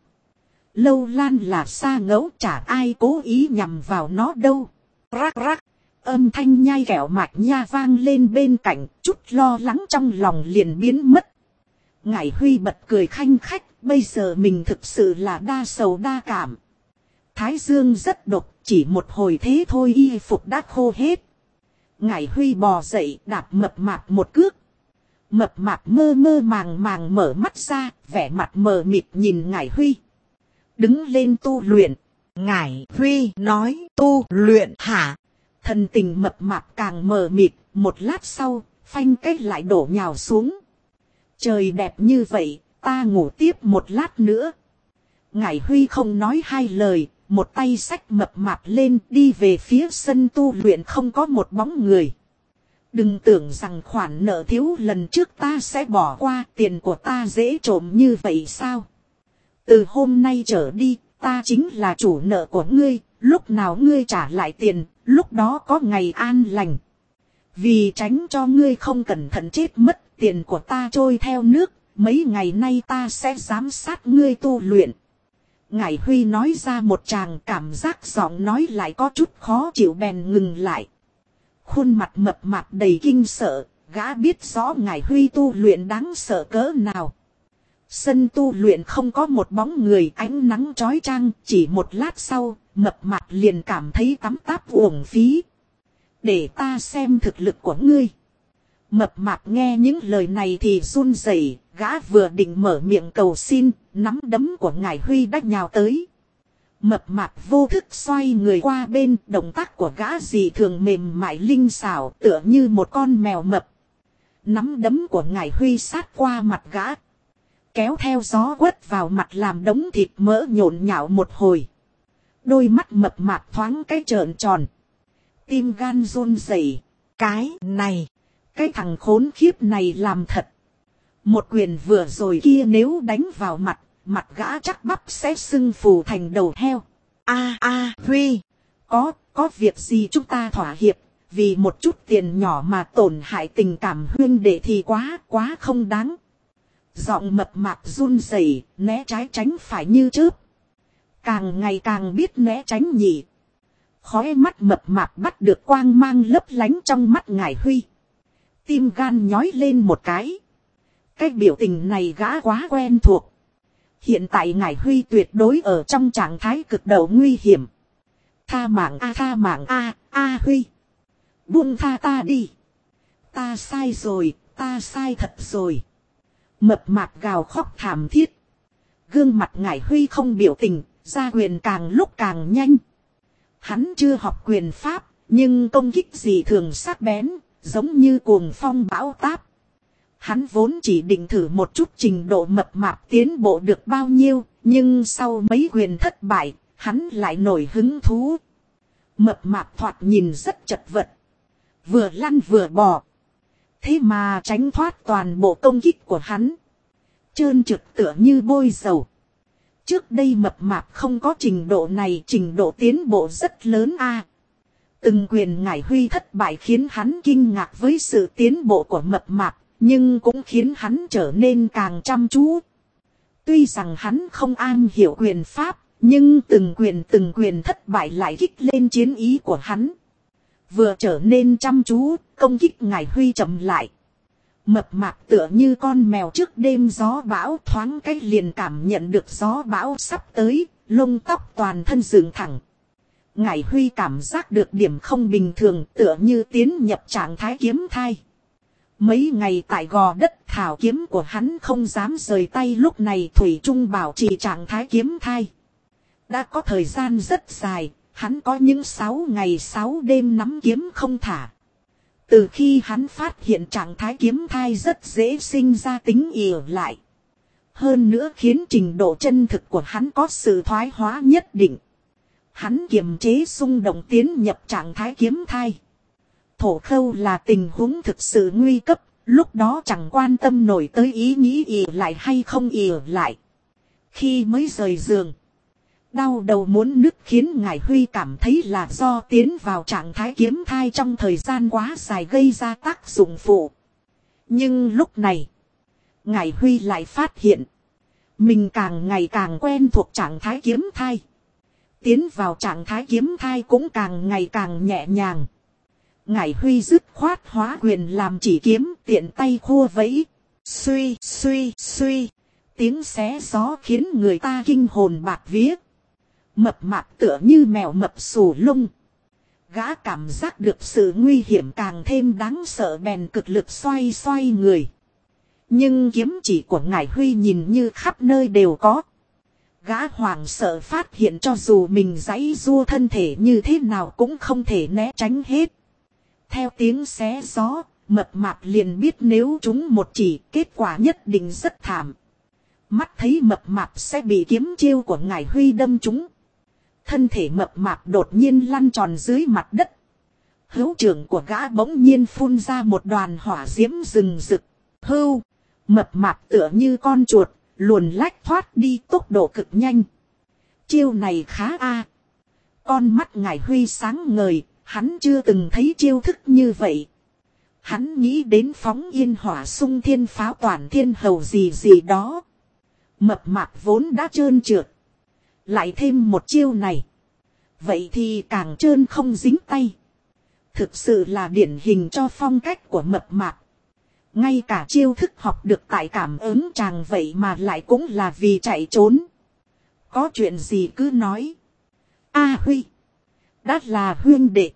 Lâu Lan là xa ngẫu, chả ai cố ý nhằm vào nó đâu. Rắc rắc, âm thanh nhai kẹo mạch nha vang lên bên cạnh, chút lo lắng trong lòng liền biến mất. Ngải Huy bật cười khanh khách, bây giờ mình thực sự là đa sầu đa cảm. Thái dương rất độc, chỉ một hồi thế thôi y phục đã khô hết. Ngải Huy bò dậy đạp mập mạp một cước. Mập mạp mơ mơ màng màng mở mắt ra, vẻ mặt mờ mịt nhìn Ngải Huy. Đứng lên tu luyện. Ngải Huy nói tu luyện hả? Thần tình mập mạp càng mờ mịt, một lát sau, phanh cách lại đổ nhào xuống. Trời đẹp như vậy, ta ngủ tiếp một lát nữa. Ngải Huy không nói hai lời, một tay xách mập mạp lên đi về phía sân tu luyện không có một bóng người. Đừng tưởng rằng khoản nợ thiếu lần trước ta sẽ bỏ qua, tiền của ta dễ trộm như vậy sao? Từ hôm nay trở đi, ta chính là chủ nợ của ngươi, lúc nào ngươi trả lại tiền, lúc đó có ngày an lành. Vì tránh cho ngươi không cẩn thận chết mất, tiền của ta trôi theo nước, mấy ngày nay ta sẽ giám sát ngươi tu luyện. Ngải Huy nói ra một tràng, cảm giác giọng nói lại có chút khó chịu bèn ngừng lại. Khuôn mặt mập mạp đầy kinh sợ, gã biết rõ Ngải Huy tu luyện đáng sợ cỡ nào. Sân tu luyện không có một bóng người, ánh nắng chói chang, chỉ một lát sau, mập mạp liền cảm thấy tắm táp uổng phí. Để ta xem thực lực của ngươi. Mập mạp nghe những lời này thì run rẩy, gã vừa định mở miệng cầu xin, nắm đấm của Ngải Huy đã nhào tới. Mập mạp vô thức xoay người qua bên, động tác của gã dị thường mềm mại linh xảo, tựa như một con mèo mập. Nắm đấm của Ngải Huy sát qua mặt gã. Kéo theo gió quất vào mặt làm đống thịt mỡ nhộn nhạo một hồi. Đôi mắt mập mạp thoáng cái trợn tròn. Tim gan run rẩy. Cái này. Cái thằng khốn khiếp này làm thật. Một quyền vừa rồi kia nếu đánh vào mặt. Mặt gã chắc bắp sẽ sưng phù thành đầu heo. Huy. Có việc gì chúng ta thỏa hiệp. Vì một chút tiền nhỏ mà tổn hại tình cảm huynh đệ thì quá không đáng. Giọng mập mạp run rẩy, né trái tránh phải như chớp. Càng ngày càng biết né tránh nhỉ. Khóe mắt mập mạp bắt được quang mang lấp lánh trong mắt Ngải Huy. Tim gan nhói lên một cái. Cái biểu tình này gã quá quen thuộc. Hiện tại Ngải Huy tuyệt đối ở trong trạng thái cực độ nguy hiểm. Tha mạng a Huy. Buông tha ta đi. Ta sai rồi, ta sai thật rồi. Mập mạp gào khóc thảm thiết. Gương mặt Ngải Huy không biểu tình, ra quyền càng lúc càng nhanh. Hắn chưa học quyền pháp, nhưng công kích gì thường sắc bén, giống như cuồng phong bão táp. Hắn vốn chỉ định thử một chút trình độ mập mạp tiến bộ được bao nhiêu, nhưng sau mấy quyền thất bại, hắn lại nổi hứng thú. Mập mạp thoạt nhìn rất chật vật. Vừa lăn vừa bò. Thế mà tránh thoát toàn bộ công kích của hắn. Trơn trượt tựa như bôi dầu. Trước đây mập mạp không có trình độ này, trình độ tiến bộ rất lớn a. Từng quyền Ngải Huy thất bại khiến hắn kinh ngạc với sự tiến bộ của mập mạp, nhưng cũng khiến hắn trở nên càng chăm chú. Tuy rằng hắn không am hiểu quyền pháp, nhưng từng quyền thất bại lại kích lên chiến ý của hắn. Vừa trở nên chăm chú, công kích Ngải Huy chậm lại. Mập mạp tựa như con mèo trước đêm gió bão, thoáng cách liền cảm nhận được gió bão sắp tới, lông tóc toàn thân dựng thẳng. Ngải Huy cảm giác được điểm không bình thường, tựa như tiến nhập trạng thái kiếm thai. Mấy ngày tại gò đất thảo kiếm của hắn không dám rời tay, lúc này thủy chung bảo trì trạng thái kiếm thai. Đã có thời gian rất dài, hắn có những 6 ngày 6 đêm nắm kiếm không thả. Từ khi hắn phát hiện trạng thái kiếm thai rất dễ sinh ra tính ỉa lại. Hơn nữa khiến trình độ chân thực của hắn có sự thoái hóa nhất định. Hắn kiềm chế xung động tiến nhập trạng thái kiếm thai. Thổ khâu là tình huống thực sự nguy cấp, lúc đó chẳng quan tâm nổi tới ý nghĩ ỉa lại hay không ỉa lại. Khi mới rời giường, đau đầu muốn nứt khiến Ngải Huy cảm thấy là do tiến vào trạng thái kiếm thai trong thời gian quá dài gây ra tác dụng phụ. Nhưng lúc này, Ngải Huy lại phát hiện, mình càng ngày càng quen thuộc trạng thái kiếm thai. Tiến vào trạng thái kiếm thai cũng càng ngày càng nhẹ nhàng. Ngải Huy dứt khoát hóa quyền làm chỉ kiếm, tiện tay khua vẫy. Suy, suy, suy. Tiếng xé gió khiến người ta kinh hồn bạt vía. Mập mạp tựa như mèo mập xù lông. Gã cảm giác được sự nguy hiểm càng thêm đáng sợ, bèn cực lực xoay xoay người. Nhưng kiếm chỉ của Ngải Huy nhìn như khắp nơi đều có. Gã hoảng sợ phát hiện cho dù mình giãy giụa thân thể như thế nào cũng không thể né tránh hết. Theo tiếng xé gió, mập mạp liền biết nếu chúng một chỉ, kết quả nhất định rất thảm. Mắt thấy mập mạp sẽ bị kiếm chiêu của Ngải Huy đâm trúng. Thân thể mập mạp đột nhiên lăn tròn dưới mặt đất. Hữu trưởng của gã bỗng nhiên phun ra một đoàn hỏa diễm rừng rực. Hưu, mập mạp tựa như con chuột, luồn lách thoát đi tốc độ cực nhanh. Chiêu này khá a. Con mắt Ngải Huy sáng ngời, hắn chưa từng thấy chiêu thức như vậy. Hắn nghĩ đến phóng yên hỏa sung thiên pháo toàn thiên hầu gì gì đó. Mập mạp vốn đã trơn trượt, lại thêm một chiêu này, vậy thì càng trơn không dính tay. Thực sự là điển hình cho phong cách của mập mạp. Ngay cả chiêu thức học được tại cảm ứng chàng vậy mà lại cũng là vì chạy trốn. Có chuyện gì cứ nói. A Huy, đã là huynh đệ,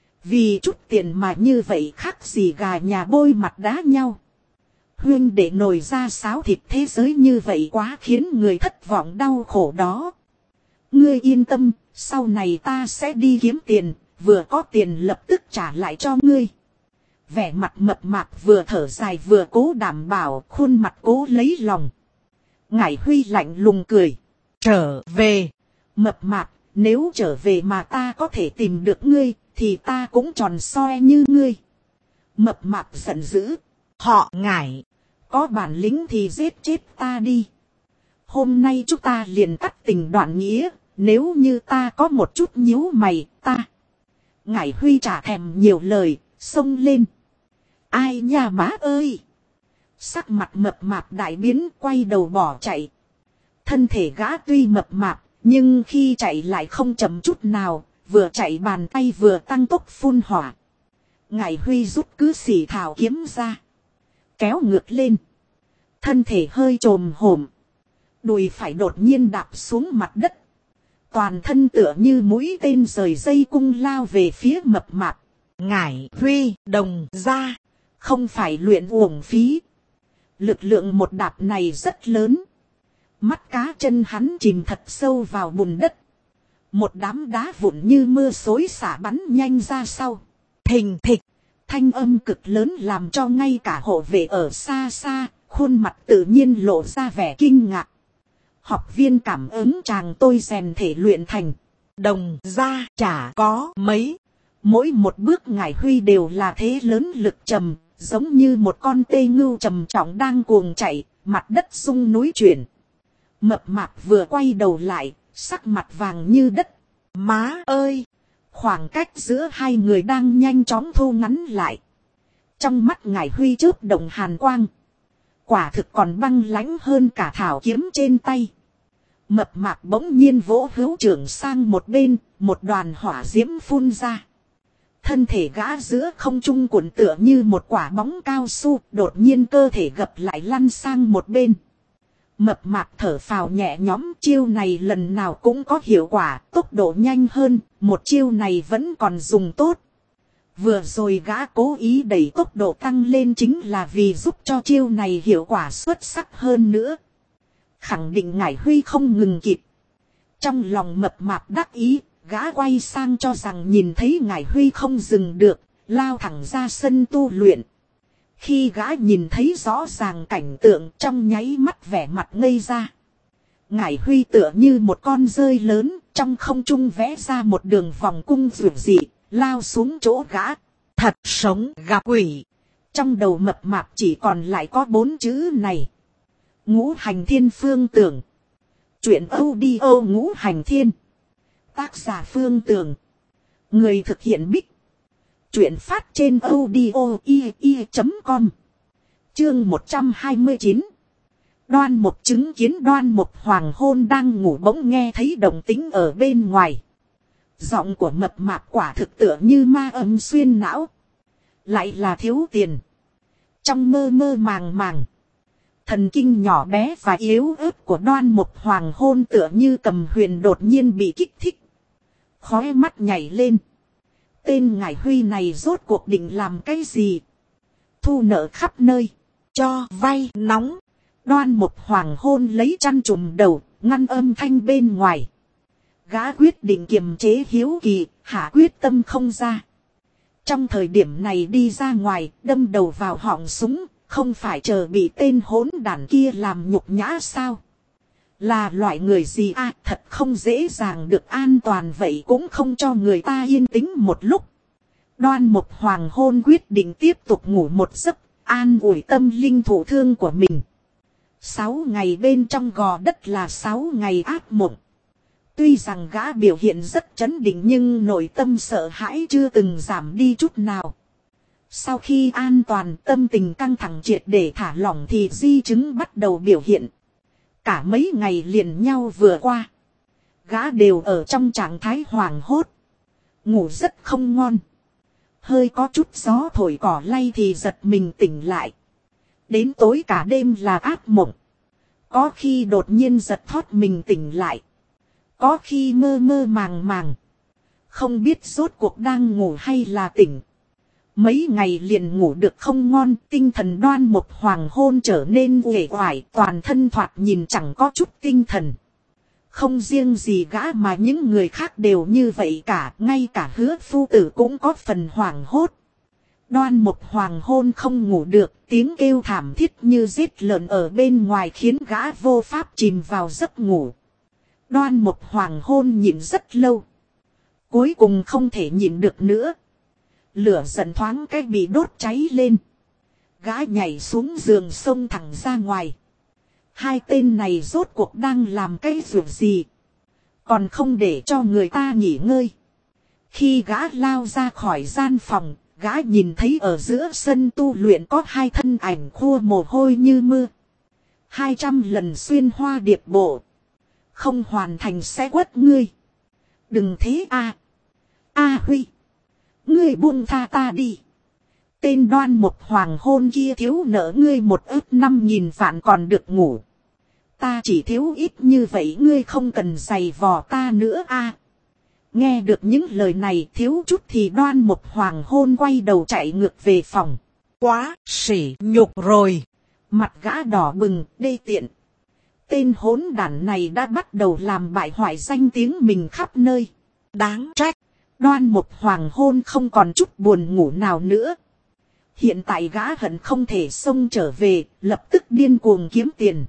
vì chút tiền mà như vậy khác gì gà nhà bôi mặt đá nhau. Huynh đệ nổi ra sáo thịt thế giới như vậy quá khiến người thất vọng đau khổ đó. Ngươi yên tâm, sau này ta sẽ đi kiếm tiền, vừa có tiền lập tức trả lại cho ngươi. Vẻ mặt mập mạp vừa thở dài vừa cố đảm bảo, khuôn mặt cố lấy lòng. Ngải Huy lạnh lùng cười. Trở về. Mập mạp, nếu trở về mà ta có thể tìm được ngươi, thì ta cũng tròn soi như ngươi. Mập mạp giận dữ. Họ Ngải. Có bản lĩnh thì giết chết ta đi. Hôm nay chúng ta liền cắt tình đoạn nghĩa. Nếu như ta có một chút nhíu mày, ta. Ngải Huy chả thèm nhiều lời, xông lên. Ai nha má ơi. Sắc mặt mập mạp đại biến, quay đầu bỏ chạy. Thân thể gã tuy mập mạp, nhưng khi chạy lại không chậm chút nào, vừa chạy bàn tay vừa tăng tốc phun hỏa. Ngải Huy rút cứ xỉ thảo kiếm ra. Kéo ngược lên. Thân thể hơi trồm hổm. Đùi phải đột nhiên đạp xuống mặt đất. Toàn thân tựa như mũi tên rời dây cung lao về phía mập mạp. Ngải Huy đồng ra. Không phải luyện uổng phí. Lực lượng một đạp này rất lớn. Mắt cá chân hắn chìm thật sâu vào bùn đất. Một đám đá vụn như mưa xối xả bắn nhanh ra sau. Thình thịch. Thanh âm cực lớn làm cho ngay cả hộ vệ ở xa xa. Khuôn mặt tự nhiên lộ ra vẻ kinh ngạc. Học viên cảm ứng chàng tôi rèn thể luyện thành. Đồng ra chả có mấy. Mỗi một bước Ngải Huy đều là thế lớn lực trầm. Giống như một con tê ngưu trầm trọng đang cuồng chạy. Mặt đất rung núi chuyển. Mập mạp vừa quay đầu lại. Sắc mặt vàng như đất. Má ơi! Khoảng cách giữa hai người đang nhanh chóng thu ngắn lại. Trong mắt Ngải Huy chớp động hàn quang. Quả thực còn băng lãnh hơn cả thảo kiếm trên tay. Mập mạp bỗng nhiên vỗ hữu trưởng sang một bên, một đoàn hỏa diễm phun ra. Thân thể gã giữa không trung cuộn tựa như một quả bóng cao su, đột nhiên cơ thể gập lại lăn sang một bên. Mập mạp thở phào nhẹ nhõm, chiêu này lần nào cũng có hiệu quả, tốc độ nhanh hơn, một chiêu này vẫn còn dùng tốt. Vừa rồi gã cố ý đẩy tốc độ tăng lên chính là vì giúp cho chiêu này hiệu quả xuất sắc hơn nữa. Khẳng định Ngải Huy không ngừng kịp. Trong lòng mập mạp đắc ý, gã quay sang cho rằng nhìn thấy Ngải Huy không dừng được, lao thẳng ra sân tu luyện. Khi gã nhìn thấy rõ ràng cảnh tượng trong nháy mắt vẻ mặt ngây ra. Ngải Huy tựa như một con dơi lớn, trong không trung vẽ ra một đường vòng cung vượt dị, lao xuống chỗ gã. Thật sống gặp quỷ. Trong đầu mập mạp chỉ còn lại có 4 chữ này. Ngũ hành thiên phương tưởng. Chuyện audio ngũ hành thiên. Tác giả Phương Tường. Người thực hiện Bích. Chuyện phát trên audio.com. Chương 129. Đoan Mục chứng kiến Đoan Mục hoàng hôn đang ngủ bỗng nghe thấy động tĩnh ở bên ngoài. Giọng của mập mạp quả thực tựa như ma âm xuyên não. Lại là thiếu tiền. Trong mơ mơ màng màng. Thần kinh nhỏ bé và yếu ớt của Đoan Mục hoàng hôn tựa như cầm huyền đột nhiên bị kích thích. Khóe mắt nhảy lên. Tên Ngải Huy này rốt cuộc định làm cái gì? Thu nợ khắp nơi. Cho vay nóng. Đoan Mục hoàng hôn lấy chăn trùm đầu, ngăn âm thanh bên ngoài. Gã quyết định kiềm chế hiếu kỳ, hạ quyết tâm không ra. Trong thời điểm này đi ra ngoài, đâm đầu vào họng súng, không phải chờ bị tên hỗn đản kia làm nhục nhã sao? Là loại người gì à, thật không dễ dàng được an toàn vậy cũng không cho người ta yên tĩnh một lúc. Đoan Mục hoàng hôn quyết định tiếp tục ngủ một giấc, an ủi tâm linh thụ thương của mình. 6 ngày bên trong gò đất là 6 ngày ác mộng. Tuy rằng gã biểu hiện rất trấn định nhưng nội tâm sợ hãi chưa từng giảm đi chút nào. Sau khi an toàn tâm tình căng thẳng triệt để thả lỏng thì di chứng bắt đầu biểu hiện. Cả mấy ngày liền nhau vừa qua. Gã đều ở trong trạng thái hoảng hốt. Ngủ rất không ngon. Hơi có chút gió thổi cỏ lay thì giật mình tỉnh lại. Đến tối cả đêm là ác mộng. Có khi đột nhiên giật thót mình tỉnh lại. Có khi mơ mơ màng màng. Không biết rốt cuộc đang ngủ hay là tỉnh. Mấy ngày liền ngủ được không ngon, tinh thần Đoan Mục hoàng hôn trở nên uể oải, toàn thân thoạt nhìn chẳng có chút tinh thần. Không riêng gì gã mà những người khác đều như vậy cả, ngay cả Hứa phu tử cũng có phần hoảng hốt. Đoan Mục Hoàng hôn không ngủ được, tiếng kêu thảm thiết như giết lợn ở bên ngoài khiến gã vô pháp chìm vào giấc ngủ. Đoan Mục Hoàng hôn nhịn rất lâu. Cuối cùng không thể nhịn được nữa. Lửa giận thoáng cái bị đốt cháy lên. Gã nhảy xuống giường xông thẳng ra ngoài. Hai tên này rốt cuộc đang làm cái việc gì? Còn không để cho người ta nghỉ ngơi. Khi gã lao ra khỏi gian phòng, gã nhìn thấy ở giữa sân tu luyện có hai thân ảnh khua mồ hôi như mưa. 200 lần xuyên hoa điệp bộ. Không hoàn thành sẽ quất ngươi. Đừng thế a. Huy. Ngươi buông tha ta đi. Tên Đoan Mục Hoàng hôn kia thiếu nợ ngươi 1.500.000 vạn còn được ngủ. Ta chỉ thiếu ít như vậy ngươi không cần giày vò ta nữa a. Nghe được những lời này thiếu chút thì Đoan Mục Hoàng hôn quay đầu chạy ngược về phòng. Quá sỉ nhục rồi. Mặt gã đỏ bừng, đê tiện. Tên hỗn đản này đã bắt đầu làm bại hoại danh tiếng mình khắp nơi. Đáng trách. Đoan Mục Hoàng hôn không còn chút buồn ngủ nào nữa. Hiện tại gã hận không thể xông trở về, lập tức điên cuồng kiếm tiền.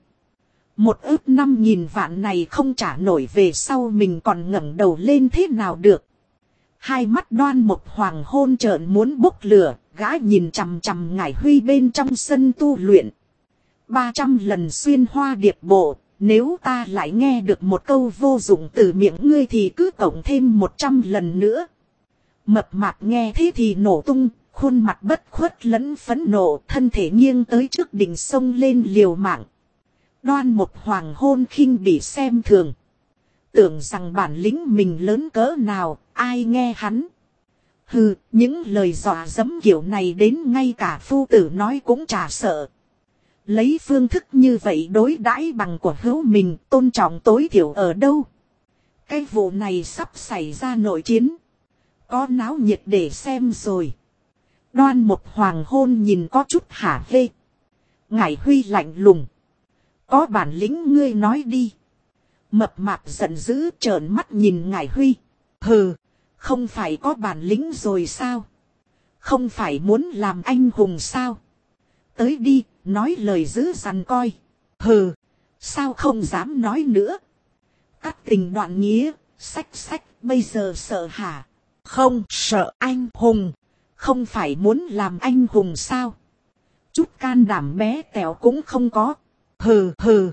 1.500.000 vạn này không trả nổi về sau mình còn ngẩng đầu lên thế nào được. Hai mắt Đoan Mục Hoàng hôn trợn muốn bốc lửa, gã nhìn chằm chằm Ngải Huy bên trong sân tu luyện. 300 lần xuyên hoa điệp bộ, nếu ta lại nghe được một câu vô dụng từ miệng ngươi thì cứ cộng thêm 100 lần nữa. Mập mạp nghe thế thì nổ tung, khuôn mặt bất khuất lẫn phẫn nộ, thân thể nghiêng tới trước đỉnh sông lên liều mạng. Đoan Mục Hoàng hôn khinh bỉ xem thường. Tưởng rằng bản lĩnh mình lớn cỡ nào, ai nghe hắn. Hừ, những lời dọa dẫm kiểu này đến ngay cả phu tử nói cũng chả sợ. Lấy phương thức như vậy đối đãi bằng của hữu mình, tôn trọng tối thiểu ở đâu. Cái vụ này sắp xảy ra nội chiến. Có náo nhiệt để xem rồi. Đoan Mục Hoàng hôn nhìn có chút hả hê. Ngải Huy lạnh lùng. Có bản lĩnh ngươi nói đi. Mập mạp giận dữ trợn mắt nhìn Ngải Huy. Hừ, không phải có bản lĩnh rồi sao? Không phải muốn làm anh hùng sao? Tới đi, nói lời dữ dằn coi. Hừ, sao không dám nói nữa? Cắt tình đoạn nghĩa, sách, bây giờ sợ hả? Không sợ anh hùng. Không phải muốn làm anh hùng sao? Chút can đảm bé tẹo cũng không có. Hừ.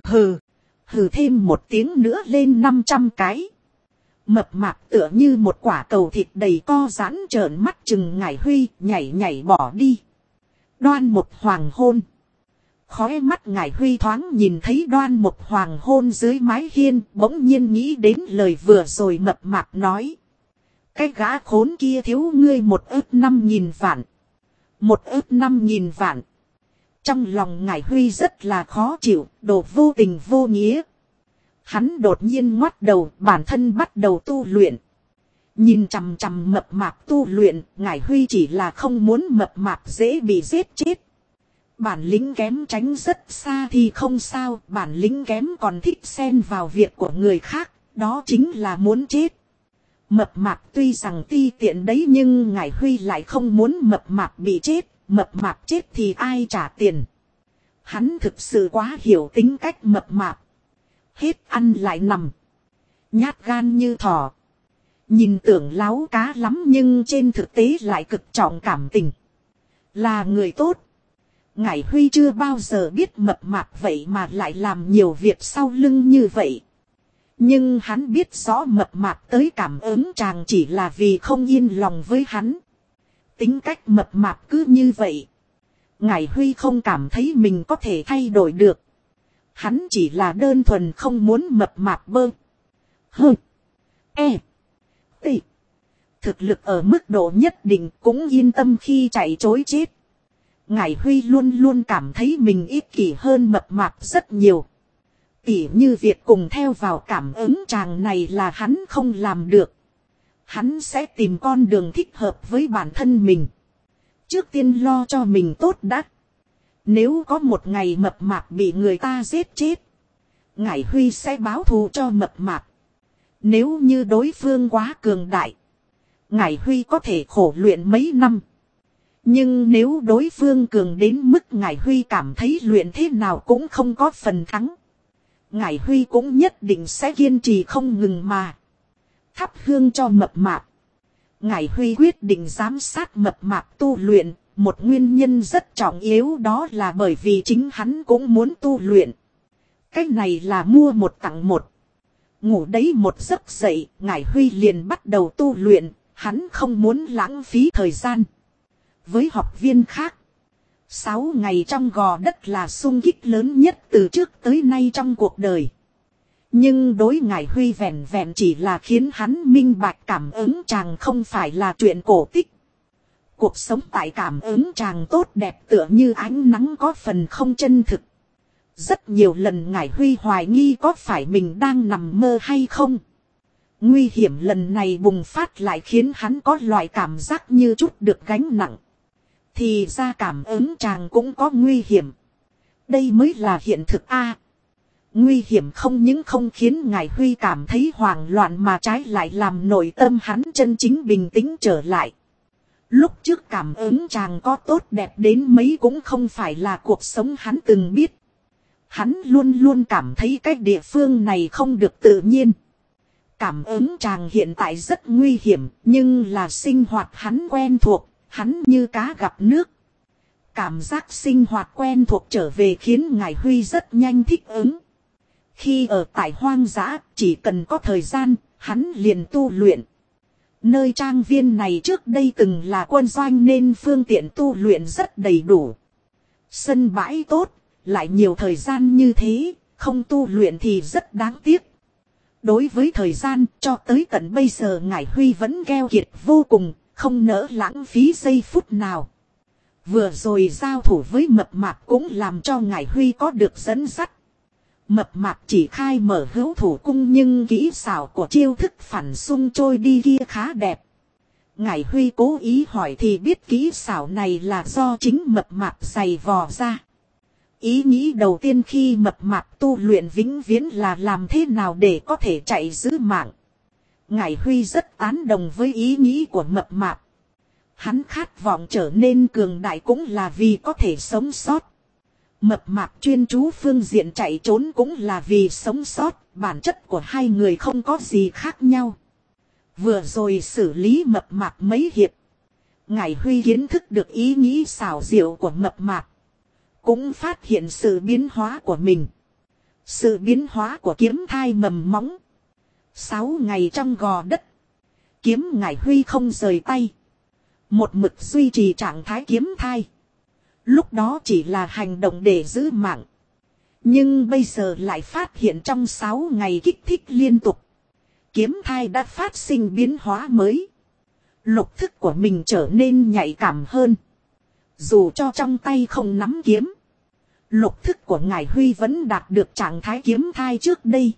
Hừ thêm một tiếng nữa lên 500 cái. Mập mạp tựa như một quả cầu thịt đầy co giãn trợn mắt chừng Ngải Huy, nhảy bỏ đi. Đoan Mục Hoàng hôn. Khóe mắt Ngải Huy thoáng nhìn thấy Đoan Mục Hoàng hôn dưới mái hiên, bỗng nhiên nghĩ đến lời vừa rồi mập mạp nói. Cái gã khốn kia thiếu ngươi 1.500.000 vạn. 1.500.000 vạn. Trong lòng Ngải Huy rất là khó chịu, đồ vô tình vô nghĩa. Hắn đột nhiên ngoắt đầu, bản thân bắt đầu tu luyện. Nhìn chằm chằm mập mạp tu luyện, Ngải Huy chỉ là không muốn mập mạp dễ bị giết chết. Bản lĩnh kém tránh rất xa thì không sao, bản lĩnh kém còn thích xen vào việc của người khác, đó chính là muốn chết. Mập mạp tuy rằng ti tiện đấy nhưng Ngải Huy lại không muốn mập mạp bị chết, mập mạp chết thì ai trả tiền. Hắn thực sự quá hiểu tính cách mập mạp. Hết ăn lại nằm. Nhát gan như thỏ. Nhìn tưởng láo cá lắm nhưng trên thực tế lại cực trọng cảm tình. Là người tốt. Ngải Huy chưa bao giờ biết mập mạp vậy mà lại làm nhiều việc sau lưng như vậy. Nhưng hắn biết rõ mập mạp tới cảm ứng chàng chỉ là vì không yên lòng với hắn. Tính cách mập mạp cứ như vậy. Ngải Huy không cảm thấy mình có thể thay đổi được. Hắn chỉ là đơn thuần không muốn mập mạp bơ. Thực lực ở mức độ nhất định cũng yên tâm khi chạy trối chết. Ngải Huy luôn luôn cảm thấy mình ích kỷ hơn mập mạp rất nhiều. Tỉ như việc cùng theo vào cảm ứng chàng này là hắn không làm được. Hắn sẽ tìm con đường thích hợp với bản thân mình. Trước tiên lo cho mình tốt đã. Nếu có một ngày mập mạp bị người ta giết chết, Ngải Huy sẽ báo thù cho mập mạp. Nếu như đối phương quá cường đại, Ngải Huy có thể khổ luyện mấy năm. Nhưng nếu đối phương cường đến mức Ngải Huy cảm thấy luyện thế nào cũng không có phần thắng, Ngải Huy cũng nhất định sẽ kiên trì không ngừng mà thắp hương cho mập mạp. Ngải Huy quyết định giám sát mập mạp tu luyện, một nguyên nhân rất trọng yếu đó là bởi vì chính hắn cũng muốn tu luyện. Cái này là mua một tặng một. Ngủ đấy một giấc dậy, Ngải Huy liền bắt đầu tu luyện, hắn không muốn lãng phí thời gian. Với học viên khác, 6 ngày trong gò đất là sung kích lớn nhất từ trước tới nay trong cuộc đời. Nhưng đối Ngải Huy vẹn vẹn chỉ là khiến hắn minh bạch cảm ứng chàng không phải là chuyện cổ tích. Cuộc sống tại cảm ứng chàng tốt đẹp tựa như ánh nắng có phần không chân thực. Rất nhiều lần Ngải Huy hoài nghi có phải mình đang nằm mơ hay không. Nguy hiểm lần này bùng phát lại khiến hắn có loại cảm giác như chút được gánh nặng. Thì ra cảm ứng chàng cũng có nguy hiểm. Đây mới là hiện thực a. Nguy hiểm không những không khiến Ngải Huy cảm thấy hoảng loạn mà trái lại làm nội tâm hắn chân chính bình tĩnh trở lại. Lúc trước cảm ứng chàng có tốt đẹp đến mấy cũng không phải là cuộc sống hắn từng biết. Hắn luôn luôn cảm thấy cái địa phương này không được tự nhiên. Cảm ứng chàng hiện tại rất nguy hiểm, nhưng là sinh hoạt hắn quen thuộc, hắn như cá gặp nước. Cảm giác sinh hoạt quen thuộc trở về khiến Ngải Huy rất nhanh thích ứng. Khi ở tại hoang dã, chỉ cần có thời gian, hắn liền tu luyện. Nơi trang viên này trước đây từng là quân doanh nên phương tiện tu luyện rất đầy đủ. Sân bãi tốt, lại nhiều thời gian như thế, không tu luyện thì rất đáng tiếc. Đối với thời gian, cho tới tận bây giờ Ngải Huy vẫn keo kiệt vô cùng, không nỡ lãng phí giây phút nào. Vừa rồi giao thủ với mập mạp cũng làm cho Ngải Huy có được dẫn dắt. Mập mạp chỉ khai mở hữu thủ cung nhưng kỹ xảo của chiêu thức phản xung trôi đi kia khá đẹp. Ngải Huy cố ý hỏi thì biết kỹ xảo này là do chính mập mạp giày vò ra. Ý nghĩ đầu tiên khi mập mạp tu luyện vĩnh viễn là làm thế nào để có thể chạy giữ mạng. Ngải Huy rất tán đồng với ý nghĩ của mập mạp. Hắn khát vọng trở nên cường đại cũng là vì có thể sống sót. Mập mạp chuyên chú phương diện chạy trốn cũng là vì sống sót, bản chất của hai người không có gì khác nhau. Vừa rồi xử lý mập mạp mấy hiệp, Ngải Huy kiến thức được ý nghĩ xảo diệu của mập mạp. Cũng phát hiện sự biến hóa của mình. Sự biến hóa của kiếm thai mầm móng. 6 ngày trong gò đất, kiếm Ngải Huy không rời tay. Một mực duy trì trạng thái kiếm thai. Lúc đó chỉ là hành động để giữ mạng. Nhưng bây giờ lại phát hiện trong 6 ngày kích thích liên tục. Kiếm thai đã phát sinh biến hóa mới. Lục thức của mình trở nên nhạy cảm hơn. Dù cho trong tay không nắm kiếm, lục thức của Ngải Huy vẫn đạt được trạng thái kiếm thai trước đây.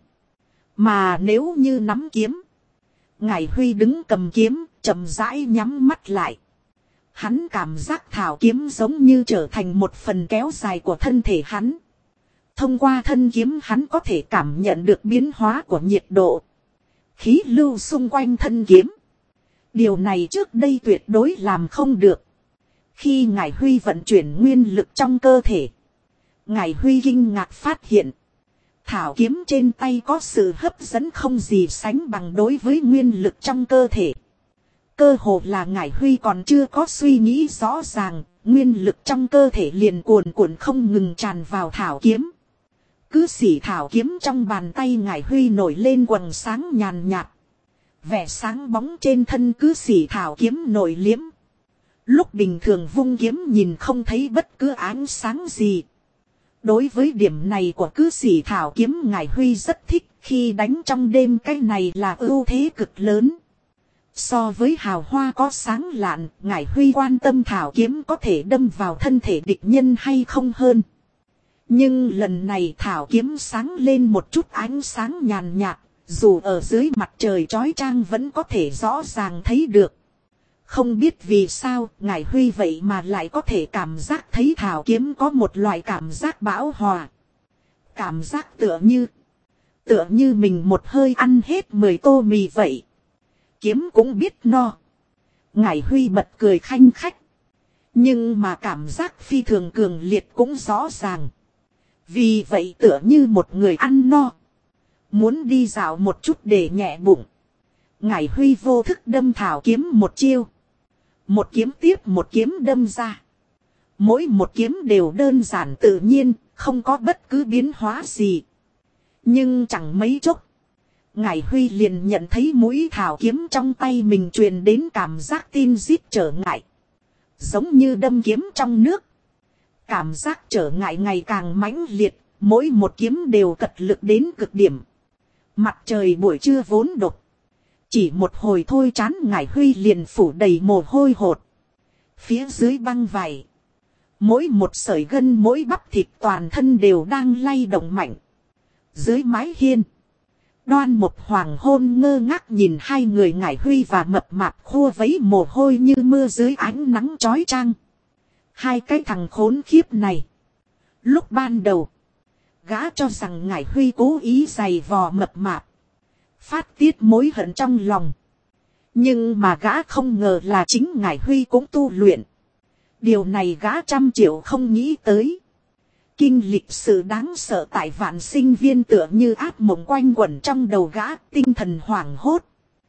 Mà nếu như nắm kiếm, Ngải Huy đứng cầm kiếm, chậm rãi nhắm mắt lại. Hắn cảm giác thảo kiếm giống như trở thành một phần kéo dài của thân thể hắn. Thông qua thân kiếm hắn có thể cảm nhận được biến hóa của nhiệt độ, khí lưu xung quanh thân kiếm. Điều này trước đây tuyệt đối làm không được. Khi Ngải Huy vận chuyển nguyên lực trong cơ thể, Ngải Huy kinh ngạc phát hiện thảo kiếm trên tay có sự hấp dẫn không gì sánh bằng đối với nguyên lực trong cơ thể. Cơ hồ là Ngải Huy còn chưa có suy nghĩ rõ ràng, nguyên lực trong cơ thể liền cuồn cuộn không ngừng tràn vào thảo kiếm. Cứ xỉ thảo kiếm trong bàn tay Ngải Huy nổi lên quầng sáng nhàn nhạt. Vẻ sáng bóng trên thân cứ xỉ thảo kiếm nổi liếm. Lúc bình thường vung kiếm nhìn không thấy bất cứ ánh sáng gì. Đối với điểm này của cứ xỉ thảo kiếm Ngải Huy rất thích, khi đánh trong đêm cái này là ưu thế cực lớn. So với hào hoa có sáng lạn, Ngải Huy quan tâm thảo kiếm có thể đâm vào thân thể địch nhân hay không hơn. Nhưng lần này thảo kiếm sáng lên một chút ánh sáng nhàn nhạt, dù ở dưới mặt trời chói chang vẫn có thể rõ ràng thấy được. Không biết vì sao, Ngải Huy vậy mà lại có thể cảm giác thấy thảo kiếm có một loại cảm giác bão hòa. Cảm giác tựa như mình một hơi ăn hết 10 tô mì vậy. Kiếm cũng biết no. Ngải Huy bật cười khanh khách. Nhưng mà cảm giác phi thường cường liệt cũng rõ ràng. Vì vậy tựa như một người ăn no. Muốn đi dạo một chút để nhẹ bụng. Ngải Huy vô thức đâm thảo kiếm một chiêu. Một kiếm tiếp một kiếm đâm ra. Mỗi một kiếm đều đơn giản tự nhiên, không có bất cứ biến hóa gì. Nhưng chẳng mấy chốc. Ngải Huy liền nhận thấy mũi thảo kiếm trong tay mình truyền đến cảm giác tin rít trở ngại. Giống như đâm kiếm trong nước. Cảm giác trở ngại ngày càng mãnh liệt, mỗi một kiếm đều cật lực đến cực điểm. Mặt trời buổi trưa vốn độc. Chỉ một hồi thôi chán Ngải Huy liền phủ đầy mồ hôi hột. Phía dưới băng vải. Mỗi một sợi gân mỗi bắp thịt toàn thân đều đang lay động mạnh. Dưới mái hiên. Đoan Mục Hoàng Hôn ngơ ngác nhìn hai người Ngải Huy và mập mạp khô vấy mồ hôi như mưa dưới ánh nắng chói chang. Hai cái thằng khốn khiếp này. Lúc ban đầu. Gã cho rằng Ngải Huy cố ý giày vò mập mạp. Phát tiết mối hận trong lòng. Nhưng mà gã không ngờ là chính Ngải Huy cũng tu luyện. Điều này gã trăm triệu không nghĩ tới. Kinh lịch sự đáng sợ tại vạn sinh viên tựa như ác mộng quanh quẩn trong đầu gã, tinh thần hoảng hốt.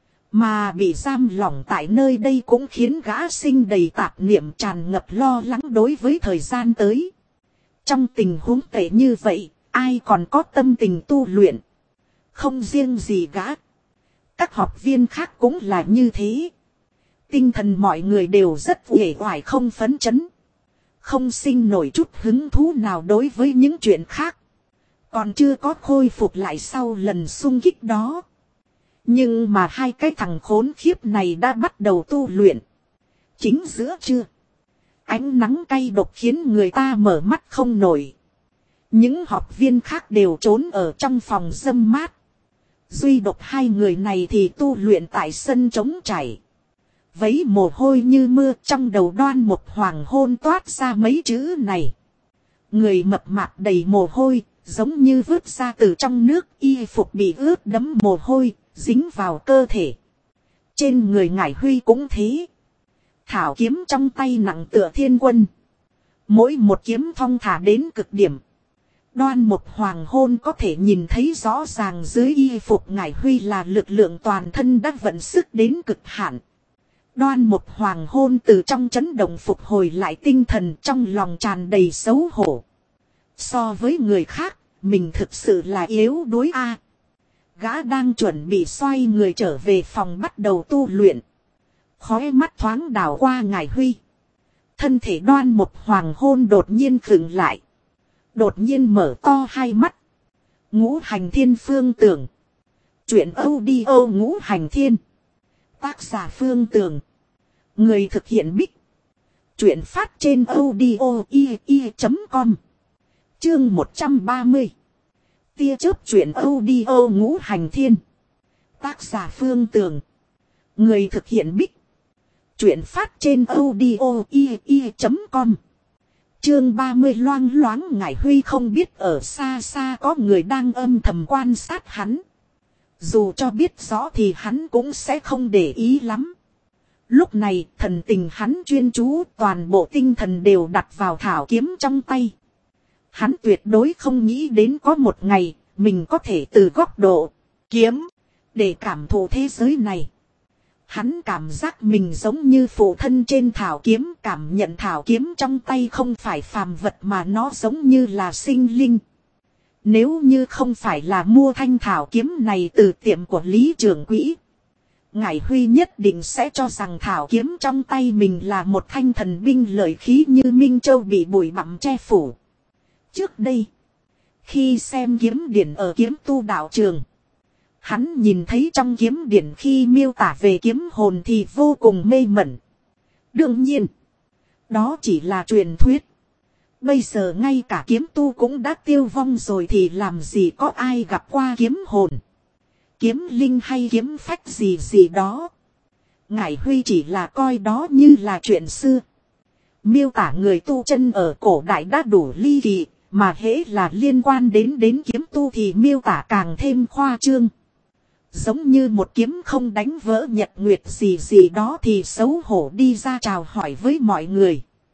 Mà bị giam lỏng tại nơi đây cũng khiến gã sinh đầy tạp niệm tràn ngập lo lắng đối với thời gian tới. Trong tình huống tệ như vậy, ai còn có tâm tình tu luyện. Không riêng gì gã. Các học viên khác cũng là như thế. Tinh thần mọi người đều rất uể oải không phấn chấn. Không sinh nổi chút hứng thú nào đối với những chuyện khác. Còn chưa có khôi phục lại sau lần xung kích đó. Nhưng mà hai cái thằng khốn khiếp này đã bắt đầu tu luyện. Chính giữa trưa. Ánh nắng cay độc khiến người ta mở mắt không nổi. Những học viên khác đều trốn ở trong phòng râm mát. Duy độc hai người này thì tu luyện tại sân trống trải. Vấy mồ hôi như mưa trong đầu Đoan Mục Hoàng Hôn toát ra mấy chữ này. Người mập mạp đầy mồ hôi, giống như vớt ra từ trong nước, y phục bị ướt đẫm mồ hôi, dính vào cơ thể. Trên người Ngải Huy cũng thế. Thảo kiếm trong tay nặng tựa thiên quân. Mỗi một kiếm thong thả đến cực điểm. Đoan Mục Hoàng Hôn có thể nhìn thấy rõ ràng dưới y phục Ngải Huy là lực lượng toàn thân đã vận sức đến cực hạn. Đoan Mục Hoàng Hôn từ trong chấn động phục hồi lại tinh thần, trong lòng tràn đầy xấu hổ. So với người khác, mình thực sự là yếu đuối a. Gã đang chuẩn bị xoay người trở về phòng bắt đầu tu luyện. Khóe mắt thoáng đảo qua Ngải Huy. Thân thể Đoan Mục Hoàng Hôn đột nhiên khựng lại. Đột nhiên mở to hai mắt. Ngũ Hành Thiên Phương Tưởng. Truyện audio Ngũ Hành Thiên. Tác giả Phương Tưởng. Người thực hiện Bích. Truyện phát trên audio.com. Chương 130. Tia chớp truyện audio Ngũ Hành Thiên. Tác giả Phương Tưởng. Người thực hiện Bích. Truyện phát trên audio.com. Chương 30 loang loáng Ngải Huy không biết ở xa xa có người đang âm thầm quan sát hắn. Dù cho biết rõ thì hắn cũng sẽ không để ý lắm. Lúc này thần tình hắn chuyên chú, toàn bộ tinh thần đều đặt vào thảo kiếm trong tay. Hắn tuyệt đối không nghĩ đến có một ngày mình có thể từ góc độ kiếm để cảm thụ thế giới này. Hắn cảm giác mình giống như phụ thân trên thảo kiếm, cảm nhận thảo kiếm trong tay không phải phàm vật mà nó giống như là sinh linh. Nếu như không phải là mua thanh thảo kiếm này từ tiệm của Lý Trưởng Quỹ, Ngải Huy nhất định sẽ cho rằng thảo kiếm trong tay mình là một thanh thần binh lợi khí như Minh Châu bị bụi bặm che phủ. Trước đây, khi xem kiếm điển ở kiếm tu đạo trường, hắn nhìn thấy trong kiếm điển khi miêu tả về kiếm hồn thì vô cùng mê mẩn. Đương nhiên, đó chỉ là truyền thuyết. Bây giờ ngay cả kiếm tu cũng đã tiêu vong rồi thì làm gì có ai gặp qua kiếm hồn, kiếm linh hay kiếm phách gì gì đó. Ngải Huy chỉ là coi đó như là chuyện xưa. Miêu tả người tu chân ở cổ đại đã đủ ly kỳ, mà hễ là liên quan đến kiếm tu thì miêu tả càng thêm khoa trương. Giống như một kiếm không đánh vỡ nhật nguyệt gì gì đó thì xấu hổ đi ra chào hỏi với mọi người.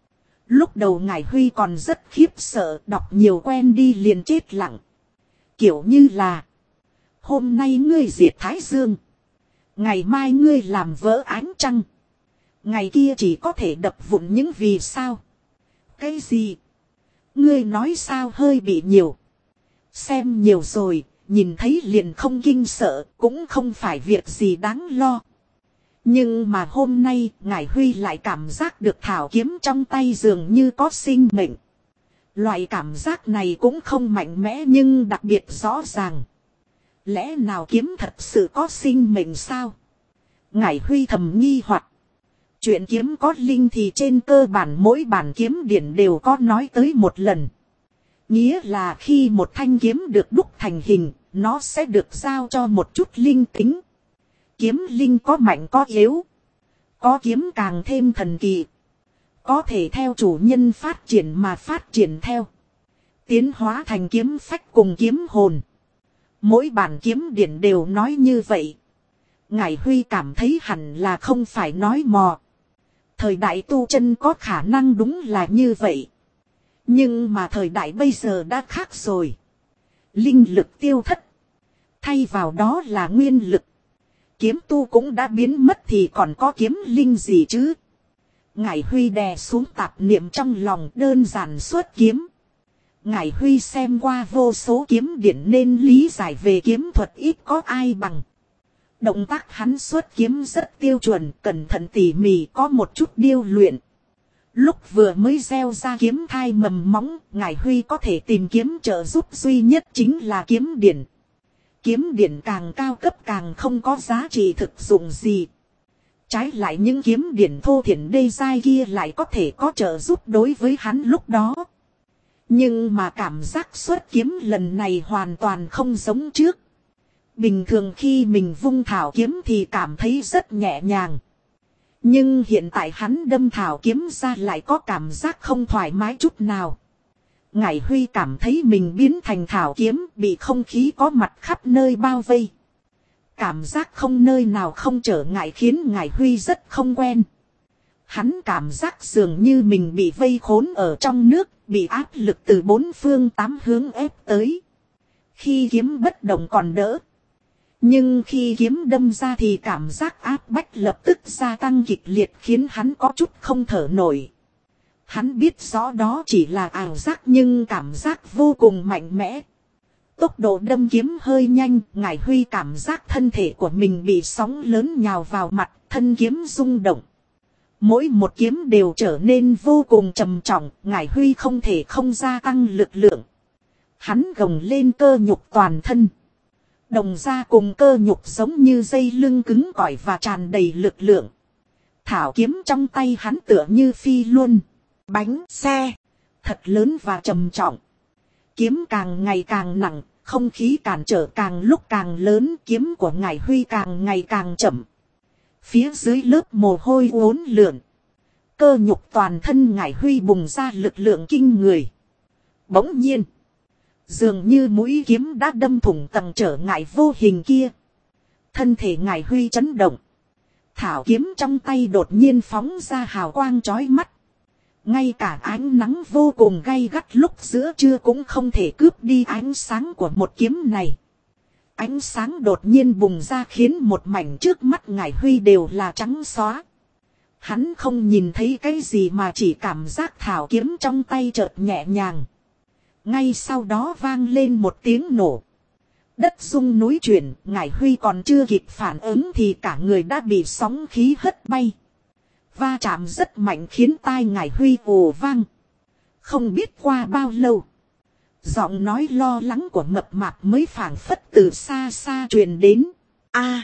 Lúc đầu Ngải Huy còn rất khiếp sợ, đọc nhiều quen đi liền chết lặng. Kiểu như là, hôm nay ngươi diệt Thái Dương, ngày mai ngươi làm vỡ ánh trăng, ngày kia chỉ có thể đập vụn những vì sao. Cái gì? Ngươi nói sao hơi bị nhiều. Xem nhiều rồi, nhìn thấy liền không kinh sợ, cũng không phải việc gì đáng lo. Nhưng mà hôm nay, Ngải Huy lại cảm giác được thảo kiếm trong tay dường như có sinh mệnh. Loại cảm giác này cũng không mạnh mẽ nhưng đặc biệt rõ ràng. Lẽ nào kiếm thật sự có sinh mệnh sao? Ngải Huy thầm nghi hoặc. Chuyện kiếm có linh thì trên cơ bản mỗi bản kiếm điển đều có nói tới một lần. Nghĩa là khi một thanh kiếm được đúc thành hình, nó sẽ được giao cho một chút linh tính. Kiếm linh có mạnh có yếu. Có kiếm càng thêm thần kỳ. Có thể theo chủ nhân phát triển mà phát triển theo. Tiến hóa thành kiếm phách cùng kiếm hồn. Mỗi bản kiếm điển đều nói như vậy. Ngải Huy cảm thấy hẳn là không phải nói mò. Thời đại tu chân có khả năng đúng là như vậy. Nhưng mà thời đại bây giờ đã khác rồi. Linh lực tiêu thất. Thay vào đó là nguyên lực. Kiếm tu cũng đã biến mất thì còn có kiếm linh gì chứ? Ngải Huy đè xuống tạp niệm trong lòng đơn giản xuất kiếm. Ngải Huy xem qua vô số kiếm điển nên lý giải về kiếm thuật ít có ai bằng. Động tác hắn xuất kiếm rất tiêu chuẩn, cẩn thận tỉ mỉ có một chút điêu luyện. Lúc vừa mới gieo ra kiếm thai mầm móng, Ngải Huy có thể tìm kiếm trợ giúp duy nhất chính là kiếm điển. Kiếm điển càng cao cấp càng không có giá trị thực dụng gì. Trái lại những kiếm điển thô thiển đê giai kia lại có thể có trợ giúp đối với hắn lúc đó. Nhưng mà cảm giác xuất kiếm lần này hoàn toàn không giống trước. Bình thường khi mình vung thảo kiếm thì cảm thấy rất nhẹ nhàng. Nhưng hiện tại hắn đâm thảo kiếm ra lại có cảm giác không thoải mái chút nào. Ngải Huy cảm thấy mình biến thành thảo kiếm bị không khí có mặt khắp nơi bao vây. Cảm giác không nơi nào không trở ngại khiến Ngải Huy rất không quen. Hắn cảm giác dường như mình bị vây khốn ở trong nước, bị áp lực từ bốn phương tám hướng ép tới. Khi kiếm bất động còn đỡ. Nhưng khi kiếm đâm ra thì cảm giác áp bách lập tức gia tăng kịch liệt khiến hắn có chút không thở nổi. Hắn biết rõ đó chỉ là ảo giác nhưng cảm giác vô cùng mạnh mẽ. Tốc độ đâm kiếm hơi nhanh, Ngải Huy cảm giác thân thể của mình bị sóng lớn nhào vào mặt, thân kiếm rung động. Mỗi một kiếm đều trở nên vô cùng trầm trọng, Ngải Huy không thể không gia tăng lực lượng. Hắn gồng lên cơ nhục toàn thân. Đồng ra cùng cơ nhục giống như dây lưng cứng cỏi và tràn đầy lực lượng. Thảo kiếm trong tay hắn tựa như phi luân, bánh xe, thật lớn và trầm trọng. Kiếm càng ngày càng nặng, không khí cản trở càng lúc càng lớn, kiếm của Ngải Huy càng ngày càng chậm. Phía dưới lớp mồ hôi uốn lượn. Cơ nhục toàn thân Ngải Huy bùng ra lực lượng kinh người. Bỗng nhiên. Dường như mũi kiếm đã đâm thủng tầng trở ngại vô hình kia. Thân thể Ngải Huy chấn động. Thảo kiếm trong tay đột nhiên phóng ra hào quang chói mắt. Ngay cả ánh nắng vô cùng gay gắt lúc giữa trưa cũng không thể cướp đi ánh sáng của một kiếm này. Ánh sáng đột nhiên bùng ra khiến một mảnh trước mắt Ngải Huy đều là trắng xóa. Hắn không nhìn thấy cái gì mà chỉ cảm giác thảo kiếm trong tay chợt nhẹ nhàng. Ngay sau đó vang lên một tiếng nổ. Đất rung núi chuyển, Ngải Huy còn chưa kịp phản ứng thì cả người đã bị sóng khí hất bay. Va chạm rất mạnh khiến tai Ngải Huy ồ vang. Không biết qua bao lâu. Giọng nói lo lắng của mập mạp mới phảng phất từ xa xa truyền đến. A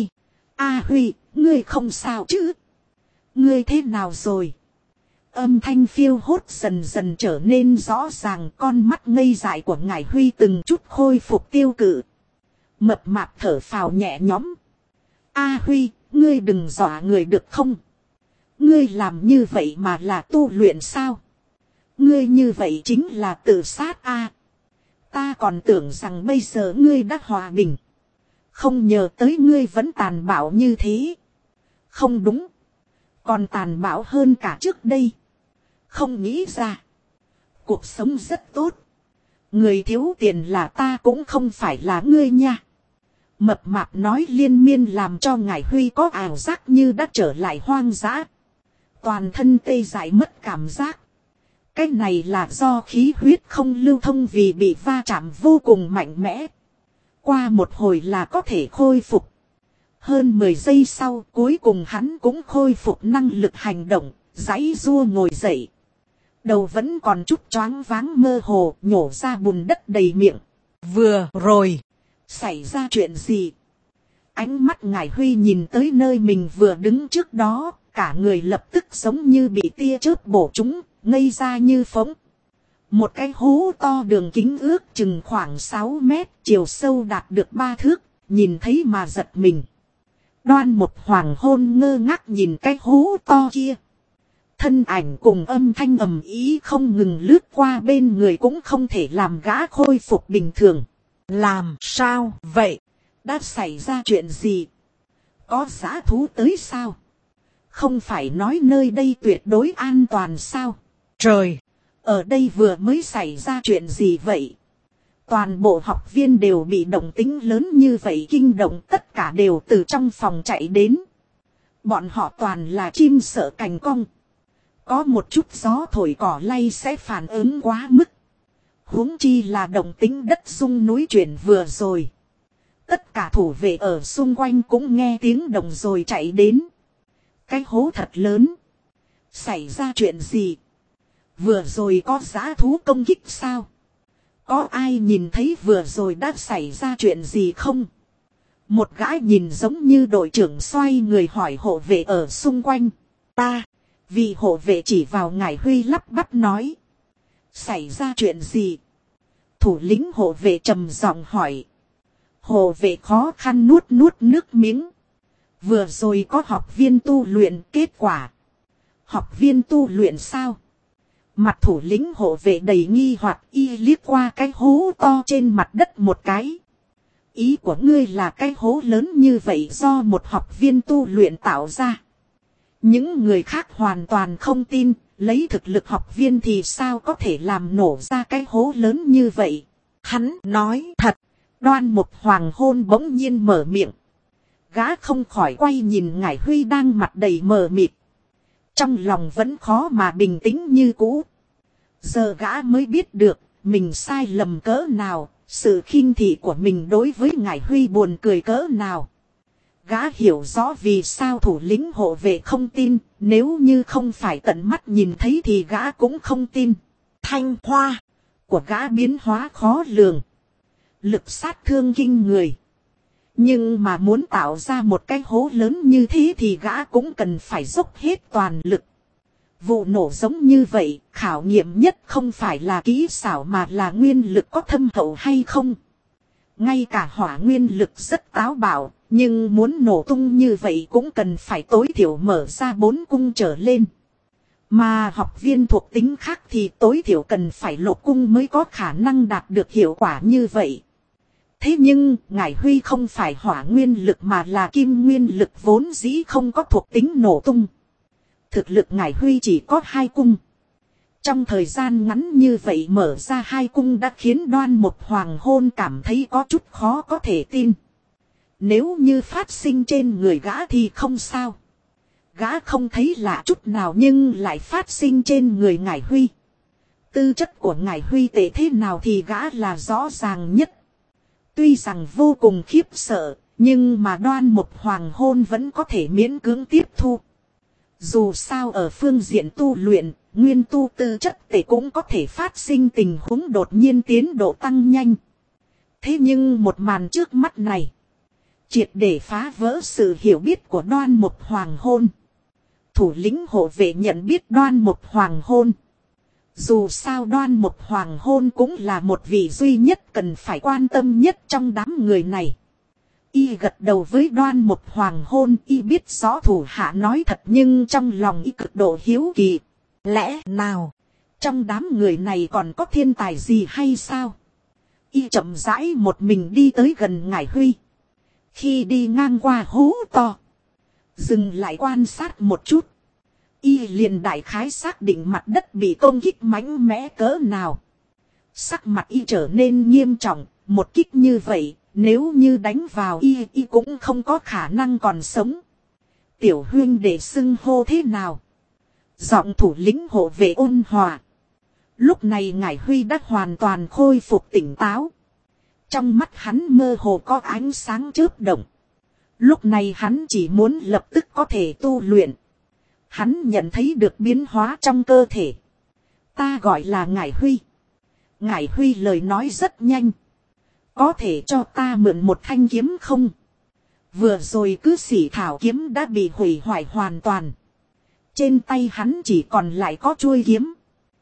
Huy, ngươi không sao chứ? Ngươi thế nào rồi? Âm thanh phiêu hốt dần dần trở nên rõ ràng, con mắt ngây dại của Ngải Huy từng chút khôi phục tiêu cự. Mập mạp thở phào nhẹ nhõm. A Huy, ngươi đừng dọa người được không? Ngươi làm như vậy mà là tu luyện sao? Ngươi như vậy chính là tự sát a. Ta còn tưởng rằng bây giờ ngươi đã hòa bình. Không ngờ tới ngươi vẫn tàn bạo như thế. Không đúng. Còn tàn bạo hơn cả trước đây. Không nghĩ ra. Cuộc sống rất tốt. Người thiếu tiền là ta cũng không phải là ngươi nha. Mập mạp nói liên miên làm cho Ngải Huy có ảo giác như đã trở lại hoang dã. Toàn thân tê dại mất cảm giác. Cái này là do khí huyết không lưu thông vì bị va chạm vô cùng mạnh mẽ. Qua một hồi là có thể khôi phục. Hơn 10 giây sau cuối cùng hắn cũng khôi phục năng lực hành động, giãy giụa ngồi dậy. Đầu vẫn còn chút choáng váng mơ hồ, nhổ ra bùn đất đầy miệng. Vừa rồi, xảy ra chuyện gì? Ánh mắt Ngải Huy nhìn tới nơi mình vừa đứng trước đó, cả người lập tức giống như bị tia chớp bổ trúng, ngây ra như phỗng. Một cái hố to đường kính ước chừng khoảng 6 mét, chiều sâu đạt được 3 thước, nhìn thấy mà giật mình. Đoan một hoàng hôn ngơ ngác nhìn cái hố to kia. Thân ảnh cùng âm thanh ầm ý không ngừng lướt qua bên người cũng không thể làm gã khôi phục bình thường. Làm sao vậy? Đã xảy ra chuyện gì? Có dã thú tới sao? Không phải nói nơi đây tuyệt đối an toàn sao? Trời! Ở đây vừa mới xảy ra chuyện gì vậy? Toàn bộ học viên đều bị động tĩnh lớn như vậy kinh động, tất cả đều từ trong phòng chạy đến. Bọn họ toàn là chim sợ cành cong. Có một chút gió thổi cỏ lay sẽ phản ứng quá mức. Huống chi là động tĩnh đất rung núi chuyển vừa rồi. Tất cả thủ vệ ở xung quanh cũng nghe tiếng động rồi chạy đến. Cái hố thật lớn. Xảy ra chuyện gì? Vừa rồi có dã thú công kích sao? Có ai nhìn thấy vừa rồi đã xảy ra chuyện gì không? Một gã nhìn giống như đội trưởng xoay người hỏi hộ vệ ở xung quanh. Ta, vì hộ vệ chỉ vào Ngải Huy lắp bắp nói. Xảy ra chuyện gì? Thủ lĩnh hộ vệ trầm giọng hỏi. Hộ vệ khó khăn nuốt nước miếng. Vừa rồi có học viên tu luyện, kết quả. Học viên tu luyện sao? Mặt thủ lĩnh hộ vệ đầy nghi hoặc y liếc qua cái hố to trên mặt đất một cái. Ý của ngươi là cái hố lớn như vậy do một học viên tu luyện tạo ra. Những người khác hoàn toàn không tin, lấy thực lực học viên thì sao có thể làm nổ ra cái hố lớn như vậy. Hắn nói thật. Đoan một hoàng hôn bỗng nhiên mở miệng. Gã không khỏi quay nhìn Ngải Huy đang mặt đầy mờ mịt. Trong lòng vẫn khó mà bình tĩnh như cũ. Giờ gã mới biết được mình sai lầm cỡ nào, sự khinh thị của mình đối với Ngải Huy buồn cười cỡ nào. Gã hiểu rõ vì sao thủ lĩnh hộ vệ không tin, nếu như không phải tận mắt nhìn thấy thì gã cũng không tin. Thanh hoa của gã biến hóa khó lường. Lực sát thương kinh người. Nhưng mà muốn tạo ra một cái hố lớn như thế thì gã cũng cần phải dốc hết toàn lực. Vụ nổ giống như vậy, khảo nghiệm nhất không phải là kỹ xảo mà là nguyên lực có thâm hậu hay không. Ngay cả hỏa nguyên lực rất táo bạo, nhưng muốn nổ tung như vậy cũng cần phải tối thiểu mở ra 4 cung trở lên. Mà học viên thuộc tính khác thì tối thiểu cần phải lục cung mới có khả năng đạt được hiệu quả như vậy. Thế nhưng, Ngải Huy không phải hỏa nguyên lực mà là kim nguyên lực vốn dĩ không có thuộc tính nổ tung. Thực lực Ngải Huy chỉ có 2 cung. Trong thời gian ngắn như vậy mở ra 2 cung đã khiến Đoan một hoàng hôn cảm thấy có chút khó có thể tin. Nếu như phát sinh trên người gã thì không sao. Gã không thấy lạ chút nào nhưng lại phát sinh trên người Ngải Huy. Tư chất của Ngải Huy tệ thế nào thì gã là rõ ràng nhất. Tuy rằng vô cùng khiếp sợ, nhưng mà Đoan một hoàng hôn vẫn có thể miễn cưỡng tiếp thu. Dù sao ở phương diện tu luyện, nguyên tu tư chất tệ cũng có thể phát sinh tình huống đột nhiên tiến độ tăng nhanh. Thế nhưng một màn trước mắt này, triệt để phá vỡ sự hiểu biết của Đoan một hoàng hôn. Thủ lĩnh hộ vệ nhận biết Đoan một hoàng hôn. Dù sao Đoan một hoàng hôn cũng là một vị duy nhất cần phải quan tâm nhất trong đám người này. Y gật đầu với Đoan một hoàng hôn, y biết rõ thủ hạ nói thật nhưng trong lòng y cực độ hiếu kỳ. Lẽ nào, trong đám người này còn có thiên tài gì hay sao? Y chậm rãi một mình đi tới gần Ngải Huy. Khi đi ngang qua hố to, dừng lại quan sát một chút. Y liền đại khái xác định mặt đất bị công kích mạnh mẽ cỡ nào. Sắc mặt Y trở nên nghiêm trọng, một kích như vậy, nếu như đánh vào Y cũng không có khả năng còn sống. Tiểu huynh để xưng hô thế nào? Giọng thủ lĩnh hộ vệ ôn hòa. Lúc này Ngải Huy đã hoàn toàn khôi phục tỉnh táo. Trong mắt hắn mơ hồ có ánh sáng chớp động. Lúc này hắn chỉ muốn lập tức có thể tu luyện. Hắn nhận thấy được biến hóa trong cơ thể. Ta gọi là Ngải Huy. Ngải Huy lời nói rất nhanh. Có thể cho ta mượn một thanh kiếm không? Vừa rồi cứ xỉ thảo kiếm đã bị hủy hoại hoàn toàn. Trên tay hắn chỉ còn lại có chuôi kiếm.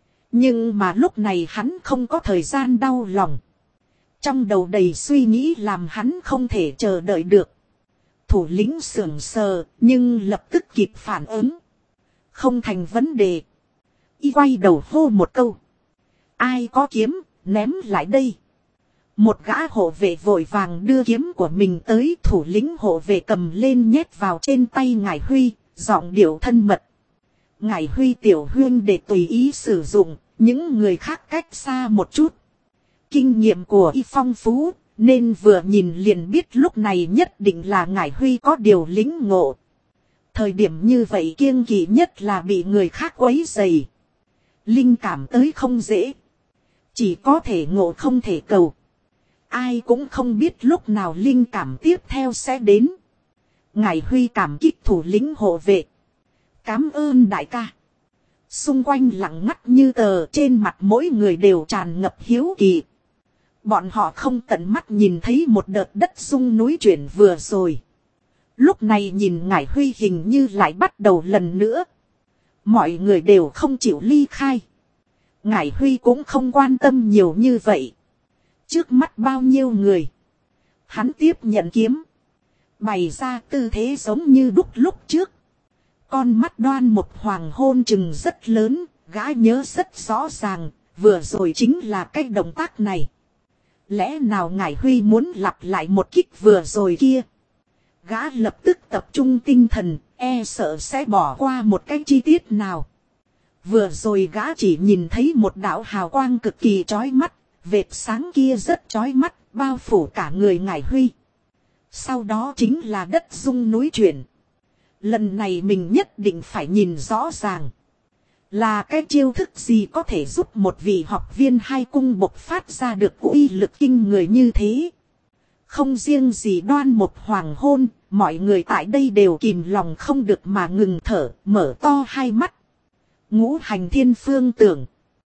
Nhưng mà lúc này hắn không có thời gian đau lòng. Trong đầu đầy suy nghĩ làm hắn không thể chờ đợi được. Thủ lĩnh sững sờ nhưng lập tức kịp phản ứng. Không thành vấn đề. Y quay đầu hô một câu. Ai có kiếm, ném lại đây. Một gã hộ vệ vội vàng đưa kiếm của mình tới, thủ lĩnh hộ vệ cầm lên nhét vào trên tay Ngải Huy, giọng điệu thân mật. Ngải Huy tiểu huynh để tùy ý sử dụng, những người khác cách xa một chút. Kinh nghiệm của Y phong phú, nên vừa nhìn liền biết lúc này nhất định là Ngải Huy có điều lĩnh ngộ. Thời điểm như vậy kiêng kỵ nhất là bị người khác quấy rầy. Linh cảm tới không dễ. Chỉ có thể ngộ không thể cầu. Ai cũng không biết lúc nào linh cảm tiếp theo sẽ đến. Ngải Huy cảm kích thủ lĩnh hộ vệ. Cám ơn đại ca. Xung quanh lặng ngắt như tờ, trên mặt mỗi người đều tràn ngập hiếu kỳ. Bọn họ không tận mắt nhìn thấy một đợt đất rung núi chuyển vừa rồi. Lúc này nhìn Ngải Huy hình như lại bắt đầu lần nữa. Mọi người đều không chịu ly khai. Ngải Huy cũng không quan tâm nhiều như vậy. Trước mắt bao nhiêu người. Hắn tiếp nhận kiếm. Bày ra tư thế giống như đúc lúc trước. Con mắt Đoan một hoàng hôn chừng rất lớn. Gã nhớ rất rõ ràng. Vừa rồi chính là cái động tác này. Lẽ nào Ngải Huy muốn lặp lại một kích vừa rồi kia. Gã lập tức tập trung tinh thần. E sợ sẽ bỏ qua một cái chi tiết nào. Vừa rồi gã chỉ nhìn thấy một đạo hào quang cực kỳ chói mắt. Vệt sáng kia rất chói mắt, bao phủ cả người Ngải Huy. Sau đó chính là đất rung núi chuyển. Lần này mình nhất định phải nhìn rõ ràng. Là cái chiêu thức gì có thể giúp một vị học viên hai cung bộc phát ra được uy lực kinh người như thế. Không riêng gì Đoan một hoàng hôn, mọi người tại đây đều kìm lòng không được mà ngừng thở, mở to hai mắt. Ngũ hành thiên phương tưởng.